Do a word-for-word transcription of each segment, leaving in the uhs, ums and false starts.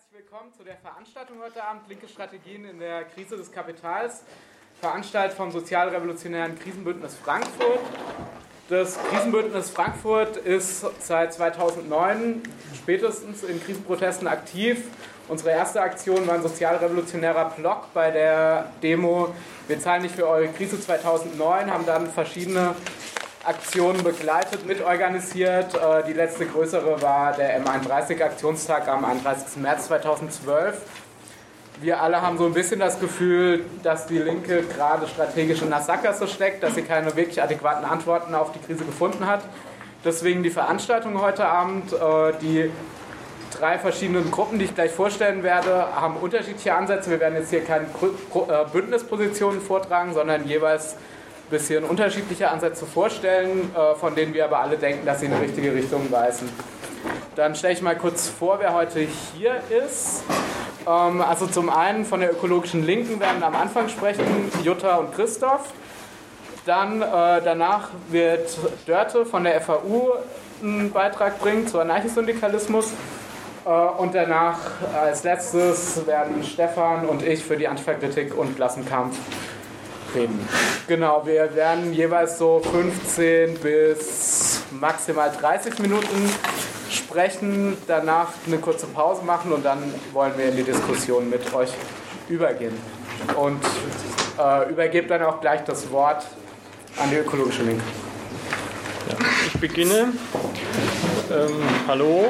Herzlich willkommen zu der Veranstaltung heute Abend, Linke Strategien in der Krise des Kapitals, veranstaltet vom Sozialrevolutionären Krisenbündnis Frankfurt. Das Krisenbündnis Frankfurt ist seit zweitausendneun spätestens in Krisenprotesten aktiv. Unsere erste Aktion war ein sozialrevolutionärer Block bei der Demo "Wir zahlen nicht für eure Krise" zweitausendneun, haben dann verschiedene Aktionen begleitet, mitorganisiert. Die letzte größere war der M einunddreißig-Aktionstag am einunddreißigsten März zweitausendzwölf. Wir alle haben so ein bisschen das Gefühl, dass die Linke gerade strategisch in der Sackgasse steckt, dass sie keine wirklich adäquaten Antworten auf die Krise gefunden hat. Deswegen die Veranstaltung heute Abend. Die drei verschiedenen Gruppen, die ich gleich vorstellen werde, haben unterschiedliche Ansätze. Wir werden jetzt hier keine Bündnispositionen vortragen, sondern jeweils ein bisschen unterschiedliche Ansätze vorstellen, von denen wir aber alle denken, dass sie in die richtige Richtung weisen. Dann stelle ich mal kurz vor, wer heute hier ist. Also zum einen von der ökologischen Linken werden am Anfang sprechen Jutta und Christoph. Dann danach wird Dörte von der F A U einen Beitrag bringen zu Anarchisyndikalismus. Und danach als letztes werden Stefan und ich für die Antifa-Kritik und Klassenkampf reden. Genau, wir werden jeweils so fünfzehn bis maximal dreißig Minuten sprechen, danach eine kurze Pause machen und dann wollen wir in die Diskussion mit euch übergehen. Und äh, übergebe dann auch gleich das Wort an die ökologische Linke. Ja, ich beginne. Ähm, hallo.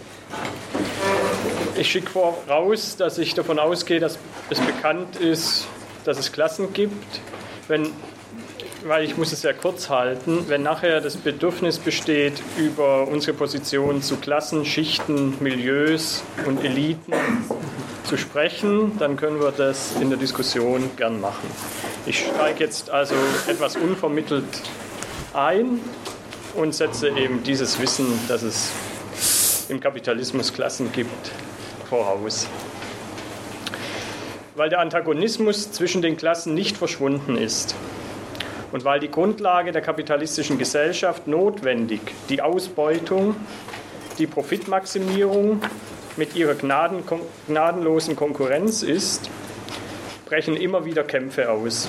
Ich schicke voraus, dass ich davon ausgehe, dass es bekannt ist, dass es Klassen gibt, wenn, weil ich muss es sehr kurz halten, wenn nachher das Bedürfnis besteht, über unsere Position zu Klassen, Schichten, Milieus und Eliten zu sprechen, dann können wir das in der Diskussion gern machen. Ich steige jetzt also etwas unvermittelt ein und setze eben dieses Wissen, dass es im Kapitalismus Klassen gibt, voraus. Weil der Antagonismus zwischen den Klassen nicht verschwunden ist und weil die Grundlage der kapitalistischen Gesellschaft notwendig die Ausbeutung, die Profitmaximierung mit ihrer gnaden, gnadenlosen Konkurrenz ist, brechen immer wieder Kämpfe aus.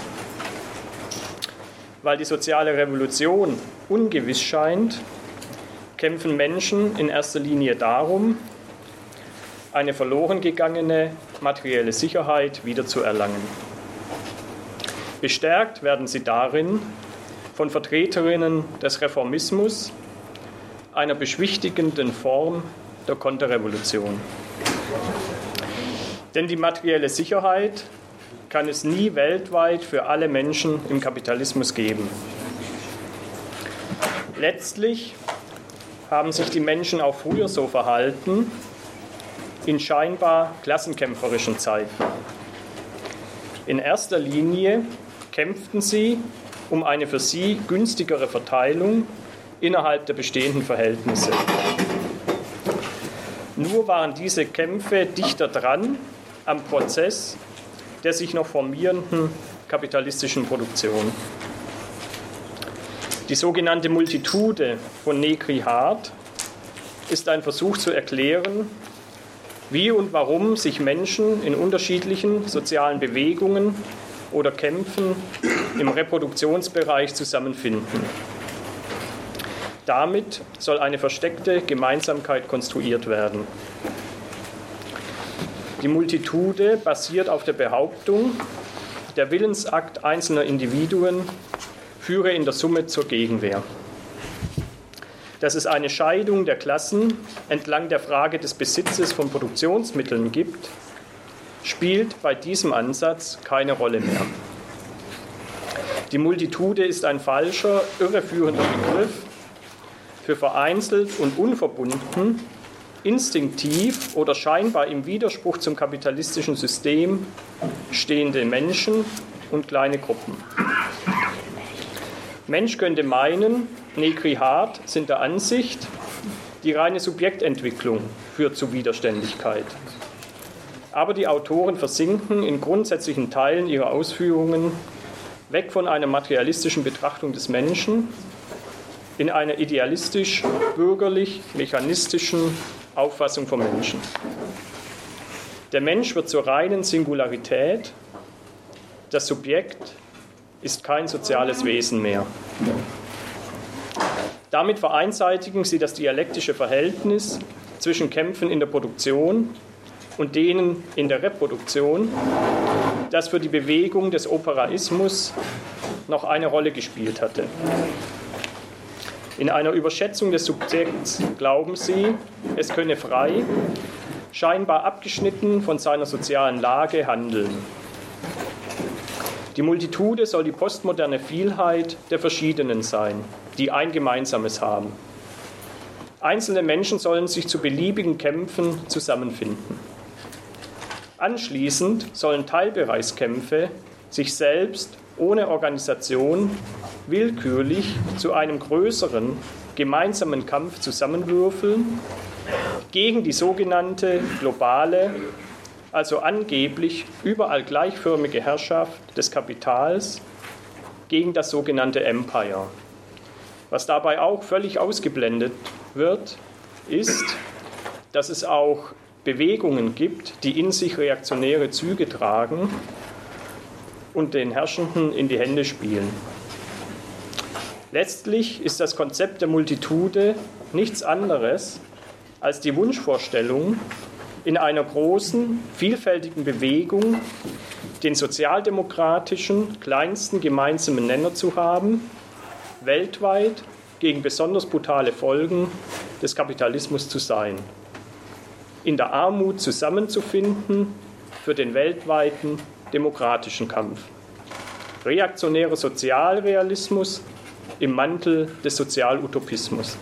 Weil die soziale Revolution ungewiss scheint, kämpfen Menschen in erster Linie darum, eine verloren gegangene materielle Sicherheit wiederzuerlangen. Bestärkt werden sie darin von Vertreterinnen des Reformismus, einer beschwichtigenden Form der Konterrevolution. Denn die materielle Sicherheit kann es nie weltweit für alle Menschen im Kapitalismus geben. Letztlich haben sich die Menschen auch früher so verhalten, in scheinbar klassenkämpferischen Zeiten. In erster Linie kämpften sie um eine für sie günstigere Verteilung innerhalb der bestehenden Verhältnisse. Nur waren diese Kämpfe dichter dran am Prozess der sich noch formierenden kapitalistischen Produktion. Die sogenannte Multitude von Negri Hart ist ein Versuch zu erklären, wie und warum sich Menschen in unterschiedlichen sozialen Bewegungen oder Kämpfen im Reproduktionsbereich zusammenfinden. Damit soll eine versteckte Gemeinsamkeit konstruiert werden. Die Multitude basiert auf der Behauptung, der Willensakt einzelner Individuen führe in der Summe zur Gegenwehr. Dass es eine Scheidung der Klassen entlang der Frage des Besitzes von Produktionsmitteln gibt, spielt bei diesem Ansatz keine Rolle mehr. Die Multitude ist ein falscher, irreführender Begriff für vereinzelt und unverbunden, instinktiv oder scheinbar im Widerspruch zum kapitalistischen System stehende Menschen und kleine Gruppen. Mensch könnte meinen, Negri Hart sind der Ansicht, die reine Subjektentwicklung führt zu Widerständigkeit. Aber die Autoren versinken in grundsätzlichen Teilen ihrer Ausführungen weg von einer materialistischen Betrachtung des Menschen in einer idealistisch-bürgerlich-mechanistischen Auffassung vom Menschen. Der Mensch wird zur reinen Singularität. Das Subjekt ist kein soziales Wesen mehr. Damit vereinseitigen sie das dialektische Verhältnis zwischen Kämpfen in der Produktion und denen in der Reproduktion, das für die Bewegung des Operaismus noch eine Rolle gespielt hatte. In einer Überschätzung des Subjekts glauben sie, es könne frei, scheinbar abgeschnitten von seiner sozialen Lage handeln. Die Multitude soll die postmoderne Vielheit der Verschiedenen sein, die ein Gemeinsames haben. Einzelne Menschen sollen sich zu beliebigen Kämpfen zusammenfinden. Anschließend sollen Teilbereichskämpfe sich selbst ohne Organisation willkürlich zu einem größeren gemeinsamen Kampf zusammenwürfeln gegen die sogenannte globale, also angeblich überall gleichförmige Herrschaft des Kapitals, gegen das sogenannte Empire. Was dabei auch völlig ausgeblendet wird, ist, dass es auch Bewegungen gibt, die in sich reaktionäre Züge tragen und den Herrschenden in die Hände spielen. Letztlich ist das Konzept der Multitude nichts anderes als die Wunschvorstellung, in einer großen, vielfältigen Bewegung den sozialdemokratischen kleinsten gemeinsamen Nenner zu haben, weltweit gegen besonders brutale Folgen des Kapitalismus zu sein, in der Armut zusammenzufinden für den weltweiten demokratischen Kampf. Reaktionärer Sozialrealismus im Mantel des Sozialutopismus.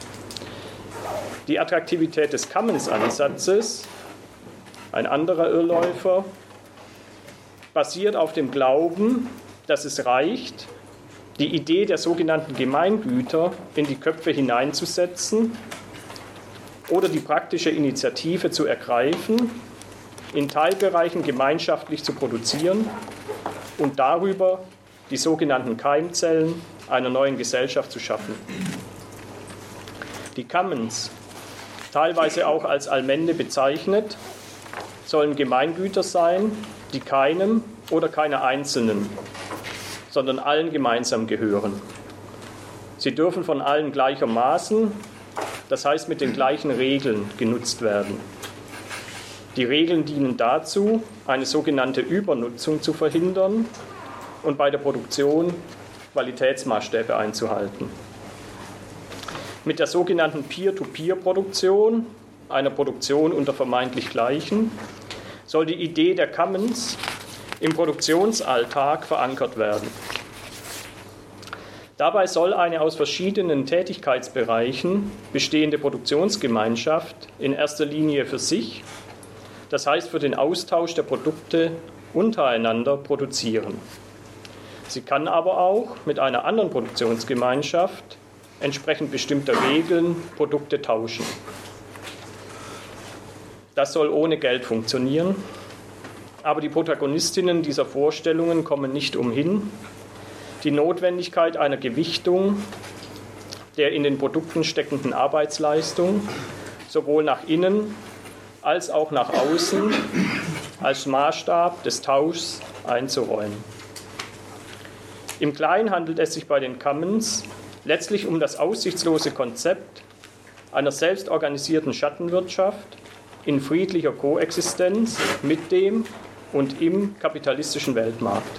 Die Attraktivität des Commons-Ansatzes, ein anderer Irrläufer, basiert auf dem Glauben, dass es reicht, die Idee der sogenannten Gemeingüter in die Köpfe hineinzusetzen oder die praktische Initiative zu ergreifen, in Teilbereichen gemeinschaftlich zu produzieren und darüber die sogenannten Keimzellen einer neuen Gesellschaft zu schaffen. Die Commons, teilweise auch als Allmende bezeichnet, sollen Gemeingüter sein, die keinem oder keiner Einzelnen, sondern allen gemeinsam gehören. Sie dürfen von allen gleichermaßen, das heißt mit den gleichen Regeln, genutzt werden. Die Regeln dienen dazu, eine sogenannte Übernutzung zu verhindern und bei der Produktion Qualitätsmaßstäbe einzuhalten. Mit der sogenannten Peer-to-Peer-Produktion, einer Produktion unter vermeintlich Gleichen, soll die Idee der Commons im Produktionsalltag verankert werden. Dabei soll eine aus verschiedenen Tätigkeitsbereichen bestehende Produktionsgemeinschaft in erster Linie für sich, das heißt für den Austausch der Produkte untereinander, produzieren. Sie kann aber auch mit einer anderen Produktionsgemeinschaft entsprechend bestimmter Regeln Produkte tauschen. Das soll ohne Geld funktionieren, aber die Protagonistinnen dieser Vorstellungen kommen nicht umhin, die Notwendigkeit einer Gewichtung der in den Produkten steckenden Arbeitsleistung sowohl nach innen als auch nach außen als Maßstab des Tauschs einzuräumen. Im Kleinen handelt es sich bei den Commons letztlich um das aussichtslose Konzept einer selbstorganisierten Schattenwirtschaft in friedlicher Koexistenz mit dem und im kapitalistischen Weltmarkt.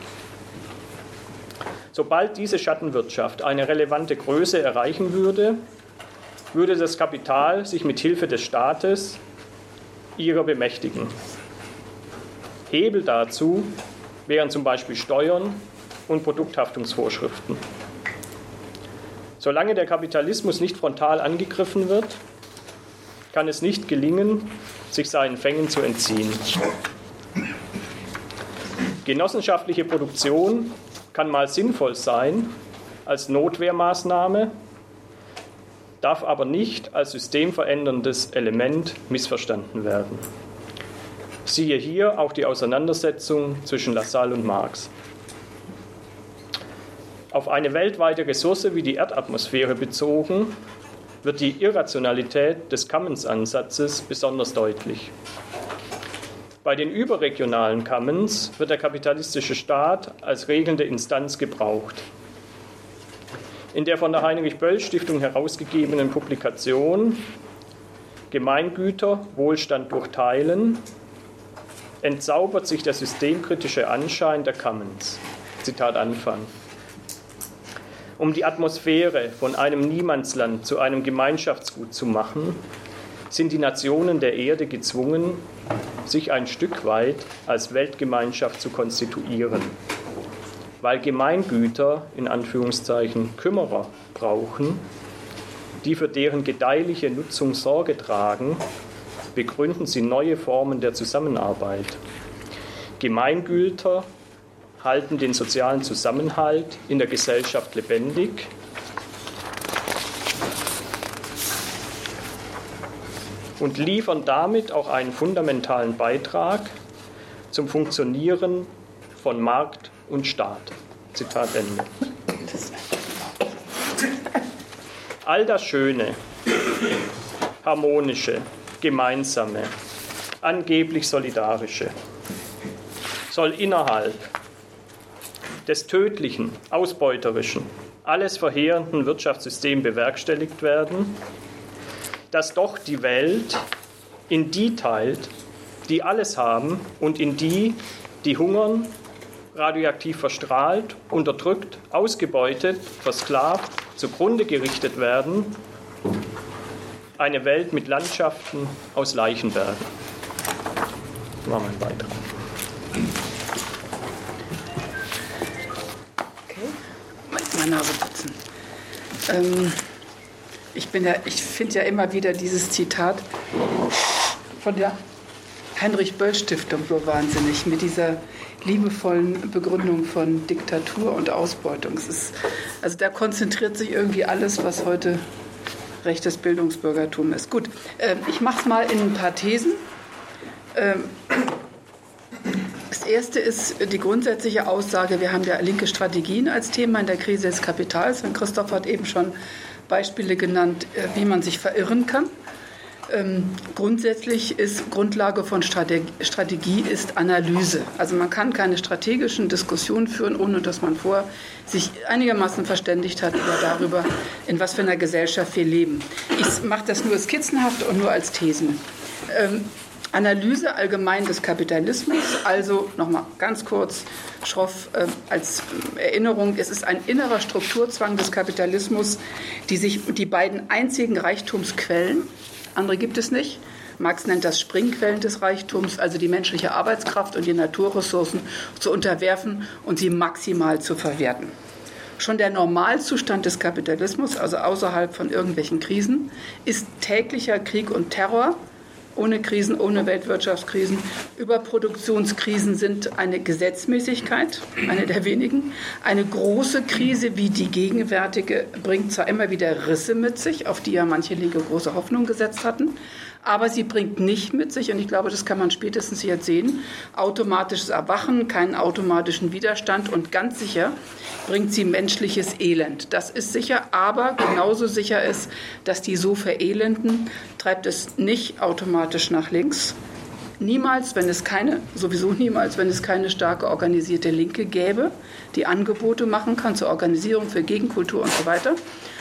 Sobald diese Schattenwirtschaft eine relevante Größe erreichen würde, würde das Kapital sich mit Hilfe des Staates ihrer bemächtigen. Hebel dazu wären zum Beispiel Steuern und Produkthaftungsvorschriften. Solange der Kapitalismus nicht frontal angegriffen wird, kann es nicht gelingen, sich seinen Fängen zu entziehen. Genossenschaftliche Produktion kann mal sinnvoll sein als Notwehrmaßnahme, darf aber nicht als systemveränderndes Element missverstanden werden. Siehe hier auch die Auseinandersetzung zwischen Lassalle und Marx. Auf eine weltweite Ressource wie die Erdatmosphäre bezogen, wird die Irrationalität des Commons-Ansatzes besonders deutlich. Bei den überregionalen Commons wird der kapitalistische Staat als regelnde Instanz gebraucht. In der von der Heinrich-Böll-Stiftung herausgegebenen Publikation Gemeingüter, Wohlstand durch Teilen entzaubert sich der systemkritische Anschein der Commons. Zitat Anfang. Um die Atmosphäre von einem Niemandsland zu einem Gemeinschaftsgut zu machen, sind die Nationen der Erde gezwungen, sich ein Stück weit als Weltgemeinschaft zu konstituieren. Weil Gemeingüter, in Anführungszeichen, Kümmerer brauchen, die für deren gedeihliche Nutzung Sorge tragen, begründen sie neue Formen der Zusammenarbeit. Gemeingüter halten den sozialen Zusammenhalt in der Gesellschaft lebendig und liefern damit auch einen fundamentalen Beitrag zum Funktionieren von Markt und Staat. Zitat Ende. All das Schöne, Harmonische, Gemeinsame, angeblich Solidarische soll innerhalb des tödlichen, ausbeuterischen, alles verheerenden Wirtschaftssystem bewerkstelligt werden, das doch die Welt in die teilt, die alles haben, und in die, die hungern, radioaktiv verstrahlt, unterdrückt, ausgebeutet, versklavt, zugrunde gerichtet werden. Eine Welt mit Landschaften aus Leichenbergen. Das war mein Beitrag. Okay, meine Nase putzen. Ähm, ich bin ja, ich finde ja immer wieder dieses Zitat von der Heinrich-Böll-Stiftung so wahnsinnig, mit dieser liebevollen Begründung von Diktatur und Ausbeutung. Es ist, also da konzentriert sich irgendwie alles, was heute rechtes Bildungsbürgertum ist. Gut, äh, ich mache es mal in ein paar Thesen. Ähm, das erste ist die grundsätzliche Aussage, wir haben ja linke Strategien als Thema in der Krise des Kapitals. Und Christoph hat eben schon Beispiele genannt, äh, wie man sich verirren kann. Ähm, grundsätzlich ist Grundlage von Strate- Strategie ist Analyse. Also man kann keine strategischen Diskussionen führen, ohne dass man vorher sich einigermaßen verständigt hat über darüber, in was für einer Gesellschaft wir leben. Ich mache das nur skizzenhaft und nur als Thesen. Ähm, Analyse allgemein des Kapitalismus, also nochmal ganz kurz, schroff äh, als Erinnerung, es ist ein innerer Strukturzwang des Kapitalismus, die sich die beiden einzigen Reichtumsquellen, andere gibt es nicht. Marx nennt das Springquellen des Reichtums, also die menschliche Arbeitskraft und die Naturressourcen zu unterwerfen und sie maximal zu verwerten. Schon der Normalzustand des Kapitalismus, also außerhalb von irgendwelchen Krisen, ist täglicher Krieg und Terror. Ohne Krisen, ohne Weltwirtschaftskrisen. Überproduktionskrisen sind eine Gesetzmäßigkeit, eine der wenigen. Eine große Krise wie die gegenwärtige bringt zwar immer wieder Risse mit sich, auf die ja manche Linke große Hoffnung gesetzt hatten, aber sie bringt nicht mit sich, und ich glaube, das kann man spätestens jetzt sehen, automatisches Erwachen, keinen automatischen Widerstand, und ganz sicher bringt sie menschliches Elend. Das ist sicher, aber genauso sicher ist, dass die so verelenden, treibt es nicht automatisch nach links. Niemals, wenn es keine, sowieso niemals, wenn es keine starke organisierte Linke gäbe, die Angebote machen kann zur Organisierung für Gegenkultur und so weiter.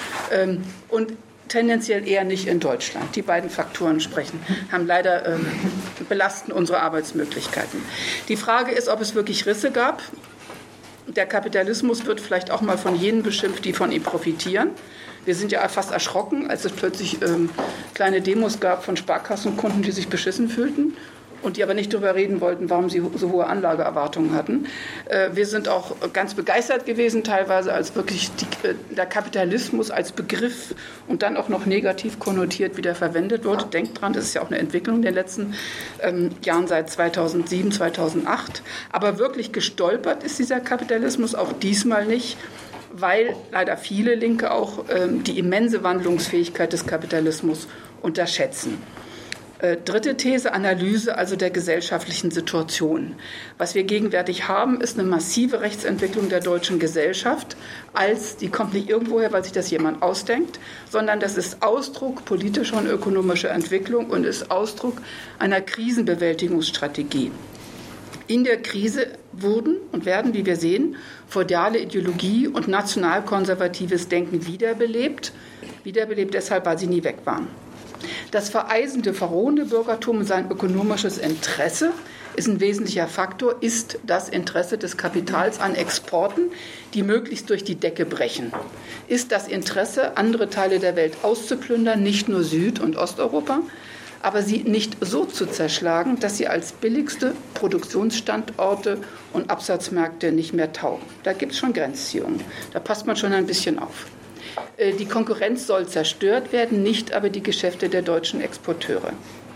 Und tendenziell eher nicht in Deutschland. Die beiden Faktoren sprechen, haben leider ähm, belasten unsere Arbeitsmöglichkeiten. Die Frage ist, ob es wirklich Risse gab. Der Kapitalismus wird vielleicht auch mal von jenen beschimpft, die von ihm profitieren. Wir sind ja fast erschrocken, als es plötzlich ähm, kleine Demos gab von Sparkassenkunden, die sich beschissen fühlten und die aber nicht darüber reden wollten, warum sie so hohe Anlageerwartungen hatten. Äh, wir sind auch ganz begeistert gewesen, teilweise, als wirklich die, äh, der Kapitalismus als Begriff und dann auch noch negativ konnotiert wieder verwendet wurde. Denkt dran, das ist ja auch eine Entwicklung in den letzten ähm, Jahren seit zweitausendsieben, zweitausendacht. Aber wirklich gestolpert ist dieser Kapitalismus auch diesmal nicht, weil leider viele Linke auch ähm, die immense Wandlungsfähigkeit des Kapitalismus unterschätzen. Äh, dritte These, Analyse also der gesellschaftlichen Situation. Was wir gegenwärtig haben, ist eine massive Rechtsentwicklung der deutschen Gesellschaft, als die kommt nicht irgendwoher, weil sich das jemand ausdenkt, sondern das ist Ausdruck politischer und ökonomischer Entwicklung und ist Ausdruck einer Krisenbewältigungsstrategie. In der Krise wurden und werden, wie wir sehen, feudale Ideologie und nationalkonservatives Denken wiederbelebt. Wiederbelebt deshalb, weil sie nie weg waren. Das vereisende, verrohende Bürgertum und sein ökonomisches Interesse ist ein wesentlicher Faktor, ist das Interesse des Kapitals an Exporten, die möglichst durch die Decke brechen. Ist das Interesse, andere Teile der Welt auszuplündern, nicht nur Süd- und Osteuropa, aber sie nicht so zu zerschlagen, dass sie als billigste Produktionsstandorte und Absatzmärkte nicht mehr taugen. Da gibt es schon Grenzziehungen. Da passt man schon ein bisschen auf. Die Konkurrenz soll zerstört werden, nicht aber die Geschäfte der deutschen Exporteure.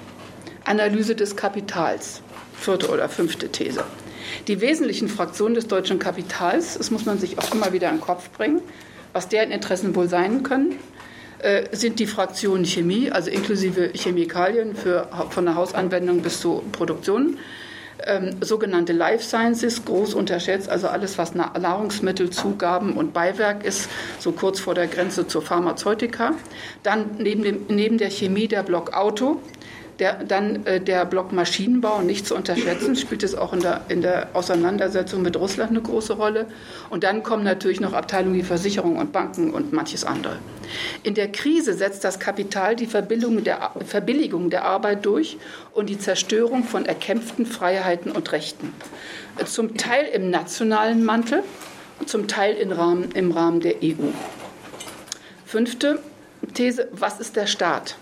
Analyse des Kapitals, vierte oder fünfte These. Die wesentlichen Fraktionen des deutschen Kapitals, das muss man sich auch immer wieder in den Kopf bringen, was deren Interessen wohl sein können, sind die Fraktionen Chemie, also inklusive Chemikalien für, von der Hausanwendung bis zur Produktion, ähm, sogenannte Life Sciences, groß unterschätzt, also alles, was Nahrungsmittel, Zugaben und Beiwerk ist, so kurz vor der Grenze zur Pharmazeutika. Dann neben, dem, neben der Chemie der Block Auto, der, dann äh, der Block Maschinenbau, nicht zu unterschätzen, spielt es auch in der, in der Auseinandersetzung mit Russland eine große Rolle. Und dann kommen natürlich noch Abteilungen wie Versicherung und Banken und manches andere. In der Krise setzt das Kapital die Verbilligung der, Verbilligung der Arbeit durch und die Zerstörung von erkämpften Freiheiten und Rechten. Zum Teil im nationalen Mantel, zum Teil im Rahmen, im Rahmen der E U. Fünfte These, was ist der Staat?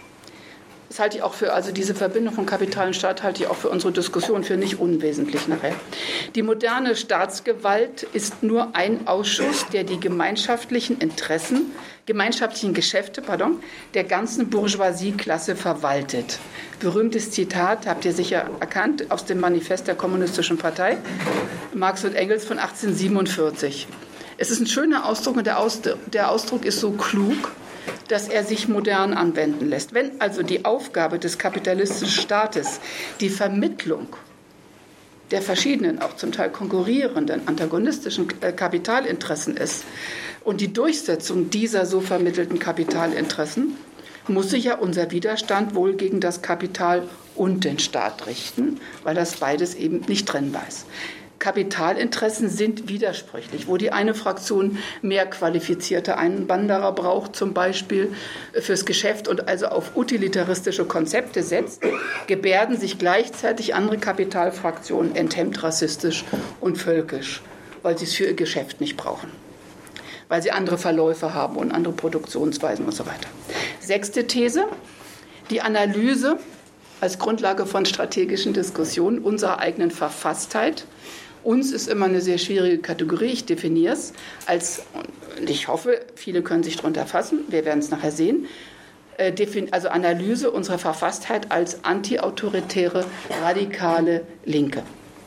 Das halte ich auch für, also diese Verbindung von Kapital und Staat halte ich auch für unsere Diskussion für nicht unwesentlich nachher. Die moderne Staatsgewalt ist nur ein Ausschuss, der die gemeinschaftlichen Interessen, gemeinschaftlichen Geschäfte, pardon, der ganzen Bourgeoisie-Klasse verwaltet. Berühmtes Zitat, habt ihr sicher erkannt, aus dem Manifest der Kommunistischen Partei, Marx und Engels von achtzehnhundertsiebenundvierzig. Es ist ein schöner Ausdruck und der, Aus, der Ausdruck ist so klug, dass er sich modern anwenden lässt. Wenn also die Aufgabe des kapitalistischen Staates die Vermittlung der verschiedenen, auch zum Teil konkurrierenden, antagonistischen Kapitalinteressen ist und die Durchsetzung dieser so vermittelten Kapitalinteressen, muss sich ja unser Widerstand wohl gegen das Kapital und den Staat richten, weil das beides eben nicht trennbar ist. Kapitalinteressen sind widersprüchlich. Wo die eine Fraktion mehr qualifizierte Einwanderer braucht, zum Beispiel fürs Geschäft und also auf utilitaristische Konzepte setzt, gebärden sich gleichzeitig andere Kapitalfraktionen enthemmt rassistisch und völkisch, weil sie es für ihr Geschäft nicht brauchen, weil sie andere Verläufe haben und andere Produktionsweisen und so weiter. Sechste These, die Analyse als Grundlage von strategischen Diskussionen unserer eigenen Verfasstheit. Uns ist immer eine sehr schwierige Kategorie, ich definiere es als, und ich hoffe, viele können sich darunter fassen, wir werden es nachher sehen, also Analyse unserer Verfasstheit als antiautoritäre, radikale Linke.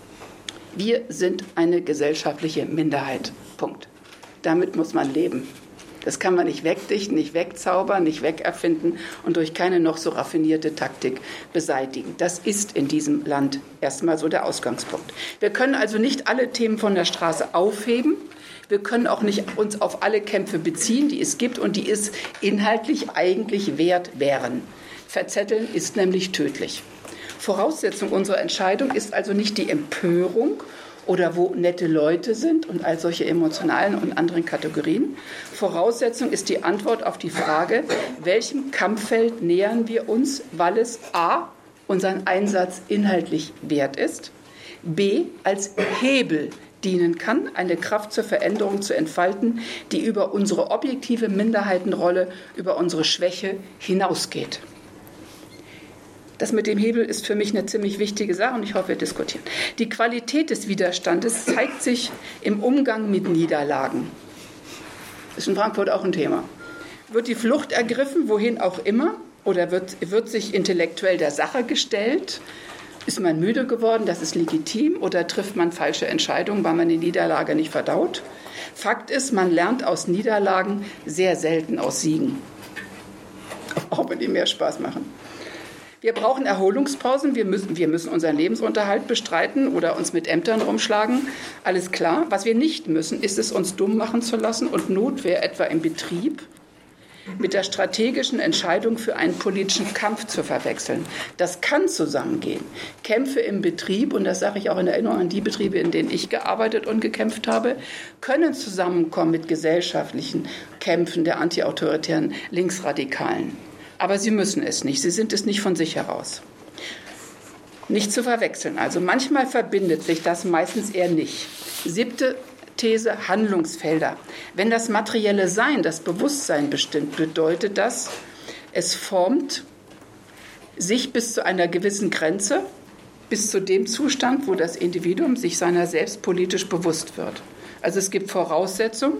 Wir sind eine gesellschaftliche Minderheit, Punkt. Damit muss man leben. Das kann man nicht wegdichten, nicht wegzaubern, nicht wegerfinden und durch keine noch so raffinierte Taktik beseitigen. Das ist in diesem Land erstmal so der Ausgangspunkt. Wir können also nicht alle Themen von der Straße aufheben. Wir können auch nicht uns auf alle Kämpfe beziehen, die es gibt und die es inhaltlich eigentlich wert wären. Verzetteln ist nämlich tödlich. Voraussetzung unserer Entscheidung ist also nicht die Empörung oder wo nette Leute sind und all solche emotionalen und anderen Kategorien. Voraussetzung ist die Antwort auf die Frage, welchem Kampffeld nähern wir uns, weil es a. unseren Einsatz inhaltlich wert ist, b. als Hebel dienen kann, eine Kraft zur Veränderung zu entfalten, die über unsere objektive Minderheitenrolle, über unsere Schwäche hinausgeht. Das mit dem Hebel ist für mich eine ziemlich wichtige Sache und ich hoffe, wir diskutieren. Die Qualität des Widerstandes zeigt sich im Umgang mit Niederlagen. Das ist in Frankfurt auch ein Thema. Wird die Flucht ergriffen, wohin auch immer, oder wird, wird sich intellektuell der Sache gestellt? Ist man müde geworden, das ist legitim, oder trifft man falsche Entscheidungen, weil man die Niederlage nicht verdaut? Fakt ist, man lernt aus Niederlagen sehr selten aus Siegen, auch wenn die mehr Spaß machen. Wir brauchen Erholungspausen, wir müssen, wir müssen unseren Lebensunterhalt bestreiten oder uns mit Ämtern rumschlagen, alles klar. Was wir nicht müssen, ist es, uns dumm machen zu lassen und Notwehr etwa im Betrieb mit der strategischen Entscheidung für einen politischen Kampf zu verwechseln. Das kann zusammengehen. Kämpfe im Betrieb, und das sage ich auch in Erinnerung an die Betriebe, in denen ich gearbeitet und gekämpft habe, können zusammenkommen mit gesellschaftlichen Kämpfen der antiautoritären Linksradikalen. Aber sie müssen es nicht. Sie sind es nicht von sich heraus. Nicht zu verwechseln. Also manchmal verbindet sich das, meistens eher nicht. Siebte These, Handlungsfelder. Wenn das materielle Sein, das Bewusstsein bestimmt, bedeutet das, es formt sich bis zu einer gewissen Grenze, bis zu dem Zustand, wo das Individuum sich seiner selbst politisch bewusst wird. Also es gibt Voraussetzungen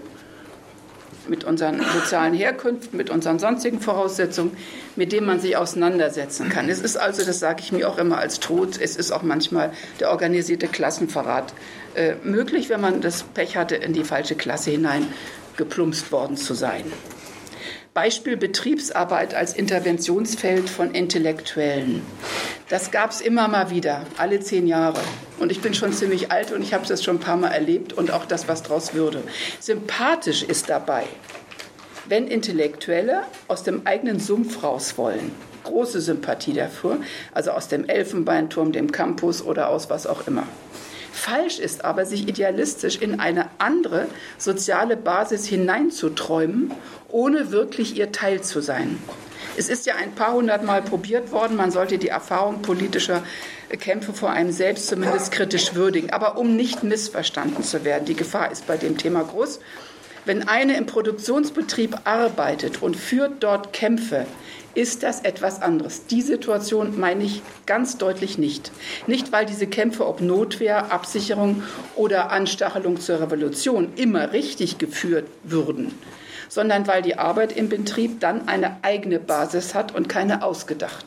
mit unseren sozialen Herkünften, mit unseren sonstigen Voraussetzungen, mit denen man sich auseinandersetzen kann. Es ist also, das sage ich mir auch immer als Tod, es ist auch manchmal der organisierte Klassenverrat äh, möglich, wenn man das Pech hatte, in die falsche Klasse hinein geplumpst worden zu sein. Beispiel Betriebsarbeit als Interventionsfeld von Intellektuellen. Das gab es immer mal wieder, alle zehn Jahre. Und ich bin schon ziemlich alt und ich habe das schon ein paar Mal erlebt und auch das, was daraus würde. Sympathisch ist dabei, wenn Intellektuelle aus dem eigenen Sumpf raus wollen. Große Sympathie dafür, also aus dem Elfenbeinturm, dem Campus oder aus was auch immer. Falsch ist aber, sich idealistisch in eine andere soziale Basis hineinzuträumen, ohne wirklich ihr Teil zu sein. Es ist ja ein paar hundert Mal probiert worden, man sollte die Erfahrung politischer Kämpfe vor einem selbst zumindest kritisch würdigen. Aber um nicht missverstanden zu werden, die Gefahr ist bei dem Thema groß, wenn eine im Produktionsbetrieb arbeitet und führt dort Kämpfe, ist das etwas anderes. Die Situation meine ich ganz deutlich nicht. Nicht, weil diese Kämpfe, ob Notwehr, Absicherung oder Anstachelung zur Revolution, immer richtig geführt würden, sondern weil die Arbeit im Betrieb dann eine eigene Basis hat und keine ausgedachte.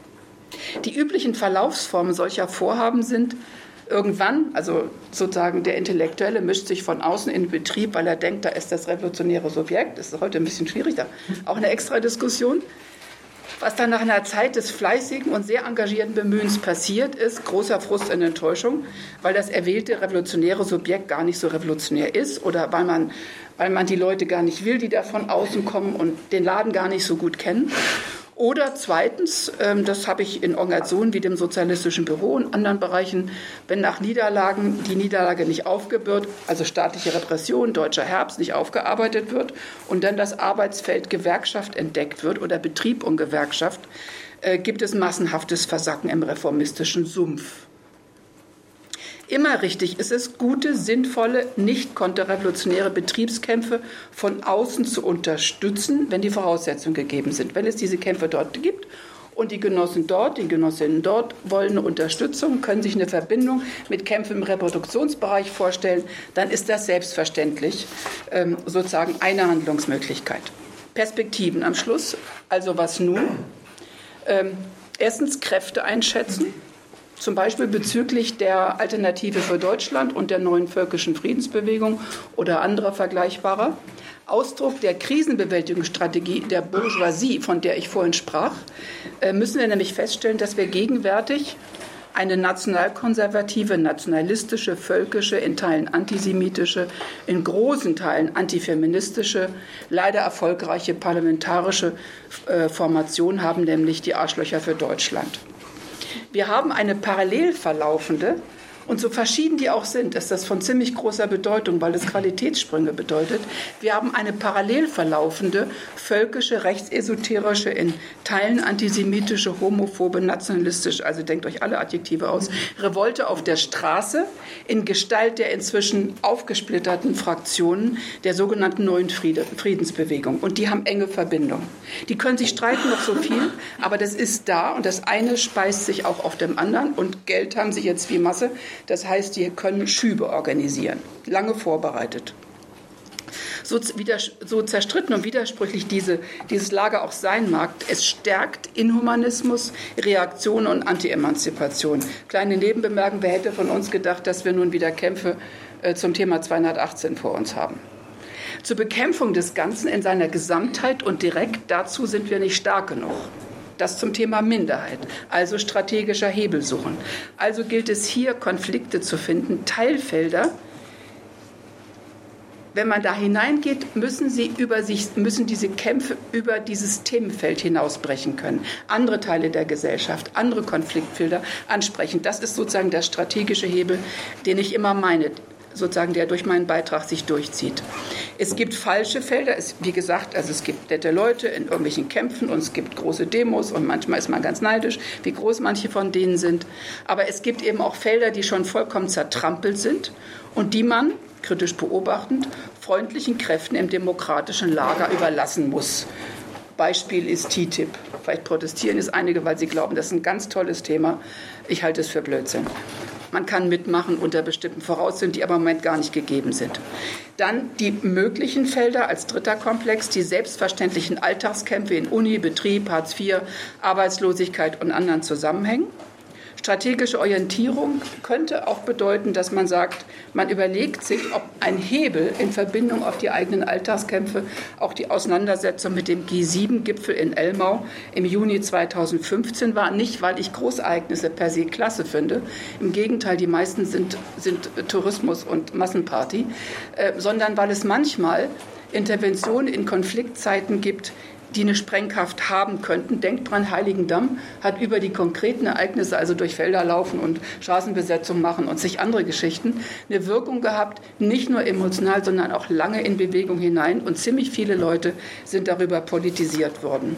Die üblichen Verlaufsformen solcher Vorhaben sind irgendwann, also sozusagen der Intellektuelle mischt sich von außen in den Betrieb, weil er denkt, da ist das revolutionäre Subjekt. Das ist heute ein bisschen schwierig, da auch eine extra Diskussion. Was dann nach einer Zeit des fleißigen und sehr engagierten Bemühens passiert ist, großer Frust und Enttäuschung, weil das erwählte revolutionäre Subjekt gar nicht so revolutionär ist oder weil man, weil man die Leute gar nicht will, die da von außen kommen und den Laden gar nicht so gut kennen. Oder zweitens, das habe ich in Organisationen wie dem Sozialistischen Büro und anderen Bereichen, wenn nach Niederlagen die Niederlage nicht aufgebürdet, also staatliche Repression, deutscher Herbst, nicht aufgearbeitet wird und dann das Arbeitsfeld Gewerkschaft entdeckt wird oder Betrieb und Gewerkschaft, gibt es massenhaftes Versacken im reformistischen Sumpf. Immer richtig ist es, gute, sinnvolle, nicht konterrevolutionäre Betriebskämpfe von außen zu unterstützen, wenn die Voraussetzungen gegeben sind. Wenn es diese Kämpfe dort gibt und die Genossen dort, die Genossinnen dort wollen eine Unterstützung, können sich eine Verbindung mit Kämpfen im Reproduktionsbereich vorstellen, dann ist das selbstverständlich ähm, sozusagen eine Handlungsmöglichkeit. Perspektiven am Schluss, also was nun? Ähm, erstens Kräfte einschätzen. Zum Beispiel bezüglich der Alternative für Deutschland und der neuen völkischen Friedensbewegung oder anderer vergleichbarer. Ausdruck der Krisenbewältigungsstrategie der Bourgeoisie, von der ich vorhin sprach, müssen wir nämlich feststellen, dass wir gegenwärtig eine nationalkonservative, nationalistische, völkische, in Teilen antisemitische, in großen Teilen antifeministische, leider erfolgreiche parlamentarische Formation haben, nämlich die Arschlöcher für Deutschland. Wir haben eine parallel verlaufende, und so verschieden die auch sind, ist das von ziemlich großer Bedeutung, weil es Qualitätssprünge bedeutet. Wir haben eine parallel verlaufende, völkische, rechtsesoterische, in Teilen antisemitische, homophobe, nationalistische, also denkt euch alle Adjektive aus, Revolte auf der Straße in Gestalt der inzwischen aufgesplitterten Fraktionen der sogenannten neuen Friedensbewegung. Und die haben enge Verbindungen. Die können sich streiten noch so viel, aber das ist da und das eine speist sich auch auf dem anderen und Geld haben sie jetzt wie Masse. Das heißt, die können Schübe organisieren, lange vorbereitet. So, so zerstritten und widersprüchlich diese, dieses Lager auch sein mag, es stärkt Inhumanismus, Reaktion und Anti-Emanzipation. Kleine Nebenbemerkung, wer hätte von uns gedacht, dass wir nun wieder Kämpfe äh, zum Thema zweihundertachtzehn vor uns haben. Zur Bekämpfung des Ganzen in seiner Gesamtheit und direkt dazu sind wir nicht stark genug. Das zum Thema Minderheit, also strategischer Hebel suchen. Also gilt es hier, Konflikte zu finden, Teilfelder. Wenn man da hineingeht, müssen, sie über sich, müssen diese Kämpfe über dieses Themenfeld hinausbrechen können. Andere Teile der Gesellschaft, andere Konfliktfelder ansprechen. Das ist sozusagen der strategische Hebel, den ich immer meine, sozusagen, der durch meinen Beitrag sich durchzieht. Es gibt falsche Felder, es, wie gesagt, also es gibt nette Leute in irgendwelchen Kämpfen und es gibt große Demos und manchmal ist man ganz neidisch, wie groß manche von denen sind. Aber es gibt eben auch Felder, die schon vollkommen zertrampelt sind und die man, kritisch beobachtend, freundlichen Kräften im demokratischen Lager überlassen muss. Beispiel ist T T I P. Vielleicht protestieren es einige, weil sie glauben, das ist ein ganz tolles Thema. Ich halte es für Blödsinn. Man kann mitmachen unter bestimmten Voraussetzungen, die aber im Moment gar nicht gegeben sind. Dann die möglichen Felder als dritter Komplex, die selbstverständlichen Alltagskämpfe in Uni, Betrieb, Hartz vier, Arbeitslosigkeit und anderen Zusammenhängen. Strategische Orientierung könnte auch bedeuten, dass man sagt, man überlegt sich, ob ein Hebel in Verbindung auf die eigenen Alltagskämpfe auch die Auseinandersetzung mit dem G sieben Gipfel in Elmau im Juni zweitausendfünfzehn war. Nicht, weil ich Großereignisse per se klasse finde. Im Gegenteil, die meisten sind, sind Tourismus und Massenparty, äh, sondern weil es manchmal Interventionen in Konfliktzeiten gibt, die eine Sprengkraft haben könnten. Denkt dran, Heiligendamm hat über die konkreten Ereignisse, also durch Felder laufen und Straßenbesetzung machen und sich andere Geschichten, eine Wirkung gehabt, nicht nur emotional, sondern auch lange in Bewegung hinein. Und ziemlich viele Leute sind darüber politisiert worden.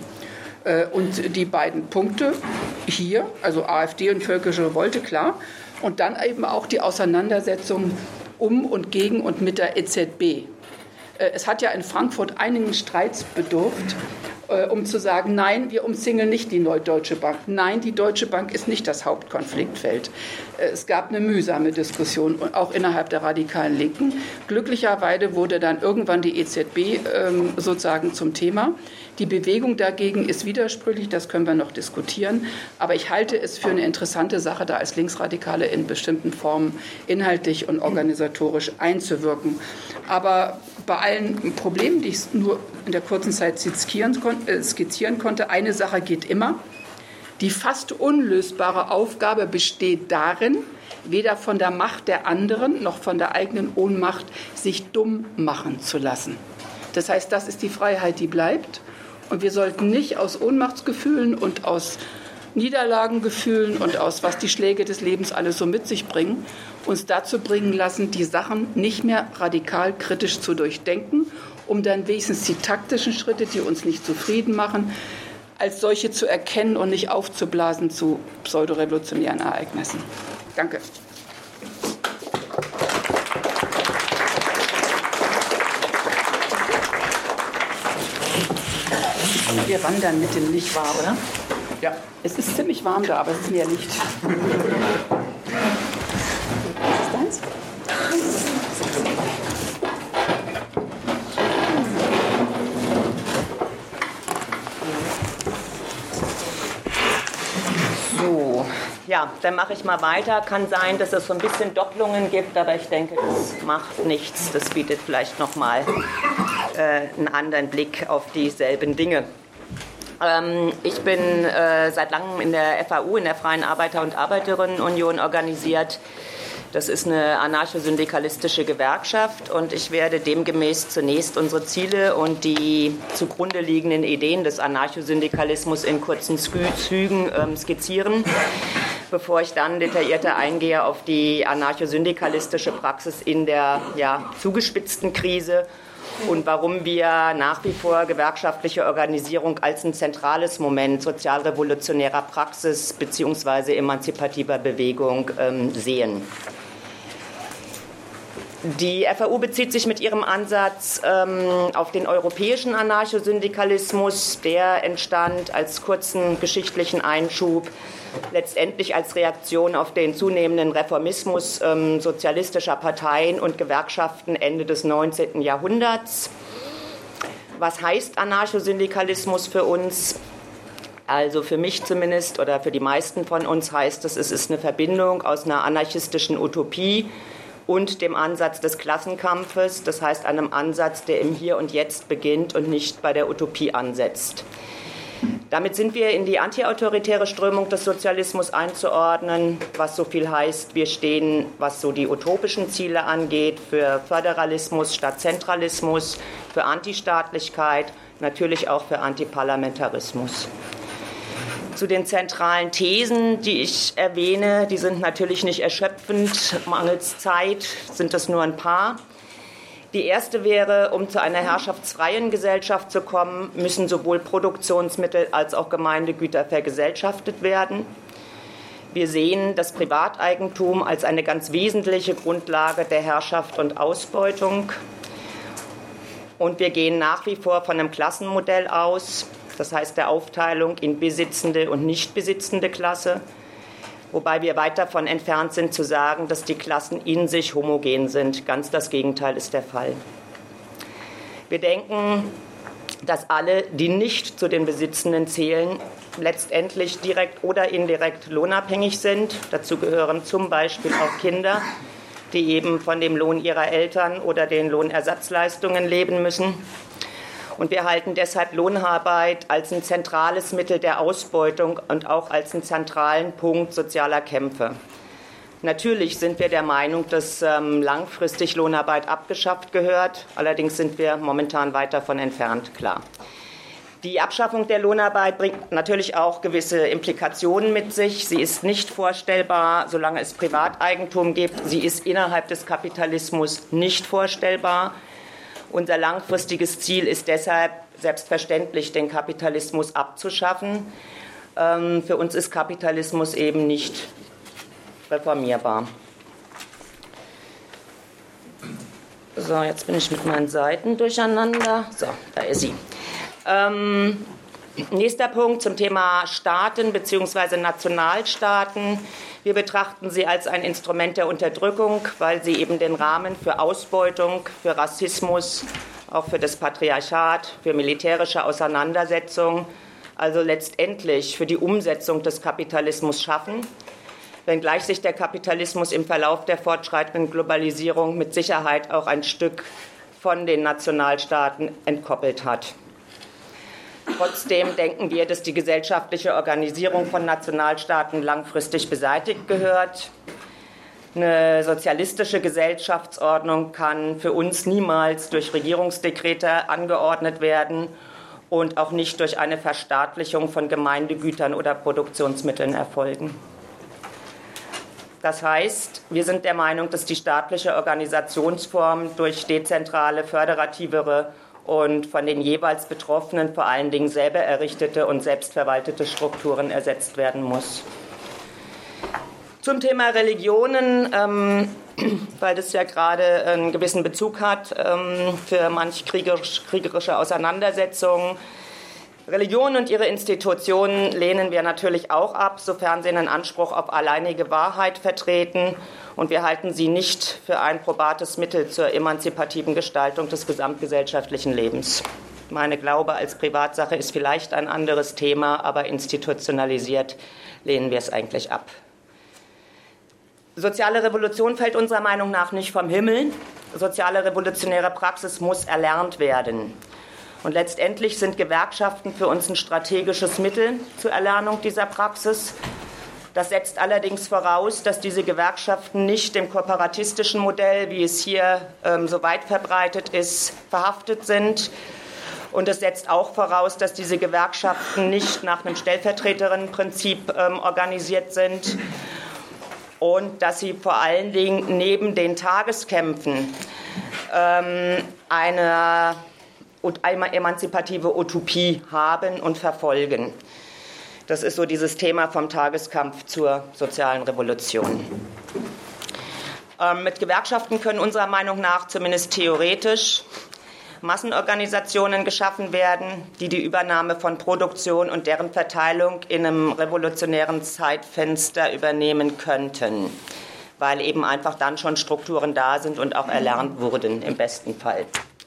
Und die beiden Punkte hier, also AfD und völkische Revolte, klar. Und dann eben auch die Auseinandersetzung um und gegen und mit der E Z B. Es hat ja in Frankfurt einigen Streits bedurft, äh, um zu sagen, nein, wir umzingeln nicht die Neue Deutsche Bank. Nein, die Deutsche Bank ist nicht das Hauptkonfliktfeld. Äh, es gab eine mühsame Diskussion, auch innerhalb der radikalen Linken. Glücklicherweise wurde dann irgendwann die E Z B ähm, sozusagen zum Thema. Die Bewegung dagegen ist widersprüchlich, das können wir noch diskutieren. Aber ich halte es für eine interessante Sache, da als Linksradikale in bestimmten Formen inhaltlich und organisatorisch einzuwirken. Aber bei allen Problemen, die ich nur in der kurzen Zeit skizzieren konnte, skizzieren konnte, eine Sache geht immer. Die fast unlösbare Aufgabe besteht darin, weder von der Macht der anderen noch von der eigenen Ohnmacht sich dumm machen zu lassen. Das heißt, das ist die Freiheit, die bleibt. Und wir sollten nicht aus Ohnmachtsgefühlen und aus Niederlagengefühlen und aus, was die Schläge des Lebens alles so mit sich bringen, uns dazu bringen lassen, die Sachen nicht mehr radikal kritisch zu durchdenken, um dann wenigstens die taktischen Schritte, die uns nicht zufrieden machen, als solche zu erkennen und nicht aufzublasen zu pseudorevolutionären Ereignissen. Danke. Wir wandern mit dem Licht, war, oder? Ja. Es ist ziemlich warm da, aber es ist mehr Licht. Ist das deins? So, ja, dann mache ich mal weiter. Kann sein, dass es so ein bisschen Doppelungen gibt, aber ich denke, das macht nichts. Das bietet vielleicht noch mal äh, einen anderen Blick auf dieselben Dinge. Ähm, ich bin äh, seit langem in der F A U, in der Freien Arbeiter- und Arbeiterinnenunion, organisiert. Das ist eine anarcho-syndikalistische Gewerkschaft und ich werde demgemäß zunächst unsere Ziele und die zugrunde liegenden Ideen des Anarcho-Syndikalismus in kurzen Zügen ähm, skizzieren, bevor ich dann detaillierter eingehe auf die anarcho-syndikalistische Praxis in der ja, zugespitzten Krise und warum wir nach wie vor gewerkschaftliche Organisierung als ein zentrales Moment sozialrevolutionärer Praxis bzw. emanzipativer Bewegung ähm, sehen. Die F A U bezieht sich mit ihrem Ansatz ähm, auf den europäischen Anarchosyndikalismus. Der entstand als kurzen geschichtlichen Einschub letztendlich als Reaktion auf den zunehmenden Reformismus ähm, sozialistischer Parteien und Gewerkschaften Ende des neunzehnten Jahrhunderts. Was heißt Anarchosyndikalismus für uns? Also für mich zumindest oder für die meisten von uns heißt es, es ist eine Verbindung aus einer anarchistischen Utopie und dem Ansatz des Klassenkampfes, das heißt einem Ansatz, der im Hier und Jetzt beginnt und nicht bei der Utopie ansetzt. Damit sind wir in die antiautoritäre Strömung des Sozialismus einzuordnen, was so viel heißt, wir stehen, was so die utopischen Ziele angeht, für Föderalismus statt Zentralismus, für Antistaatlichkeit, natürlich auch für Antiparlamentarismus. Zu den zentralen Thesen, die ich erwähne, die sind natürlich nicht erschöpfend, mangels Zeit sind es nur ein paar. Die erste wäre, um zu einer herrschaftsfreien Gesellschaft zu kommen, müssen sowohl Produktionsmittel als auch Gemeindegüter vergesellschaftet werden. Wir sehen das Privateigentum als eine ganz wesentliche Grundlage der Herrschaft und Ausbeutung. Und wir gehen nach wie vor von einem Klassenmodell aus, das heißt der Aufteilung in besitzende und nicht besitzende Klasse. Wobei wir weit davon entfernt sind zu sagen, dass die Klassen in sich homogen sind. Ganz das Gegenteil ist der Fall. Wir denken, dass alle, die nicht zu den Besitzenden zählen, letztendlich direkt oder indirekt lohnabhängig sind. Dazu gehören zum Beispiel auch Kinder, die eben von dem Lohn ihrer Eltern oder den Lohnersatzleistungen leben müssen. Und wir halten deshalb Lohnarbeit als ein zentrales Mittel der Ausbeutung und auch als einen zentralen Punkt sozialer Kämpfe. Natürlich sind wir der Meinung, dass ähm, langfristig Lohnarbeit abgeschafft gehört. Allerdings sind wir momentan weit davon entfernt, klar. Die Abschaffung der Lohnarbeit bringt natürlich auch gewisse Implikationen mit sich. Sie ist nicht vorstellbar, solange es Privateigentum gibt. Sie ist innerhalb des Kapitalismus nicht vorstellbar. Unser langfristiges Ziel ist deshalb selbstverständlich, den Kapitalismus abzuschaffen. Ähm, für uns ist Kapitalismus eben nicht reformierbar. So, jetzt bin ich mit meinen Seiten durcheinander. So, da ist sie. Ähm, nächster Punkt zum Thema Staaten bzw. Nationalstaaten. Wir betrachten sie als ein Instrument der Unterdrückung, weil sie eben den Rahmen für Ausbeutung, für Rassismus, auch für das Patriarchat, für militärische Auseinandersetzungen, also letztendlich für die Umsetzung des Kapitalismus schaffen, wenngleich sich der Kapitalismus im Verlauf der fortschreitenden Globalisierung mit Sicherheit auch ein Stück von den Nationalstaaten entkoppelt hat. Trotzdem denken wir, dass die gesellschaftliche Organisierung von Nationalstaaten langfristig beseitigt gehört. Eine sozialistische Gesellschaftsordnung kann für uns niemals durch Regierungsdekrete angeordnet werden und auch nicht durch eine Verstaatlichung von Gemeindegütern oder Produktionsmitteln erfolgen. Das heißt, wir sind der Meinung, dass die staatliche Organisationsform durch dezentrale, föderativere und von den jeweils Betroffenen vor allen Dingen selber errichtete und selbstverwaltete Strukturen ersetzt werden muss. Zum Thema Religionen, ähm, weil das ja gerade einen gewissen Bezug hat ähm, für manch kriegerisch, kriegerische Auseinandersetzungen. Religionen und ihre Institutionen lehnen wir natürlich auch ab, sofern sie einen Anspruch auf alleinige Wahrheit vertreten. Und wir halten sie nicht für ein probates Mittel zur emanzipativen Gestaltung des gesamtgesellschaftlichen Lebens. Meine Glaube als Privatsache ist vielleicht ein anderes Thema, aber institutionalisiert lehnen wir es eigentlich ab. Soziale Revolution fällt unserer Meinung nach nicht vom Himmel. Soziale revolutionäre Praxis muss erlernt werden. Und letztendlich sind Gewerkschaften für uns ein strategisches Mittel zur Erlernung dieser Praxis. Das setzt allerdings voraus, dass diese Gewerkschaften nicht dem kooperatistischen Modell, wie es hier ähm, so weit verbreitet ist, verhaftet sind. Und es setzt auch voraus, dass diese Gewerkschaften nicht nach einem Stellvertreterinnenprinzip ähm, organisiert sind und dass sie vor allen Dingen neben den Tageskämpfen ähm, eine, eine emanzipative Utopie haben und verfolgen. Das ist so dieses Thema vom Tageskampf zur sozialen Revolution. Ähm, mit Gewerkschaften können unserer Meinung nach zumindest theoretisch Massenorganisationen geschaffen werden, die die Übernahme von Produktion und deren Verteilung in einem revolutionären Zeitfenster übernehmen könnten, weil eben einfach dann schon Strukturen da sind und auch erlernt wurden, im besten Fall.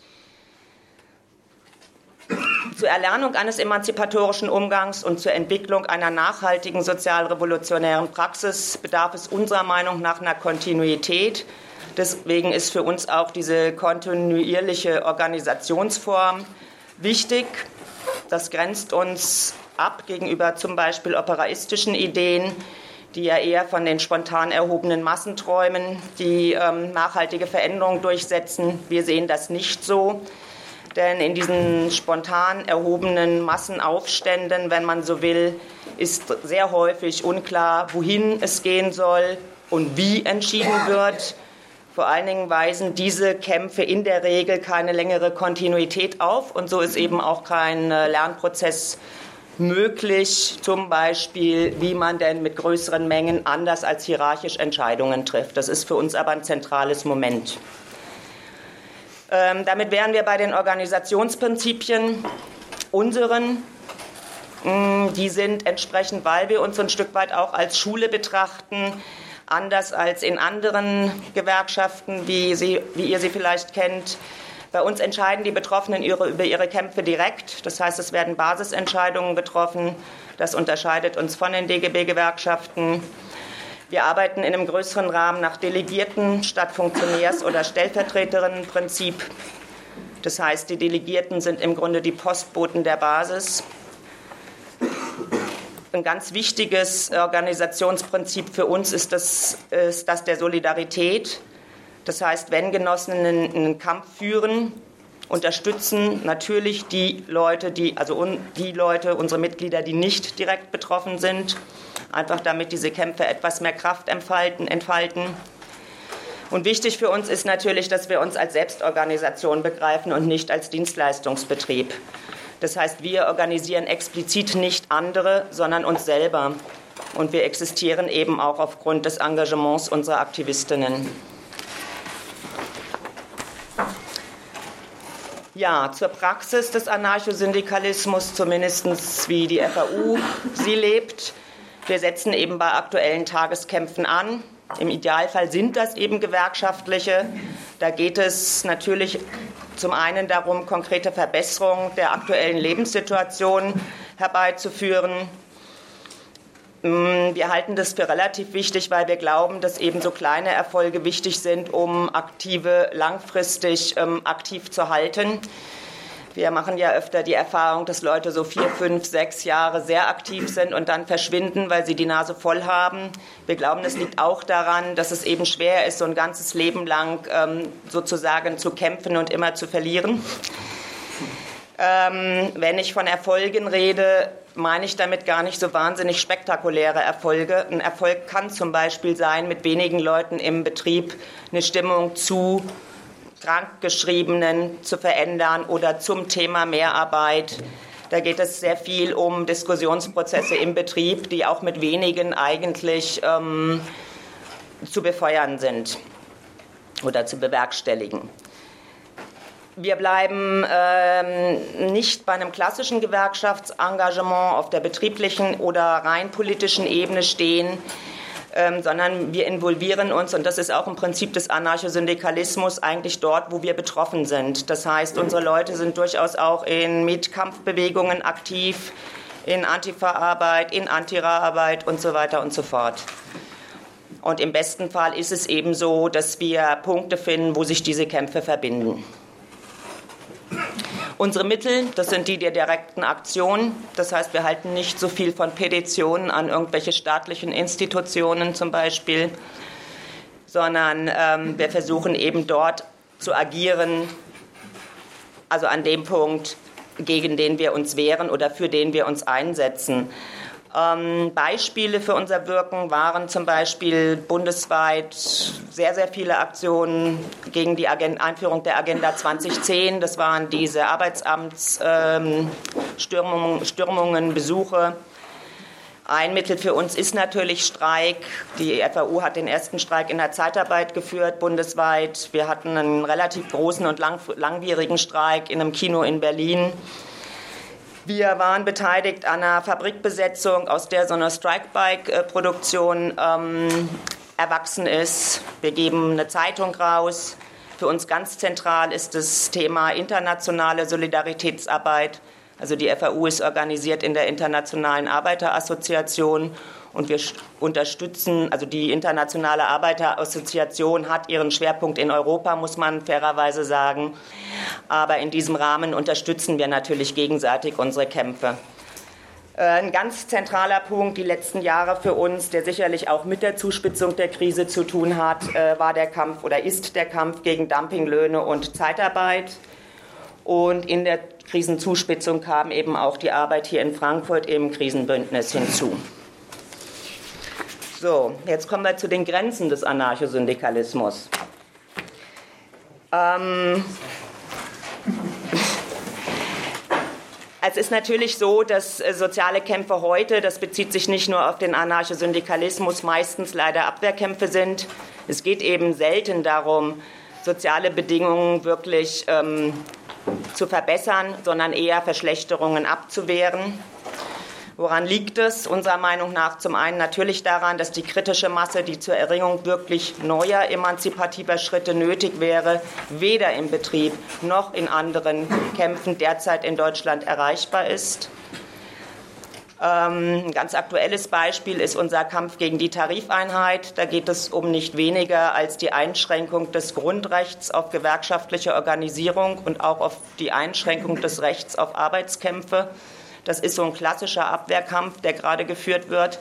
Zur Erlernung eines emanzipatorischen Umgangs und zur Entwicklung einer nachhaltigen sozialrevolutionären Praxis bedarf es unserer Meinung nach einer Kontinuität. Deswegen ist für uns auch diese kontinuierliche Organisationsform wichtig. Das grenzt uns ab gegenüber zum Beispiel operaistischen Ideen, die ja eher von den spontan erhobenen Massen träumen, die ähm, nachhaltige Veränderungen durchsetzen. Wir sehen das nicht so, denn in diesen spontan erhobenen Massenaufständen, wenn man so will, ist sehr häufig unklar, wohin es gehen soll und wie entschieden wird. Vor allen Dingen weisen diese Kämpfe in der Regel keine längere Kontinuität auf und so ist eben auch kein Lernprozess möglich, zum Beispiel, wie man denn mit größeren Mengen anders als hierarchisch Entscheidungen trifft. Das ist für uns aber ein zentrales Moment. Ähm, damit wären wir bei den Organisationsprinzipien unseren. Die sind entsprechend, weil wir uns ein Stück weit auch als Schule betrachten, anders als in anderen Gewerkschaften, wie, sie, wie ihr sie vielleicht kennt. Bei uns entscheiden die Betroffenen ihre, über ihre Kämpfe direkt. Das heißt, es werden Basisentscheidungen getroffen. Das unterscheidet uns von den D G B-Gewerkschaften. Wir arbeiten in einem größeren Rahmen nach Delegierten statt Funktionärs- oder Stellvertreterinnenprinzip. Das heißt, die Delegierten sind im Grunde die Postboten der Basis. Ein ganz wichtiges Organisationsprinzip für uns ist das, ist das der Solidarität. Das heißt, wenn Genossinnen einen Kampf führen, unterstützen natürlich die Leute, die, also die Leute, unsere Mitglieder, die nicht direkt betroffen sind, einfach damit diese Kämpfe etwas mehr Kraft entfalten. entfalten. Und wichtig für uns ist natürlich, dass wir uns als Selbstorganisation begreifen und nicht als Dienstleistungsbetrieb. Das heißt, wir organisieren explizit nicht andere, sondern uns selber. Und wir existieren eben auch aufgrund des Engagements unserer Aktivistinnen. Ja, zur Praxis des Anarchosyndikalismus, zumindest wie die F A U sie lebt. Wir setzen eben bei aktuellen Tageskämpfen an. Im Idealfall sind das eben gewerkschaftliche. Da geht es natürlich zum einen darum, konkrete Verbesserungen der aktuellen Lebenssituation herbeizuführen. Wir halten das für relativ wichtig, weil wir glauben, dass eben so kleine Erfolge wichtig sind, um Aktive langfristig ähm, aktiv zu halten. Wir machen ja öfter die Erfahrung, dass Leute so vier, fünf, sechs Jahre sehr aktiv sind und dann verschwinden, weil sie die Nase voll haben. Wir glauben, das liegt auch daran, dass es eben schwer ist, so ein ganzes Leben lang ähm, sozusagen zu kämpfen und immer zu verlieren. Ähm, wenn ich von Erfolgen rede, meine ich damit gar nicht so wahnsinnig spektakuläre Erfolge. Ein Erfolg kann zum Beispiel sein, mit wenigen Leuten im Betrieb eine Stimmung zu Krankgeschriebenen zu verändern oder zum Thema Mehrarbeit. Da geht es sehr viel um Diskussionsprozesse im Betrieb, die auch mit wenigen eigentlich ähm, zu befeuern sind oder zu bewerkstelligen. Wir bleiben ähm, nicht bei einem klassischen Gewerkschaftsengagement auf der betrieblichen oder rein politischen Ebene stehen, ähm, sondern wir involvieren uns, und das ist auch ein Prinzip des Anarchosyndikalismus, eigentlich dort, wo wir betroffen sind. Das heißt, unsere Leute sind durchaus auch in Mietkampfbewegungen aktiv, in Antifa-Arbeit, in Antira-Arbeit und so weiter und so fort. Und im besten Fall ist es eben so, dass wir Punkte finden, wo sich diese Kämpfe verbinden. Unsere Mittel, das sind die der direkten Aktion. Das heißt, wir halten nicht so viel von Petitionen an irgendwelche staatlichen Institutionen zum Beispiel, sondern ähm, wir versuchen eben dort zu agieren, also an dem Punkt, gegen den wir uns wehren oder für den wir uns einsetzen. Ähm, Beispiele für unser Wirken waren zum Beispiel bundesweit sehr, sehr viele Aktionen gegen die Agenda, Einführung der Agenda zwanzig zehn. Das waren diese Arbeitsamtsstürmungen, ähm, Stürmungen, Besuche. Ein Mittel für uns ist natürlich Streik. Die F A U hat den ersten Streik in der Zeitarbeit geführt, bundesweit. Wir hatten einen relativ großen und lang, langwierigen Streik in einem Kino in Berlin. Wir waren beteiligt an einer Fabrikbesetzung, aus der so eine Strikebike-Produktion ähm, erwachsen ist. Wir geben eine Zeitung raus. Für uns ganz zentral ist das Thema internationale Solidaritätsarbeit. Also die F A U ist organisiert in der Internationalen Arbeiterassoziation und wir unterstützen, also die Internationale Arbeiterassoziation hat ihren Schwerpunkt in Europa, muss man fairerweise sagen. Aber in diesem Rahmen unterstützen wir natürlich gegenseitig unsere Kämpfe. Ein ganz zentraler Punkt die letzten Jahre für uns, der sicherlich auch mit der Zuspitzung der Krise zu tun hat, war der Kampf oder ist der Kampf gegen Dumpinglöhne und Zeitarbeit. Und in der Krisenzuspitzung kam eben auch die Arbeit hier in Frankfurt im Krisenbündnis hinzu. So, jetzt kommen wir zu den Grenzen des Anarchosyndikalismus. Ähm, Es ist natürlich so, dass soziale Kämpfe heute, das bezieht sich nicht nur auf den Anarchosyndikalismus, meistens leider Abwehrkämpfe sind. Es geht eben selten darum, soziale Bedingungen wirklich ähm, zu verbessern, sondern eher Verschlechterungen abzuwehren. Woran liegt es? Unserer Meinung nach zum einen natürlich daran, dass die kritische Masse, die zur Erringung wirklich neuer emanzipativer Schritte nötig wäre, weder im Betrieb noch in anderen Kämpfen derzeit in Deutschland erreichbar ist. Ähm, ein ganz aktuelles Beispiel ist unser Kampf gegen die Tarifeinheit. Da geht es um nicht weniger als die Einschränkung des Grundrechts auf gewerkschaftliche Organisierung und auch auf die Einschränkung des Rechts auf Arbeitskämpfe. Das ist so ein klassischer Abwehrkampf, der gerade geführt wird.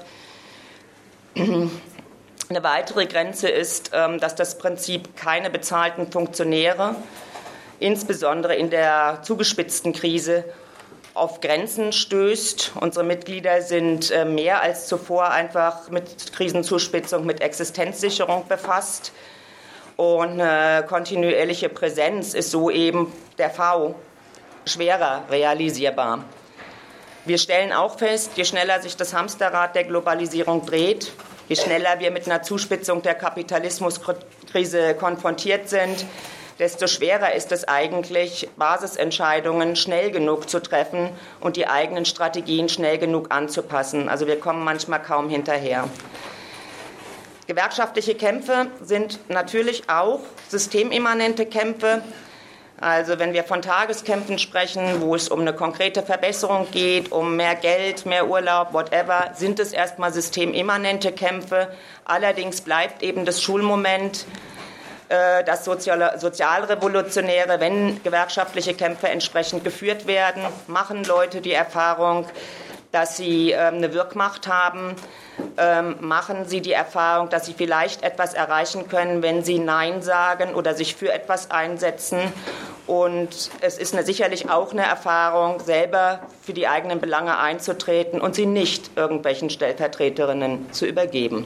Eine weitere Grenze ist, dass das Prinzip keine bezahlten Funktionäre, insbesondere in der zugespitzten Krise, auf Grenzen stößt. Unsere Mitglieder sind mehr als zuvor einfach mit Krisenzuspitzung, mit Existenzsicherung befasst. Und eine kontinuierliche Präsenz ist so eben der V schwerer realisierbar. Wir stellen auch fest, je schneller sich das Hamsterrad der Globalisierung dreht, je schneller wir mit einer Zuspitzung der Kapitalismuskrise konfrontiert sind, desto schwerer ist es eigentlich, Basisentscheidungen schnell genug zu treffen und die eigenen Strategien schnell genug anzupassen. Also wir kommen manchmal kaum hinterher. Gewerkschaftliche Kämpfe sind natürlich auch systemimmanente Kämpfe. Also wenn wir von Tageskämpfen sprechen, wo es um eine konkrete Verbesserung geht, um mehr Geld, mehr Urlaub, whatever, sind es erstmal systemimmanente Kämpfe. Allerdings bleibt eben das Schulmoment, äh, das Sozial- Sozialrevolutionäre, wenn gewerkschaftliche Kämpfe entsprechend geführt werden, machen Leute die Erfahrung, dass sie äh, eine Wirkmacht haben, ähm, machen sie die Erfahrung, dass sie vielleicht etwas erreichen können, wenn sie Nein sagen oder sich für etwas einsetzen. Und es ist eine, sicherlich auch eine Erfahrung, selber für die eigenen Belange einzutreten und sie nicht irgendwelchen Stellvertreterinnen zu übergeben.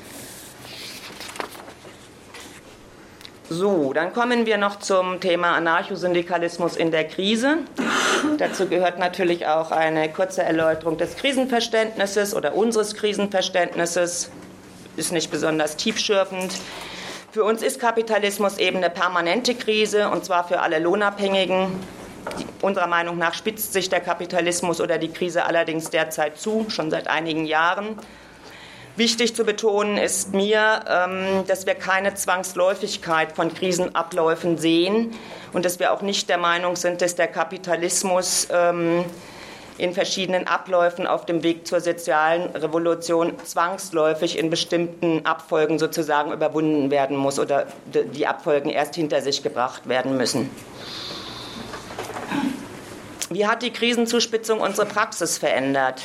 So, dann kommen wir noch zum Thema Anarchosyndikalismus in der Krise. Dazu gehört natürlich auch eine kurze Erläuterung des Krisenverständnisses oder unseres Krisenverständnisses. Ist nicht besonders tiefschürfend. Für uns ist Kapitalismus eben eine permanente Krise, und zwar für alle Lohnabhängigen. Unserer Meinung nach spitzt sich der Kapitalismus oder die Krise allerdings derzeit zu, schon seit einigen Jahren. Wichtig zu betonen ist mir, dass wir keine Zwangsläufigkeit von Krisenabläufen sehen und dass wir auch nicht der Meinung sind, dass der Kapitalismus in verschiedenen Abläufen auf dem Weg zur sozialen Revolution zwangsläufig in bestimmten Abfolgen sozusagen überwunden werden muss oder die Abfolgen erst hinter sich gebracht werden müssen. Wie hat die Krisenzuspitzung unsere Praxis verändert?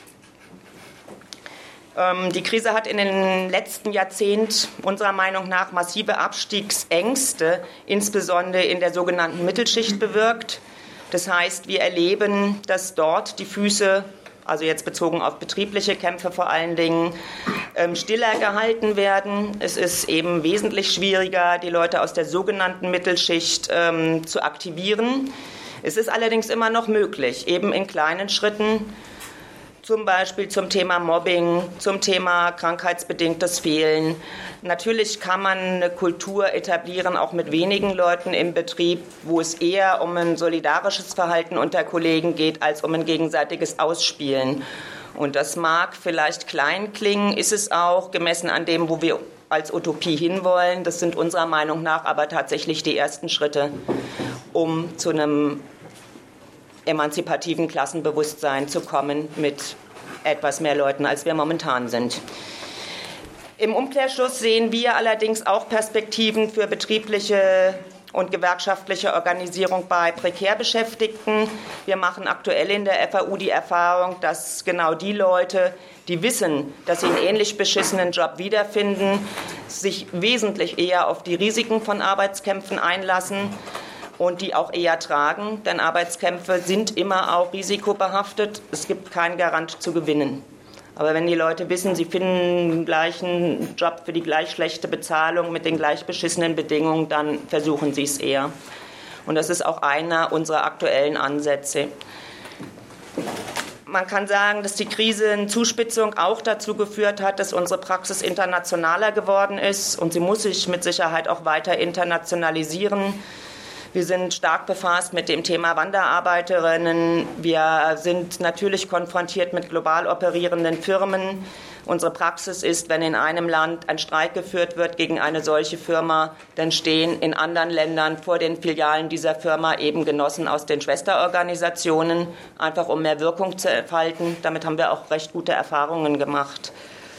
Die Krise hat in den letzten Jahrzehnten unserer Meinung nach massive Abstiegsängste, insbesondere in der sogenannten Mittelschicht, bewirkt. Das heißt, wir erleben, dass dort die Füße, also jetzt bezogen auf betriebliche Kämpfe vor allen Dingen, stiller gehalten werden. Es ist eben wesentlich schwieriger, die Leute aus der sogenannten Mittelschicht ähm, zu aktivieren. Es ist allerdings immer noch möglich, eben in kleinen Schritten, zum Beispiel zum Thema Mobbing, zum Thema krankheitsbedingtes Fehlen. Natürlich kann man eine Kultur etablieren, auch mit wenigen Leuten im Betrieb, wo es eher um ein solidarisches Verhalten unter Kollegen geht, als um ein gegenseitiges Ausspielen. Und das mag vielleicht klein klingen, ist es auch, gemessen an dem, wo wir als Utopie hinwollen. Das sind unserer Meinung nach aber tatsächlich die ersten Schritte, um zu einem emanzipativen Klassenbewusstsein zu kommen mit etwas mehr Leuten, als wir momentan sind. Im Umkehrschluss sehen wir allerdings auch Perspektiven für betriebliche und gewerkschaftliche Organisierung bei prekär Beschäftigten. Wir machen aktuell in der F A U die Erfahrung, dass genau die Leute, die wissen, dass sie einen ähnlich beschissenen Job wiederfinden, sich wesentlich eher auf die Risiken von Arbeitskämpfen einlassen und die auch eher tragen, denn Arbeitskämpfe sind immer auch risikobehaftet. Es gibt keinen Garant zu gewinnen. Aber wenn die Leute wissen, sie finden den gleichen Job für die gleich schlechte Bezahlung mit den gleich beschissenen Bedingungen, dann versuchen sie es eher. Und das ist auch einer unserer aktuellen Ansätze. Man kann sagen, dass die Krisenzuspitzung auch dazu geführt hat, dass unsere Praxis internationaler geworden ist. Und sie muss sich mit Sicherheit auch weiter internationalisieren. Wir sind stark befasst mit dem Thema Wanderarbeiterinnen. Wir sind natürlich konfrontiert mit global operierenden Firmen. Unsere Praxis ist, wenn in einem Land ein Streik geführt wird gegen eine solche Firma, dann stehen in anderen Ländern vor den Filialen dieser Firma eben Genossen aus den Schwesterorganisationen, einfach um mehr Wirkung zu entfalten. Damit haben wir auch recht gute Erfahrungen gemacht.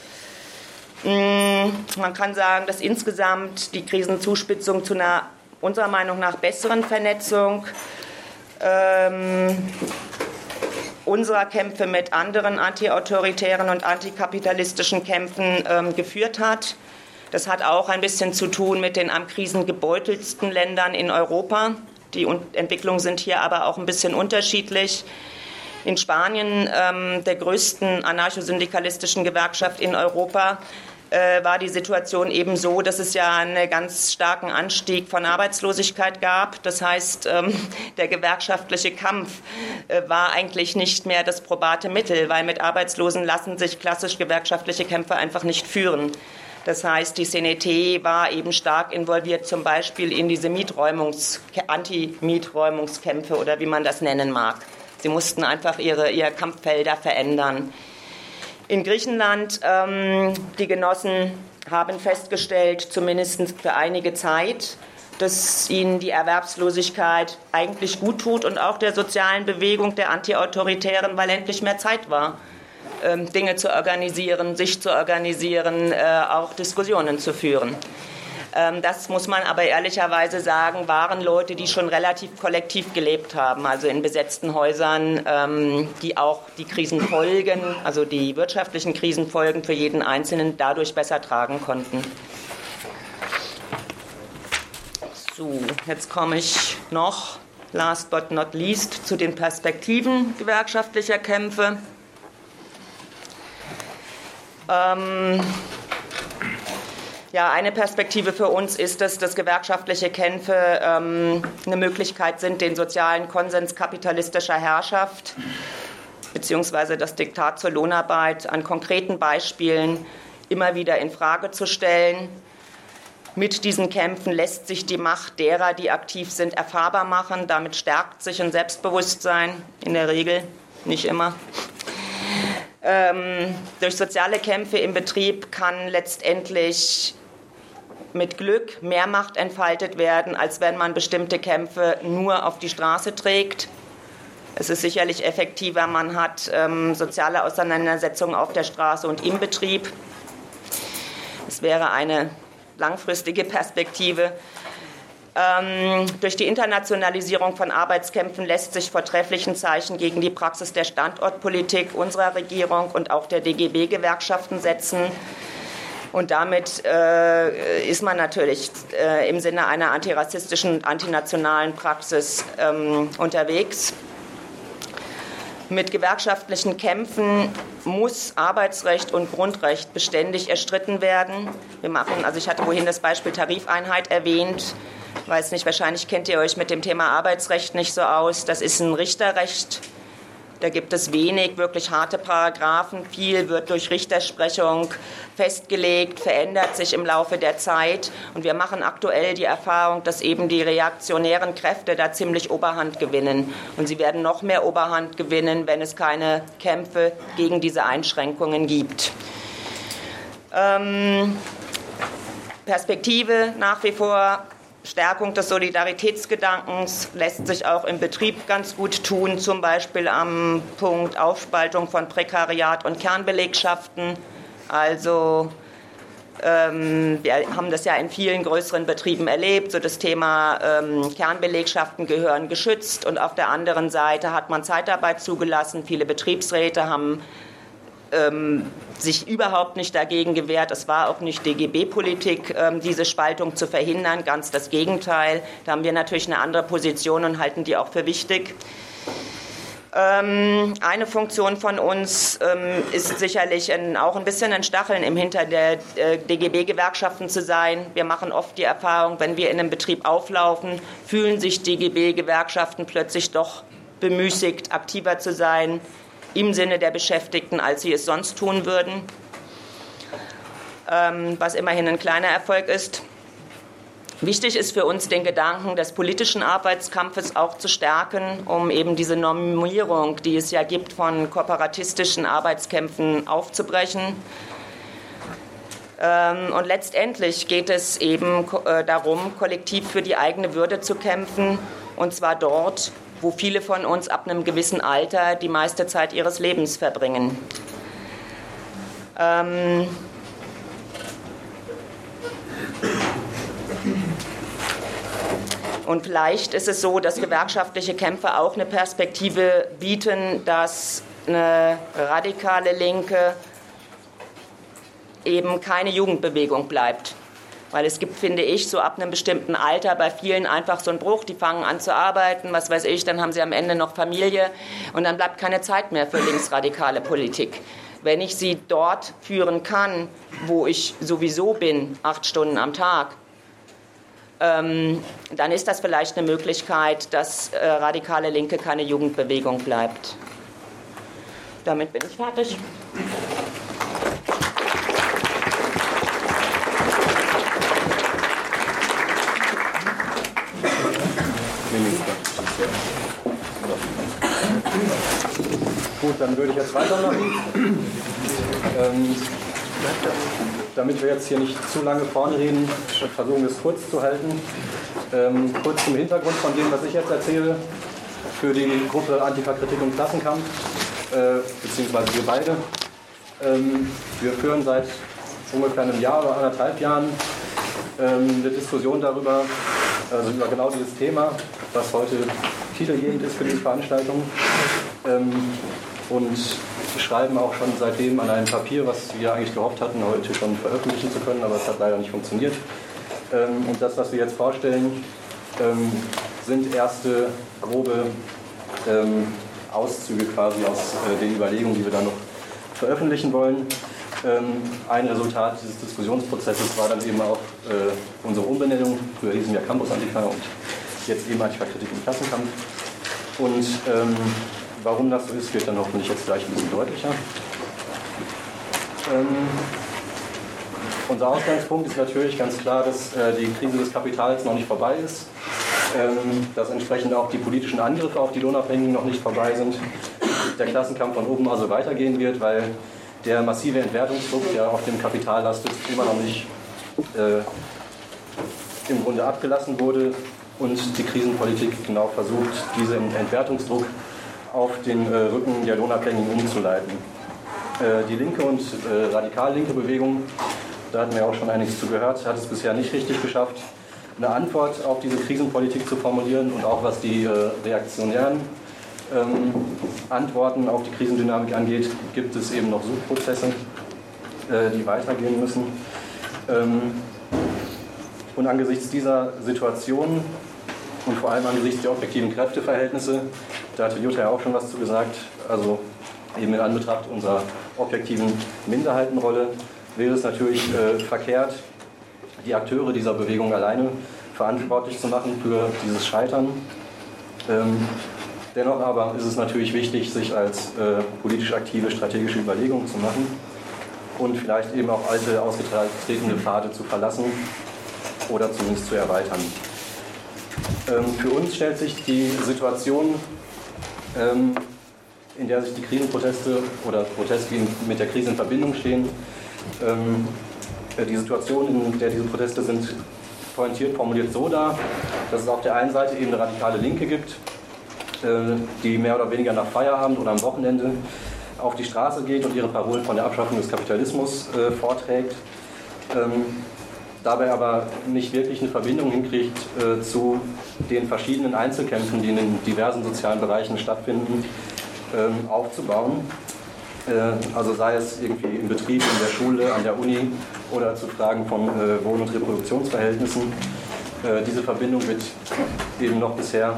Man kann sagen, dass insgesamt die Krisenzuspitzung zu einer unserer Meinung nach besseren Vernetzung ähm, unserer Kämpfe mit anderen antiautoritären und antikapitalistischen Kämpfen ähm, geführt hat. Das hat auch ein bisschen zu tun mit den am krisengebeutelsten Ländern in Europa. Die Entwicklungen sind hier aber auch ein bisschen unterschiedlich. In Spanien, ähm, der größten anarchosyndikalistischen Gewerkschaft in Europa, war die Situation eben so, dass es ja einen ganz starken Anstieg von Arbeitslosigkeit gab. Das heißt, der gewerkschaftliche Kampf war eigentlich nicht mehr das probate Mittel, weil mit Arbeitslosen lassen sich klassisch gewerkschaftliche Kämpfe einfach nicht führen. Das heißt, die C N T war eben stark involviert, zum Beispiel in diese Mieträumungs-, Anti-Mieträumungskämpfe oder wie man das nennen mag. Sie mussten einfach ihre, ihre Kampffelder verändern. In Griechenland, ähm, die Genossen haben festgestellt, zumindest für einige Zeit, dass ihnen die Erwerbslosigkeit eigentlich gut tut und auch der sozialen Bewegung der Antiautoritären, weil endlich mehr Zeit war, ähm, Dinge zu organisieren, sich zu organisieren, äh, auch Diskussionen zu führen. Ähm, das muss man aber ehrlicherweise sagen, waren Leute, die schon relativ kollektiv gelebt haben, also in besetzten Häusern, ähm, die auch die Krisenfolgen, also die wirtschaftlichen Krisenfolgen für jeden Einzelnen dadurch besser tragen konnten. So, jetzt komme ich noch, last but not least, zu den Perspektiven gewerkschaftlicher Kämpfe. Ähm, Ja, eine Perspektive für uns ist es, dass gewerkschaftliche Kämpfe ähm, eine Möglichkeit sind, den sozialen Konsens kapitalistischer Herrschaft bzw. das Diktat zur Lohnarbeit an konkreten Beispielen immer wieder in Frage zu stellen. Mit diesen Kämpfen lässt sich die Macht derer, die aktiv sind, erfahrbar machen. Damit stärkt sich ein Selbstbewusstsein, in der Regel, nicht immer. Ähm, durch soziale Kämpfe im Betrieb kann letztendlich mit Glück mehr Macht entfaltet werden, als wenn man bestimmte Kämpfe nur auf die Straße trägt. Es ist sicherlich effektiver, man hat ähm, soziale Auseinandersetzungen auf der Straße und im Betrieb. Es wäre eine langfristige Perspektive. Ähm, durch die Internationalisierung von Arbeitskämpfen lässt sich vor trefflichen Zeichen gegen die Praxis der Standortpolitik unserer Regierung und auch der D G B-Gewerkschaften setzen. Und damit äh, ist man natürlich äh, im Sinne einer antirassistischen und antinationalen Praxis ähm, unterwegs. Mit gewerkschaftlichen Kämpfen muss Arbeitsrecht und Grundrecht beständig erstritten werden. Wir machen, also ich hatte vorhin das Beispiel Tarifeinheit erwähnt. Ich weiß nicht, wahrscheinlich kennt ihr euch mit dem Thema Arbeitsrecht nicht so aus. Das ist ein Richterrecht. Da gibt es wenig wirklich harte Paragraphen. Viel wird durch Richtersprechung festgelegt, verändert sich im Laufe der Zeit. Und wir machen aktuell die Erfahrung, dass eben die reaktionären Kräfte da ziemlich Oberhand gewinnen. Und sie werden noch mehr Oberhand gewinnen, wenn es keine Kämpfe gegen diese Einschränkungen gibt. Ähm, Perspektive nach wie vor. Stärkung des Solidaritätsgedankens lässt sich auch im Betrieb ganz gut tun, zum Beispiel am Punkt Aufspaltung von Prekariat und Kernbelegschaften. Also Ähm, wir haben das ja in vielen größeren Betrieben erlebt, so das Thema ähm, Kernbelegschaften gehören geschützt und auf der anderen Seite hat man Zeitarbeit zugelassen. Viele Betriebsräte haben ähm, sich überhaupt nicht dagegen gewehrt. Es war auch nicht D G B-Politik, ähm, diese Spaltung zu verhindern, ganz das Gegenteil. Da haben wir natürlich eine andere Position und halten die auch für wichtig. Ähm, eine Funktion von uns ähm, ist sicherlich ein, auch ein bisschen ein Stacheln im Hintern der äh, D G B-Gewerkschaften zu sein. Wir machen oft die Erfahrung, wenn wir in einem Betrieb auflaufen, fühlen sich D G B-Gewerkschaften plötzlich doch bemüßigt, aktiver zu sein im Sinne der Beschäftigten, als sie es sonst tun würden, ähm, was immerhin ein kleiner Erfolg ist. Wichtig ist für uns, den Gedanken des politischen Arbeitskampfes auch zu stärken, um eben diese Normierung, die es ja gibt, von kooperatistischen Arbeitskämpfen aufzubrechen. Und letztendlich geht es eben darum, kollektiv für die eigene Würde zu kämpfen, und zwar dort, wo viele von uns ab einem gewissen Alter die meiste Zeit ihres Lebens verbringen. Ähm Und vielleicht ist es so, dass gewerkschaftliche Kämpfe auch eine Perspektive bieten, dass eine radikale Linke eben keine Jugendbewegung bleibt. Weil es gibt, finde ich, so ab einem bestimmten Alter bei vielen einfach so einen Bruch, die fangen an zu arbeiten, was weiß ich, dann haben sie am Ende noch Familie und dann bleibt keine Zeit mehr für linksradikale Politik. Wenn ich sie dort führen kann, wo ich sowieso bin, acht Stunden am Tag, ähm, dann ist das vielleicht eine Möglichkeit, dass äh, radikale Linke keine Jugendbewegung bleibt. Damit bin ich fertig. Gut, dann würde ich jetzt weitermachen. Ähm, damit wir jetzt hier nicht zu lange vorne reden, versuchen wir es kurz zu halten. Ähm, kurz zum Hintergrund von dem, was ich jetzt erzähle, für die Gruppe Antifa-Kritik und Klassenkampf, äh, beziehungsweise wir beide. Ähm, wir führen seit ungefähr einem Jahr oder anderthalb Jahren ähm, eine Diskussion darüber, also über genau dieses Thema, was heute titelgebend ist für diese Veranstaltung. Ähm, und schreiben auch schon seitdem an einem Papier, was wir eigentlich gehofft hatten, heute schon veröffentlichen zu können, aber es hat leider nicht funktioniert. Ähm, und das, was wir jetzt vorstellen, ähm, sind erste grobe ähm, Auszüge quasi aus äh, den Überlegungen, die wir dann noch veröffentlichen wollen. Ähm, ein Resultat dieses Diskussionsprozesses war dann eben auch äh, unsere Umbenennung. Früher hießen wir Campus Antifa und jetzt eben Antifa-Kritik und Klassenkampf. Und ähm, warum das so ist, wird dann hoffentlich jetzt gleich ein bisschen deutlicher. Ähm, unser Ausgangspunkt ist natürlich ganz klar, dass äh, die Krise des Kapitals noch nicht vorbei ist, ähm, dass entsprechend auch die politischen Angriffe auf die Lohnabhängigen noch nicht vorbei sind, der Klassenkampf von oben also weitergehen wird, weil der massive Entwertungsdruck, der auf dem Kapital lastet, immer noch nicht äh, im Grunde abgelassen wurde und die Krisenpolitik genau versucht, diesen Entwertungsdruck auf den äh, Rücken der Lohnabhängigen umzuleiten. Äh, die linke und äh, radikal linke Bewegung, da hatten wir auch schon einiges zu gehört, hat es bisher nicht richtig geschafft, eine Antwort auf diese Krisenpolitik zu formulieren, und auch was die äh, reaktionären ähm, Antworten auf die Krisendynamik angeht, gibt es eben noch Suchprozesse, äh, die weitergehen müssen. Ähm, und angesichts dieser Situation und vor allem angesichts der objektiven Kräfteverhältnisse, da hatte Jutta ja auch schon was zu gesagt, also eben in Anbetracht unserer objektiven Minderheitenrolle, wäre es natürlich äh, verkehrt, die Akteure dieser Bewegung alleine verantwortlich zu machen für dieses Scheitern. Ähm, dennoch aber ist es natürlich wichtig, sich als äh, politisch aktive strategische Überlegungen zu machen und vielleicht eben auch alte, ausgetretene Pfade zu verlassen oder zumindest zu erweitern. Ähm, für uns stellt sich die Situation, ähm, in der sich die Krisenproteste oder Proteste, die mit der Krise in Verbindung stehen, ähm, die Situation, in der diese Proteste sind, pointiert formuliert so dar, dass es auf der einen Seite eben eine radikale Linke gibt, äh, die mehr oder weniger nach Feierabend oder am Wochenende auf die Straße geht und ihre Parolen von der Abschaffung des Kapitalismus äh, vorträgt. ähm, dabei aber nicht wirklich eine Verbindung hinkriegt äh, zu den verschiedenen Einzelkämpfen, die in den diversen sozialen Bereichen stattfinden, ähm, aufzubauen. Äh, also sei es irgendwie im Betrieb, in der Schule, an der Uni oder zu Fragen von äh, Wohn- und Reproduktionsverhältnissen. Äh, diese Verbindung wird eben noch bisher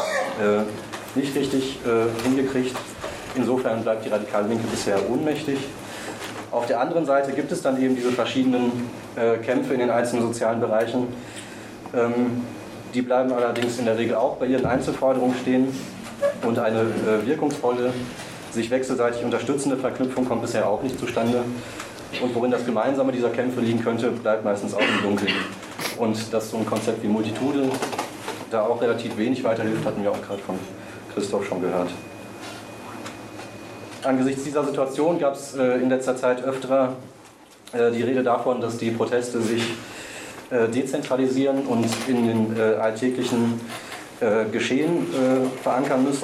äh, nicht richtig äh, hingekriegt. Insofern bleibt die radikale Linke bisher ohnmächtig. Auf der anderen Seite gibt es dann eben diese verschiedenen äh, Kämpfe in den einzelnen sozialen Bereichen. Ähm, die bleiben allerdings in der Regel auch bei ihren Einzelforderungen stehen und eine äh, wirkungsvolle, sich wechselseitig unterstützende Verknüpfung kommt bisher auch nicht zustande. Und worin das Gemeinsame dieser Kämpfe liegen könnte, bleibt meistens auch im Dunkeln. Und dass so ein Konzept wie Multitude da auch relativ wenig weiterhilft, hatten wir auch gerade von Christoph schon gehört. Angesichts dieser Situation gab es äh, in letzter Zeit öfter äh, die Rede davon, dass die Proteste sich äh, dezentralisieren und in den äh, alltäglichen äh, Geschehen äh, verankern müssten.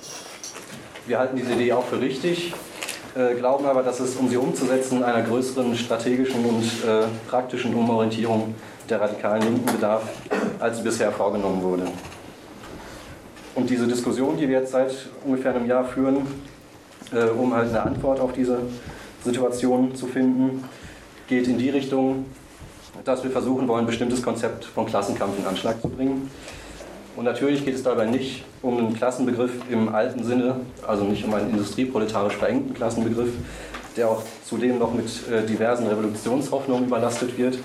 Wir halten diese Idee auch für richtig, äh, glauben aber, dass es, um sie umzusetzen, einer größeren strategischen und äh, praktischen Umorientierung der radikalen Linken bedarf, als bisher vorgenommen wurde. Und diese Diskussion, die wir jetzt seit ungefähr einem Jahr führen, Äh, um halt eine Antwort auf diese Situation zu finden, geht in die Richtung, dass wir versuchen wollen, ein bestimmtes Konzept von Klassenkampf in Anschlag zu bringen. Und natürlich geht es dabei nicht um einen Klassenbegriff im alten Sinne, also nicht um einen industrieproletarisch verengten Klassenbegriff, der auch zudem noch mit äh, diversen Revolutionshoffnungen überlastet wird.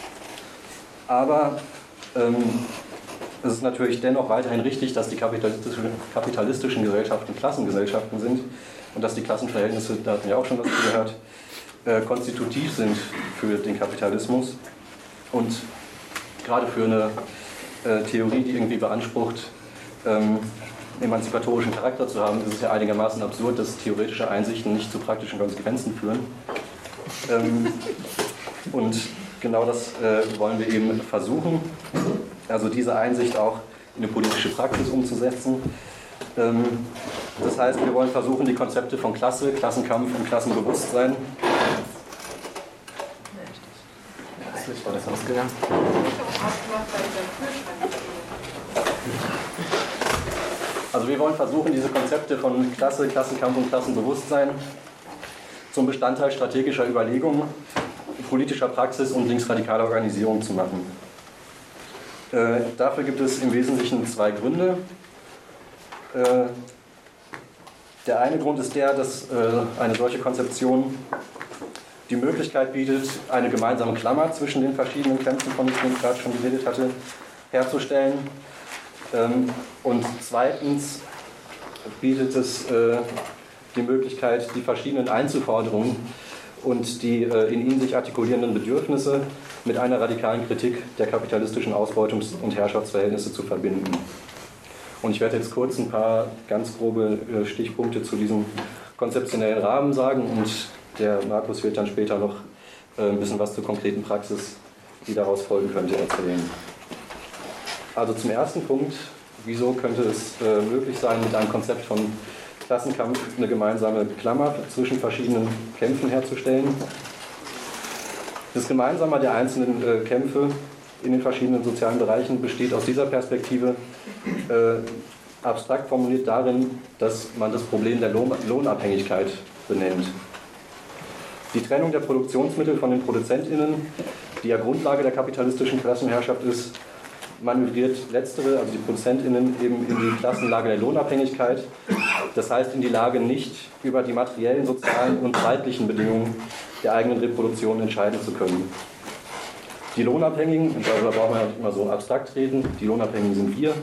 Aber ähm, es ist natürlich dennoch weiterhin richtig, dass die kapitalistischen, kapitalistischen Gesellschaften Klassengesellschaften sind und dass die Klassenverhältnisse, da hatten wir auch schon was gehört, äh, konstitutiv sind für den Kapitalismus. Und gerade für eine äh, Theorie, die irgendwie beansprucht, ähm, emanzipatorischen Charakter zu haben, ist es ja einigermaßen absurd, dass theoretische Einsichten nicht zu praktischen Konsequenzen führen. Ähm, und genau das äh, wollen wir eben versuchen, also diese Einsicht auch in eine politische Praxis umzusetzen. Ähm, das heißt, wir wollen versuchen, die Konzepte von Klasse, Klassenkampf und Klassenbewusstsein. War das ausgegangen? Also wir wollen versuchen, diese Konzepte von Klasse, Klassenkampf und Klassenbewusstsein zum Bestandteil strategischer Überlegungen, politischer Praxis und linksradikaler Organisierung zu machen. Äh, dafür gibt es im Wesentlichen zwei Gründe. Äh, der eine Grund ist der, dass äh, eine solche Konzeption die Möglichkeit bietet, eine gemeinsame Klammer zwischen den verschiedenen Kämpfen, von denen ich gerade schon geredet hatte, herzustellen. Ähm, und zweitens bietet es äh, die Möglichkeit, die verschiedenen Einzelforderungen und die äh, in ihnen sich artikulierenden Bedürfnisse mit einer radikalen Kritik der kapitalistischen Ausbeutungs- und Herrschaftsverhältnisse zu verbinden. Und ich werde jetzt kurz ein paar ganz grobe äh, Stichpunkte zu diesem konzeptionellen Rahmen sagen und der Markus wird dann später noch äh, ein bisschen was zur konkreten Praxis, die daraus folgen könnte, erzählen. Also zum ersten Punkt, wieso könnte es äh, möglich sein, mit einem Konzept von Klassenkampf eine gemeinsame Klammer zwischen verschiedenen Kämpfen herzustellen? Das Gemeinsame der einzelnen äh, Kämpfe in den verschiedenen sozialen Bereichen besteht aus dieser Perspektive äh, abstrakt formuliert darin, dass man das Problem der Lohn Lohnabhängigkeit benennt. Die Trennung der Produktionsmittel von den ProduzentInnen, die ja Grundlage der kapitalistischen Klassenherrschaft ist, manövriert letztere, also die ProduzentInnen, eben in die Klassenlage der Lohnabhängigkeit. Das heißt in die Lage, nicht über die materiellen, sozialen und zeitlichen Bedingungen der eigenen Reproduktion entscheiden zu können. Die Lohnabhängigen, darüber brauchen wir nicht immer so abstrakt reden, die Lohnabhängigen sind wir.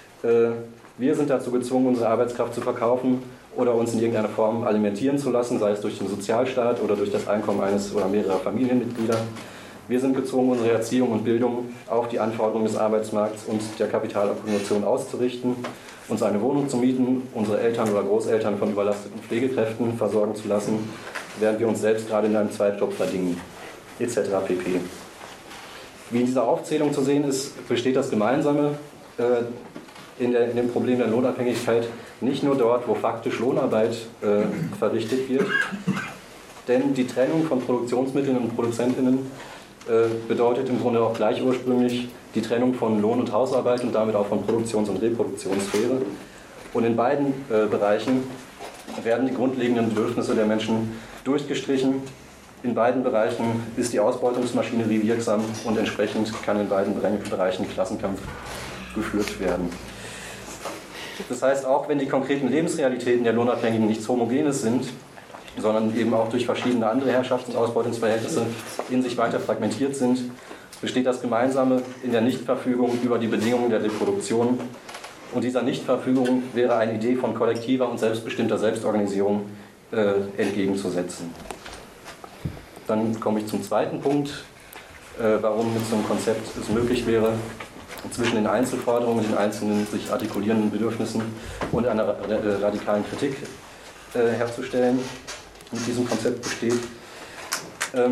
Wir sind dazu gezwungen, unsere Arbeitskraft zu verkaufen oder uns in irgendeiner Form alimentieren zu lassen, sei es durch den Sozialstaat oder durch das Einkommen eines oder mehrerer Familienmitglieder. Wir sind gezwungen, unsere Erziehung und Bildung auf die Anforderungen des Arbeitsmarkts und der Kapitalakkumulation auszurichten, uns eine Wohnung zu mieten, unsere Eltern oder Großeltern von überlasteten Pflegekräften versorgen zu lassen, während wir uns selbst gerade in einem Zweitjob verdingen, et cetera pp. Wie in dieser Aufzählung zu sehen ist, besteht das Gemeinsame äh, in, der, in dem Problem der Lohnabhängigkeit nicht nur dort, wo faktisch Lohnarbeit äh, verrichtet wird, denn die Trennung von Produktionsmitteln und ProduzentInnen äh, bedeutet im Grunde auch gleich ursprünglich die Trennung von Lohn und Hausarbeit und damit auch von Produktions- und Reproduktionssphäre. Und in beiden äh, Bereichen werden die grundlegenden Bedürfnisse der Menschen durchgestrichen. In beiden Bereichen ist die Ausbeutungsmaschinerie wirksam und entsprechend kann in beiden Bereichen Klassenkampf geführt werden. Das heißt, auch wenn die konkreten Lebensrealitäten der Lohnabhängigen nichts Homogenes sind, sondern eben auch durch verschiedene andere Herrschafts- und Ausbeutungsverhältnisse in sich weiter fragmentiert sind, besteht das Gemeinsame in der Nichtverfügung über die Bedingungen der Reproduktion. Und dieser Nichtverfügung wäre eine Idee von kollektiver und selbstbestimmter Selbstorganisierung äh, entgegenzusetzen. Dann komme ich zum zweiten Punkt, äh, warum mit so einem Konzept es möglich wäre, zwischen den Einzelforderungen, den einzelnen sich artikulierenden Bedürfnissen und einer radikalen Kritik äh, herzustellen, mit diesem Konzept besteht. Ähm,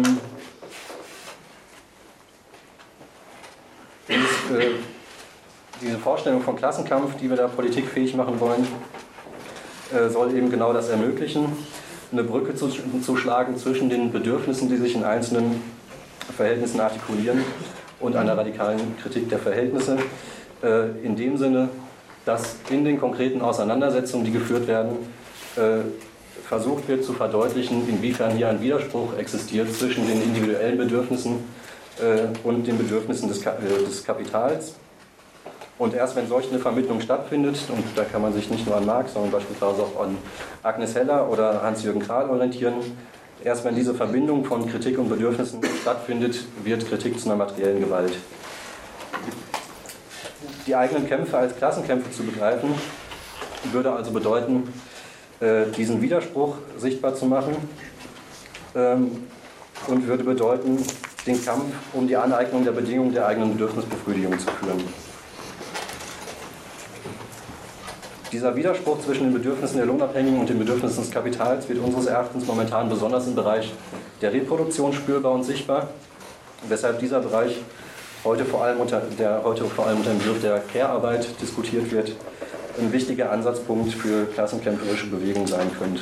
dieses, äh, diese Vorstellung von Klassenkampf, die wir da politikfähig machen wollen, äh, soll eben genau das ermöglichen, eine Brücke zu, zu schlagen zwischen den Bedürfnissen, die sich in einzelnen Verhältnissen artikulieren, und einer radikalen Kritik der Verhältnisse, äh, in dem Sinne, dass in den konkreten Auseinandersetzungen, die geführt werden, äh, versucht wird zu verdeutlichen, inwiefern hier ein Widerspruch existiert zwischen den individuellen Bedürfnissen äh, und den Bedürfnissen des, Ka äh, des Kapitals. Und erst wenn solch eine Vermittlung stattfindet, und da kann man sich nicht nur an Marx, sondern beispielsweise auch an Agnes Heller oder Hans-Jürgen Krahl orientieren, erst wenn diese Verbindung von Kritik und Bedürfnissen stattfindet, wird Kritik zu einer materiellen Gewalt. Die eigenen Kämpfe als Klassenkämpfe zu begreifen, würde also bedeuten, diesen Widerspruch sichtbar zu machen, und würde bedeuten, den Kampf um die Aneignung der Bedingungen der eigenen Bedürfnisbefriedigung zu führen. Dieser Widerspruch zwischen den Bedürfnissen der Lohnabhängigen und den Bedürfnissen des Kapitals wird unseres Erachtens momentan besonders im Bereich der Reproduktion spürbar und sichtbar, weshalb dieser Bereich heute vor allem unter, der heute vor allem unter dem Begriff der Care-Arbeit diskutiert wird, ein wichtiger Ansatzpunkt für klassenkämpferische Bewegungen sein könnte.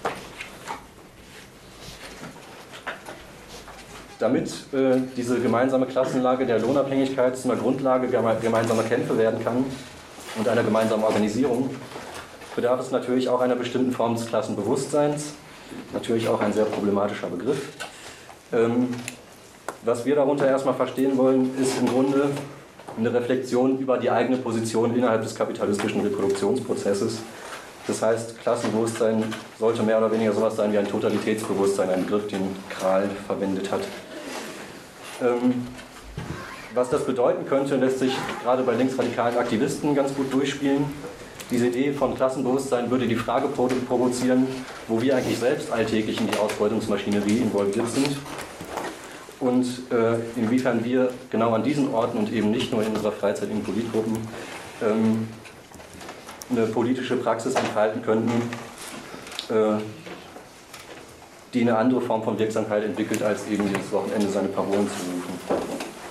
Damit äh, diese gemeinsame Klassenlage der Lohnabhängigkeit zu einer Grundlage gemeinsamer Kämpfe werden kann und einer gemeinsamen Organisierung, bedarf es natürlich auch einer bestimmten Form des Klassenbewusstseins, natürlich auch ein sehr problematischer Begriff. Ähm, was wir darunter erstmal verstehen wollen, ist im Grunde eine Reflexion über die eigene Position innerhalb des kapitalistischen Reproduktionsprozesses. Das heißt, Klassenbewusstsein sollte mehr oder weniger sowas sein wie ein Totalitätsbewusstsein, ein Begriff, den Krahl verwendet hat. Ähm, Was das bedeuten könnte, lässt sich gerade bei linksradikalen Aktivisten ganz gut durchspielen. Diese Idee von Klassenbewusstsein würde die Frage provozieren, wo wir eigentlich selbst alltäglich in die Ausbeutungsmaschinerie involviert sind und äh, inwiefern wir genau an diesen Orten und eben nicht nur in unserer Freizeit in Politgruppen ähm, eine politische Praxis entfalten könnten, äh, die eine andere Form von Wirksamkeit entwickelt, als eben jedes Wochenende seine Parolen zu rufen.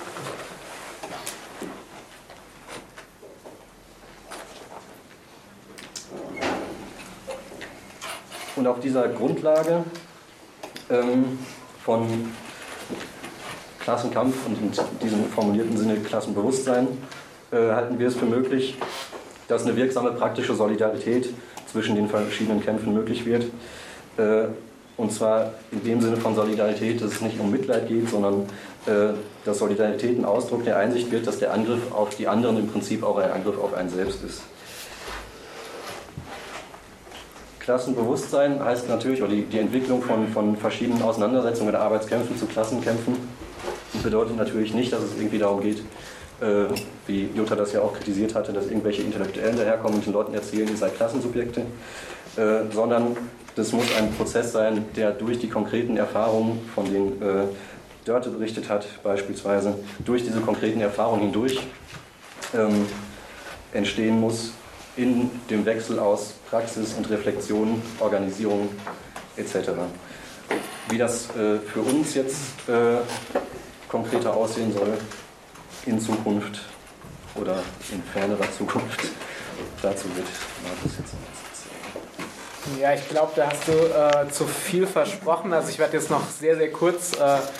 Und auf dieser Grundlage ähm, von Klassenkampf und in diesem formulierten Sinne Klassenbewusstsein äh, halten wir es für möglich, dass eine wirksame praktische Solidarität zwischen den verschiedenen Kämpfen möglich wird. Äh, und zwar in dem Sinne von Solidarität, dass es nicht um Mitleid geht, sondern äh, dass Solidarität ein Ausdruck der Einsicht wird, dass der Angriff auf die anderen im Prinzip auch ein Angriff auf einen selbst ist. Klassenbewusstsein heißt natürlich, oder die, die Entwicklung von, von verschiedenen Auseinandersetzungen oder Arbeitskämpfen zu Klassenkämpfen bedeutet natürlich nicht, dass es irgendwie darum geht, äh, wie Jutta das ja auch kritisiert hatte, dass irgendwelche Intellektuellen daherkommen und den Leuten erzählen, ihr seid Klassensubjekte, äh, sondern das muss ein Prozess sein, der durch die konkreten Erfahrungen, von denen äh, Dörte berichtet hat, beispielsweise, durch diese konkreten Erfahrungen hindurch ähm, entstehen muss, in dem Wechsel aus Praxis und Reflexion, Organisierung et cetera. Wie das äh, für uns jetzt äh, konkreter aussehen soll in Zukunft oder in fernerer Zukunft, dazu wird Markus jetzt noch was erzählen. Ja, ich glaube, da hast du äh, zu viel versprochen. Also ich werde jetzt noch sehr, sehr kurz äh,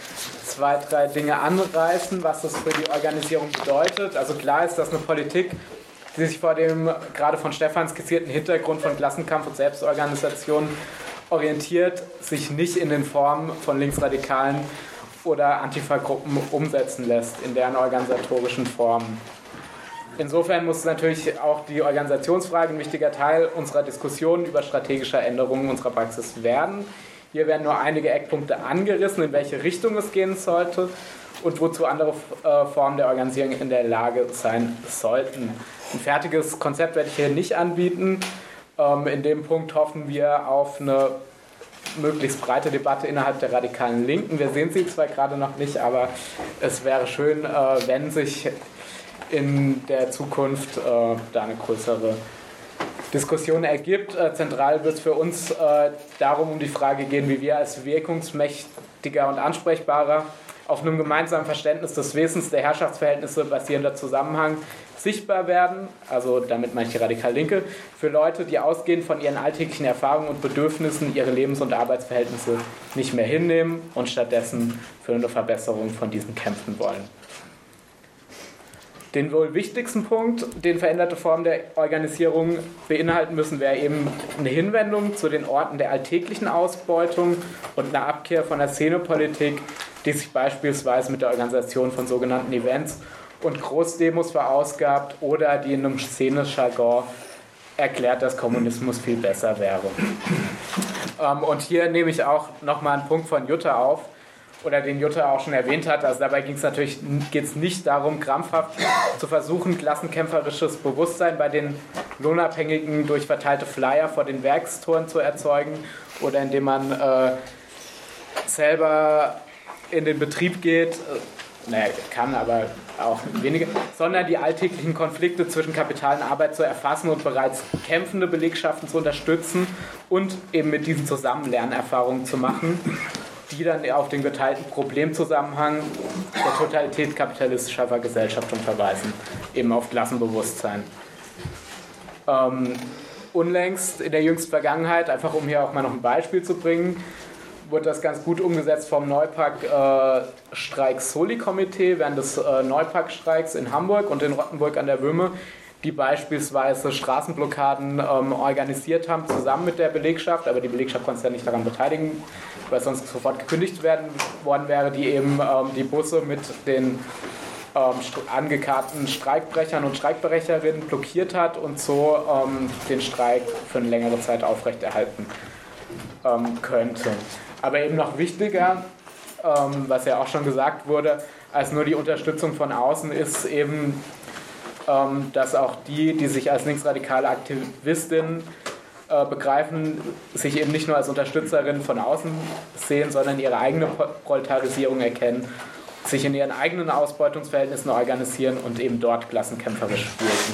zwei, drei Dinge anreißen, was das für die Organisierung bedeutet. Also klar ist, dass eine Politik, die sich vor dem gerade von Stefan skizzierten Hintergrund von Klassenkampf und Selbstorganisation orientiert, sich nicht in den Formen von Linksradikalen oder Antifa-Gruppen umsetzen lässt, in deren organisatorischen Formen. Insofern muss natürlich auch die Organisationsfrage ein wichtiger Teil unserer Diskussion über strategische Änderungen unserer Praxis werden. Hier werden nur einige Eckpunkte angerissen, in welche Richtung es gehen sollte und wozu andere äh, Formen der Organisierung in der Lage sein sollten. Ein fertiges Konzept werde ich hier nicht anbieten. Ähm, in dem Punkt hoffen wir auf eine möglichst breite Debatte innerhalb der radikalen Linken. Wir sehen sie zwar gerade noch nicht, aber es wäre schön, äh, wenn sich in der Zukunft äh, da eine größere Diskussion ergibt. Äh, zentral wird es für uns äh, darum um die Frage gehen, wie wir als wirkungsmächtiger und ansprechbarer auf einem gemeinsamen Verständnis des Wesens der Herrschaftsverhältnisse basierender Zusammenhang sichtbar werden, also damit meine ich die radikal Linke, für Leute, die ausgehend von ihren alltäglichen Erfahrungen und Bedürfnissen ihre Lebens- und Arbeitsverhältnisse nicht mehr hinnehmen und stattdessen für eine Verbesserung von diesen kämpfen wollen. Den wohl wichtigsten Punkt, den veränderte Formen der Organisierung beinhalten müssen, wäre eben eine Hinwendung zu den Orten der alltäglichen Ausbeutung und eine Abkehr von der Szenepolitik, die sich beispielsweise mit der Organisation von sogenannten Events und Großdemos verausgabt oder die in einem Szene-Jargon erklärt, dass Kommunismus viel besser wäre. Und hier nehme ich auch nochmal einen Punkt von Jutta auf, oder den Jutta auch schon erwähnt hat. Also dabei ging es natürlich geht's nicht darum, krampfhaft zu versuchen, klassenkämpferisches Bewusstsein bei den Lohnabhängigen durch verteilte Flyer vor den Werkstoren zu erzeugen oder indem man äh, selber in den Betrieb geht, äh, naja, kann, aber auch weniger, sondern die alltäglichen Konflikte zwischen Kapital und Arbeit zu erfassen und bereits kämpfende Belegschaften zu unterstützen und eben mit diesen zusammen Lernerfahrungen zu machen, die dann auf den geteilten Problemzusammenhang der Totalität kapitalistischer Vergesellschaftung verweisen, eben auf Klassenbewusstsein. Ähm, unlängst, in der jüngsten Vergangenheit, einfach um hier auch mal noch ein Beispiel zu bringen, wurde das ganz gut umgesetzt vom Neupark-Streik-Soli-Komitee während des äh, Neupark-Streiks in Hamburg und in Rottenburg an der Würme, die beispielsweise Straßenblockaden ähm, organisiert haben, zusammen mit der Belegschaft, aber die Belegschaft konnte sich ja nicht daran beteiligen, weil sonst sofort gekündigt werden worden wäre, die eben ähm, die Busse mit den ähm, angekarrten Streikbrechern und Streikbrecherinnen blockiert hat und so ähm, den Streik für eine längere Zeit aufrechterhalten ähm, könnte. Aber eben noch wichtiger, ähm, was ja auch schon gesagt wurde, als nur die Unterstützung von außen ist eben, ähm, dass auch die, die sich als linksradikale Aktivistinnen äh, begreifen, sich eben nicht nur als Unterstützerinnen von außen sehen, sondern ihre eigene Proletarisierung erkennen, sich in ihren eigenen Ausbeutungsverhältnissen organisieren und eben dort klassenkämpferisch wirken.